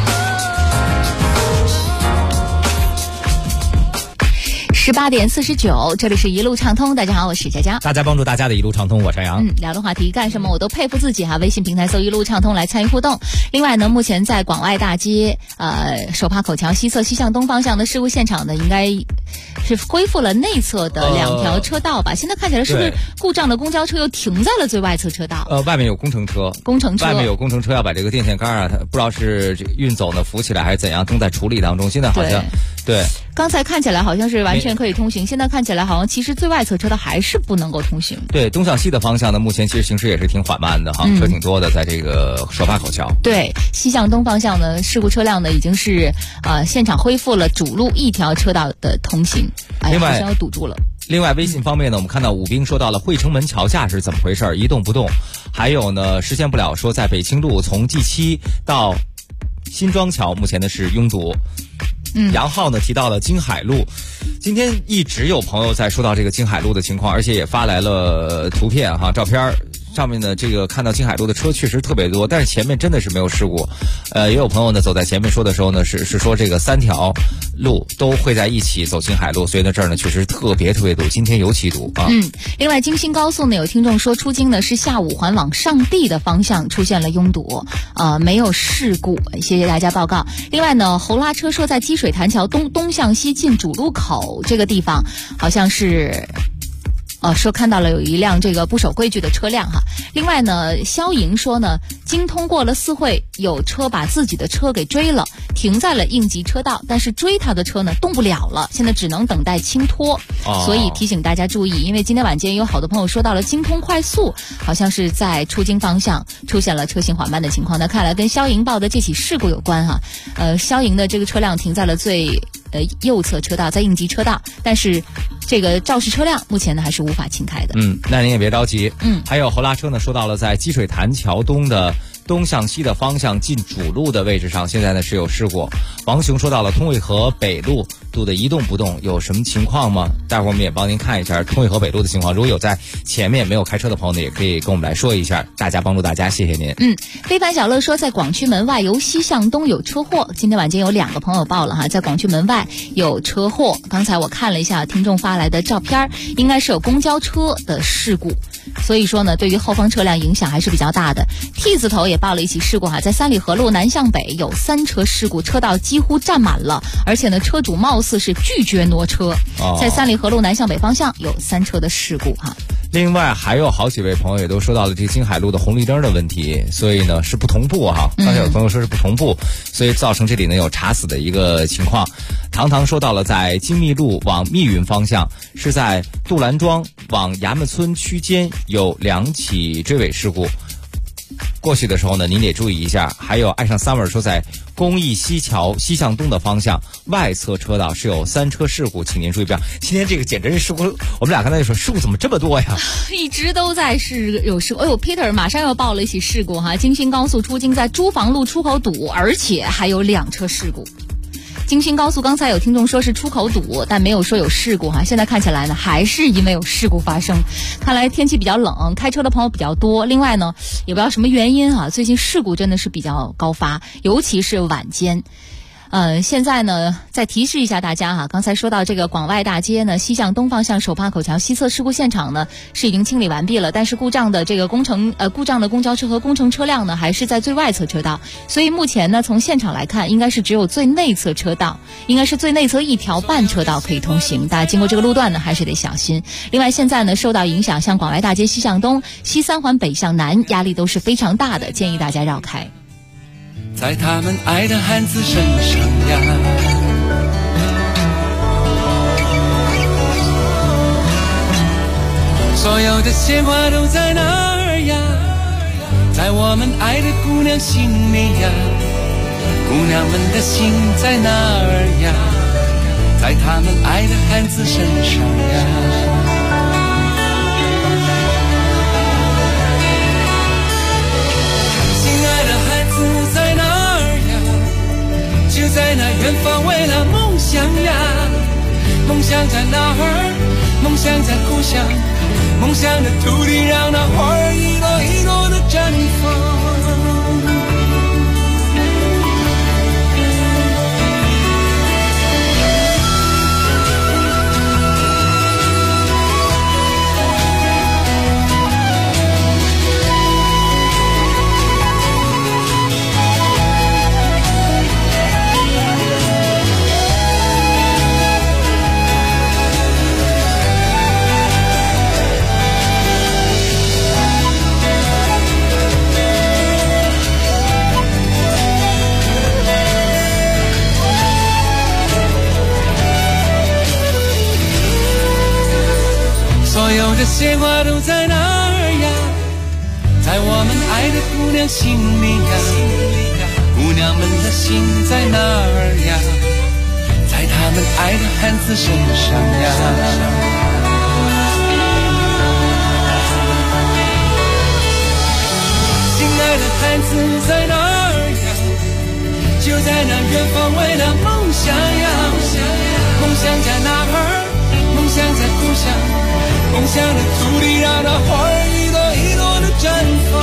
18点49，这里是一路畅通。大家好，我是佳佳。 大家帮助大家的一路畅通，我陈阳。 聊的话题干什么我都佩服自己哈。微信平台搜一路畅通来参与互动。另外呢，目前在广外大街手帕口桥西侧西向东方向的事故现场呢，应该是恢复了内侧的2条车道吧。现在看起来是不是故障的公交车又停在了最外侧车道？ 外面有工程车，外面有工程车要把这个电线杆啊，它不知道是运走呢扶起来还是怎样，正在处理当中。现在好像对。 刚才看起来好像是完全可以通行，现在看起来好像其实最外侧车道还是不能够通行。 对，东向西的方向呢，目前其实行驶也是挺缓慢的哈，车挺多的，在这个手帕口桥。 对，西向东方向呢，事故车辆呢已经是现场恢复了主路1条车道的通行，好像要堵住了。 另外，微信方面呢，我们看到武兵说到了汇城门桥下是怎么回事，一动不动。还有呢，实现不了说在北清路从 G7 到新庄桥，目前呢是拥堵。杨浩呢提到了京海路，今天一直有朋友在说到这个京海路的情况，而且也发来了图片哈照片。上面呢，这个看到京海路的车确实特别多，但是前面真的是没有事故。也有朋友呢走在前面说的时候呢，是说这个3条路都会在一起走京海路，所以呢这儿呢确实特别堵，今天尤其堵啊。 另外京新高速呢，有听众说出京呢是下5环往上地的方向出现了拥堵，没有事故，谢谢大家报告。另外呢，侯拉车说在积水潭桥东向西进主路口这个地方，好像是。说看到了有一辆这个不守规矩的车辆哈。另外呢，肖莹说呢，经通过了4会，有车把自己的车给追了，停在了应急车道，但是追他的车呢动不了了，现在只能等待清脱。所以提醒大家注意，因为今天晚间有好多朋友说到了京通快速，好像是在出京方向出现了车行缓慢的情况。那看来跟肖莹报的这起事故有关哈。肖莹的这个车辆停在了最右侧车道，在应急车道，但是这个肇事车辆目前呢还是无法轻开的。 那您也别着急。还有侯拉车呢说到了在积水潭桥东的东向西的方向进主路的位置上，现在呢是有事故。王雄说到了通渭河北路堵得一动不动，有什么情况吗？待会儿我们也帮您看一下通渭河北路的情况。如果有在前面没有开车的朋友呢，也可以跟我们来说一下，大家帮助大家，谢谢您。 非凡小乐说在广渠门外由西向东有车祸，今天晚间有2个朋友报了哈，在广渠门外有车祸。刚才我看了一下听众发来的照片，应该是有公交车的事故，所以说呢，对于后方车辆影响还是比较大的。T 字头也报了一起事故哈，在三里河路南向北有3车事故，车道几乎占满了，而且呢，车主貌似是拒绝挪车。在三里河路南向北方向有3车的事故哈。 另外还有好几位朋友也都说到了这京海路的红绿灯的问题，所以呢是不同步哈。刚才有朋友说是不同步，所以造成这里呢有查死的一个情况。堂堂说到了在精密路往密云方向，是在杜兰庄往衙门村区间有2起追尾事故。 过去的时候呢，您得注意一下。还有爱上 Summer 说，在公益西桥西向东的方向外侧车道是有3车事故，请您注意。今天这个简直是事故，我们俩刚才就说事故怎么这么多呀？ 一直都在有事故。哎呦 ，Peter 马上又报了一起事故哈，京新高速出京在朱房路出口堵，而且还有2车事故。京新高速刚才有听众说是出口堵，但没有说有事故哈。现在看起来呢，还是因为有事故发生。看来天气比较冷，开车的朋友比较多。另外呢，也不知道什么原因啊，最近事故真的是比较高发，尤其是晚间。现在呢，再提示一下大家哈，刚才说到这个广外大街呢，西向东方向首发口桥西侧事故现场呢是已经清理完毕了，但是故障的公交车和工程车辆呢还是在最外侧车道，所以目前呢从现场来看，应该是只有最内侧车道，应该是最内侧1条半车道可以通行，大家经过这个路段呢还是得小心。另外现在呢受到影响，像广外大街西向东、西3环北向南压力都是非常大的，建议大家绕开。 在他们爱的汉子身上呀，所有的鲜花都在哪儿呀？在我们爱的姑娘心里呀，姑娘们的心在哪儿呀？在他们爱的汉子身上呀。就在那远方，为了梦想呀，梦想在哪儿？梦想在故乡，梦想的土地让那花儿一朵一朵的绽放。所有的鲜花都在哪儿呀？在我们爱的姑娘心里呀，姑娘们的心在哪儿呀？在他们爱的汉子身上呀。亲爱的孩子在哪儿呀？就在那远方，为了梦想呀，梦想在哪儿？梦想在故乡，梦想的土地让那花儿一朵一朵的绽放。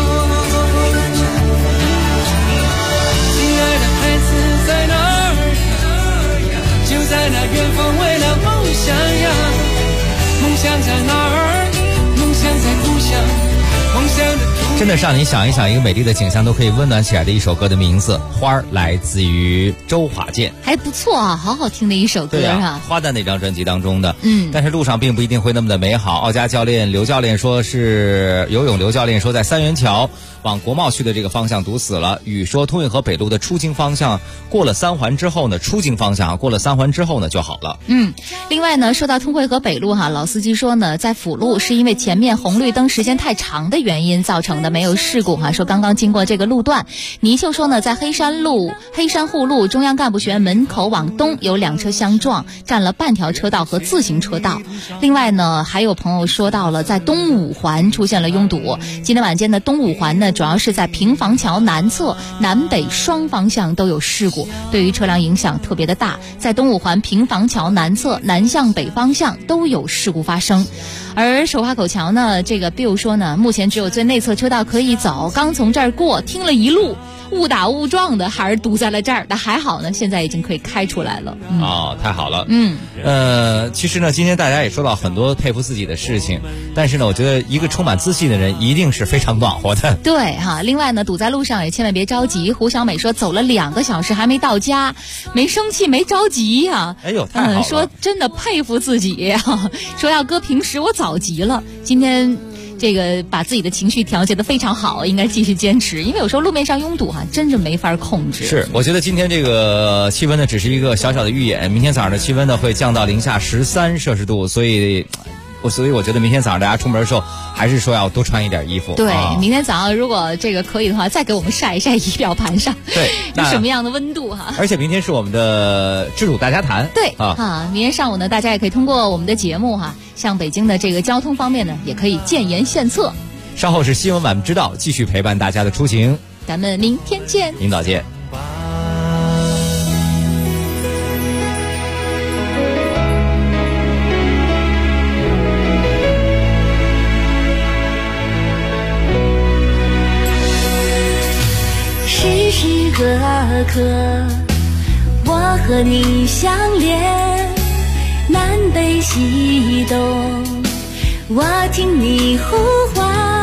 亲爱的孩子在哪儿呀？就在那远方，为了梦想呀，梦想在哪儿？梦想在故乡，梦想的土地。 真的是让你想一想，一个美丽的景象都可以温暖起来的一首歌的名字《花儿》，来自于周华健， 还不错啊，好好听的一首歌啊。 花旦那张专辑当中的，但是路上并不一定会那么的美好。奥家教练刘教练说是游泳，刘教练说在三元桥往国贸区的这个方向堵死了。雨说通运河北路的出京方向过了3环之后呢，出京方向过了3环之后呢就好了。 另外呢，说到通惠河北路哈，老司机说呢，在辅路是因为前面红绿灯时间太长的原因造成的，没有事故哈。说刚刚经过这个路段。泥鳅说呢，在黑山护路中央干部学院门口往东有2车相撞，占了半条车道和自行车道。另外呢，还有朋友说到了在东五环出现了拥堵。今天晚间的东五环呢，主要是在平房桥南侧南北双方向都有事故，对于车辆影响特别的大。在东五环平房桥南侧南向北方向都有事故发生。而首发口桥呢，这个 Bill 说呢，目前只有最内侧车道可以走，刚从这儿过，听了一路误打误撞的，还是堵在了这儿。但还好呢，现在已经可以开出来了。 太好了。其实呢，今天大家也说到很多佩服自己的事情，但是呢，我觉得一个充满自信的人一定是非常暖和的。 对哈，另外呢，堵在路上也千万别着急。胡小美说走了2个小时还没到家，没生气没着急呀。 哎呦，太好了。 说真的佩服自己呀。说要搁平时我早急了，今天这个把自己的情绪调节得非常好，应该继续坚持，因为有时候路面上拥堵真是没法控制。 是，我觉得今天这个气温呢只是一个小小的预演，明天早上的气温呢会降到零下13摄氏度，所以所以我觉得明天早上大家出门的时候，还是说要多穿一点衣服。 对，明天早上如果这个可以的话，再给我们晒一晒仪表盘上， 对， 有什么样的温度哈。 而且明天是我们的知主大家谈。 对明天上午呢，大家也可以通过我们的节目向北京的这个交通方面呢，也可以建言献策。 稍后是新闻晚知道，继续陪伴大家的出行。 咱们明天见， 明早见。 时时刻刻，我和你相连，南北西东，我听你呼唤。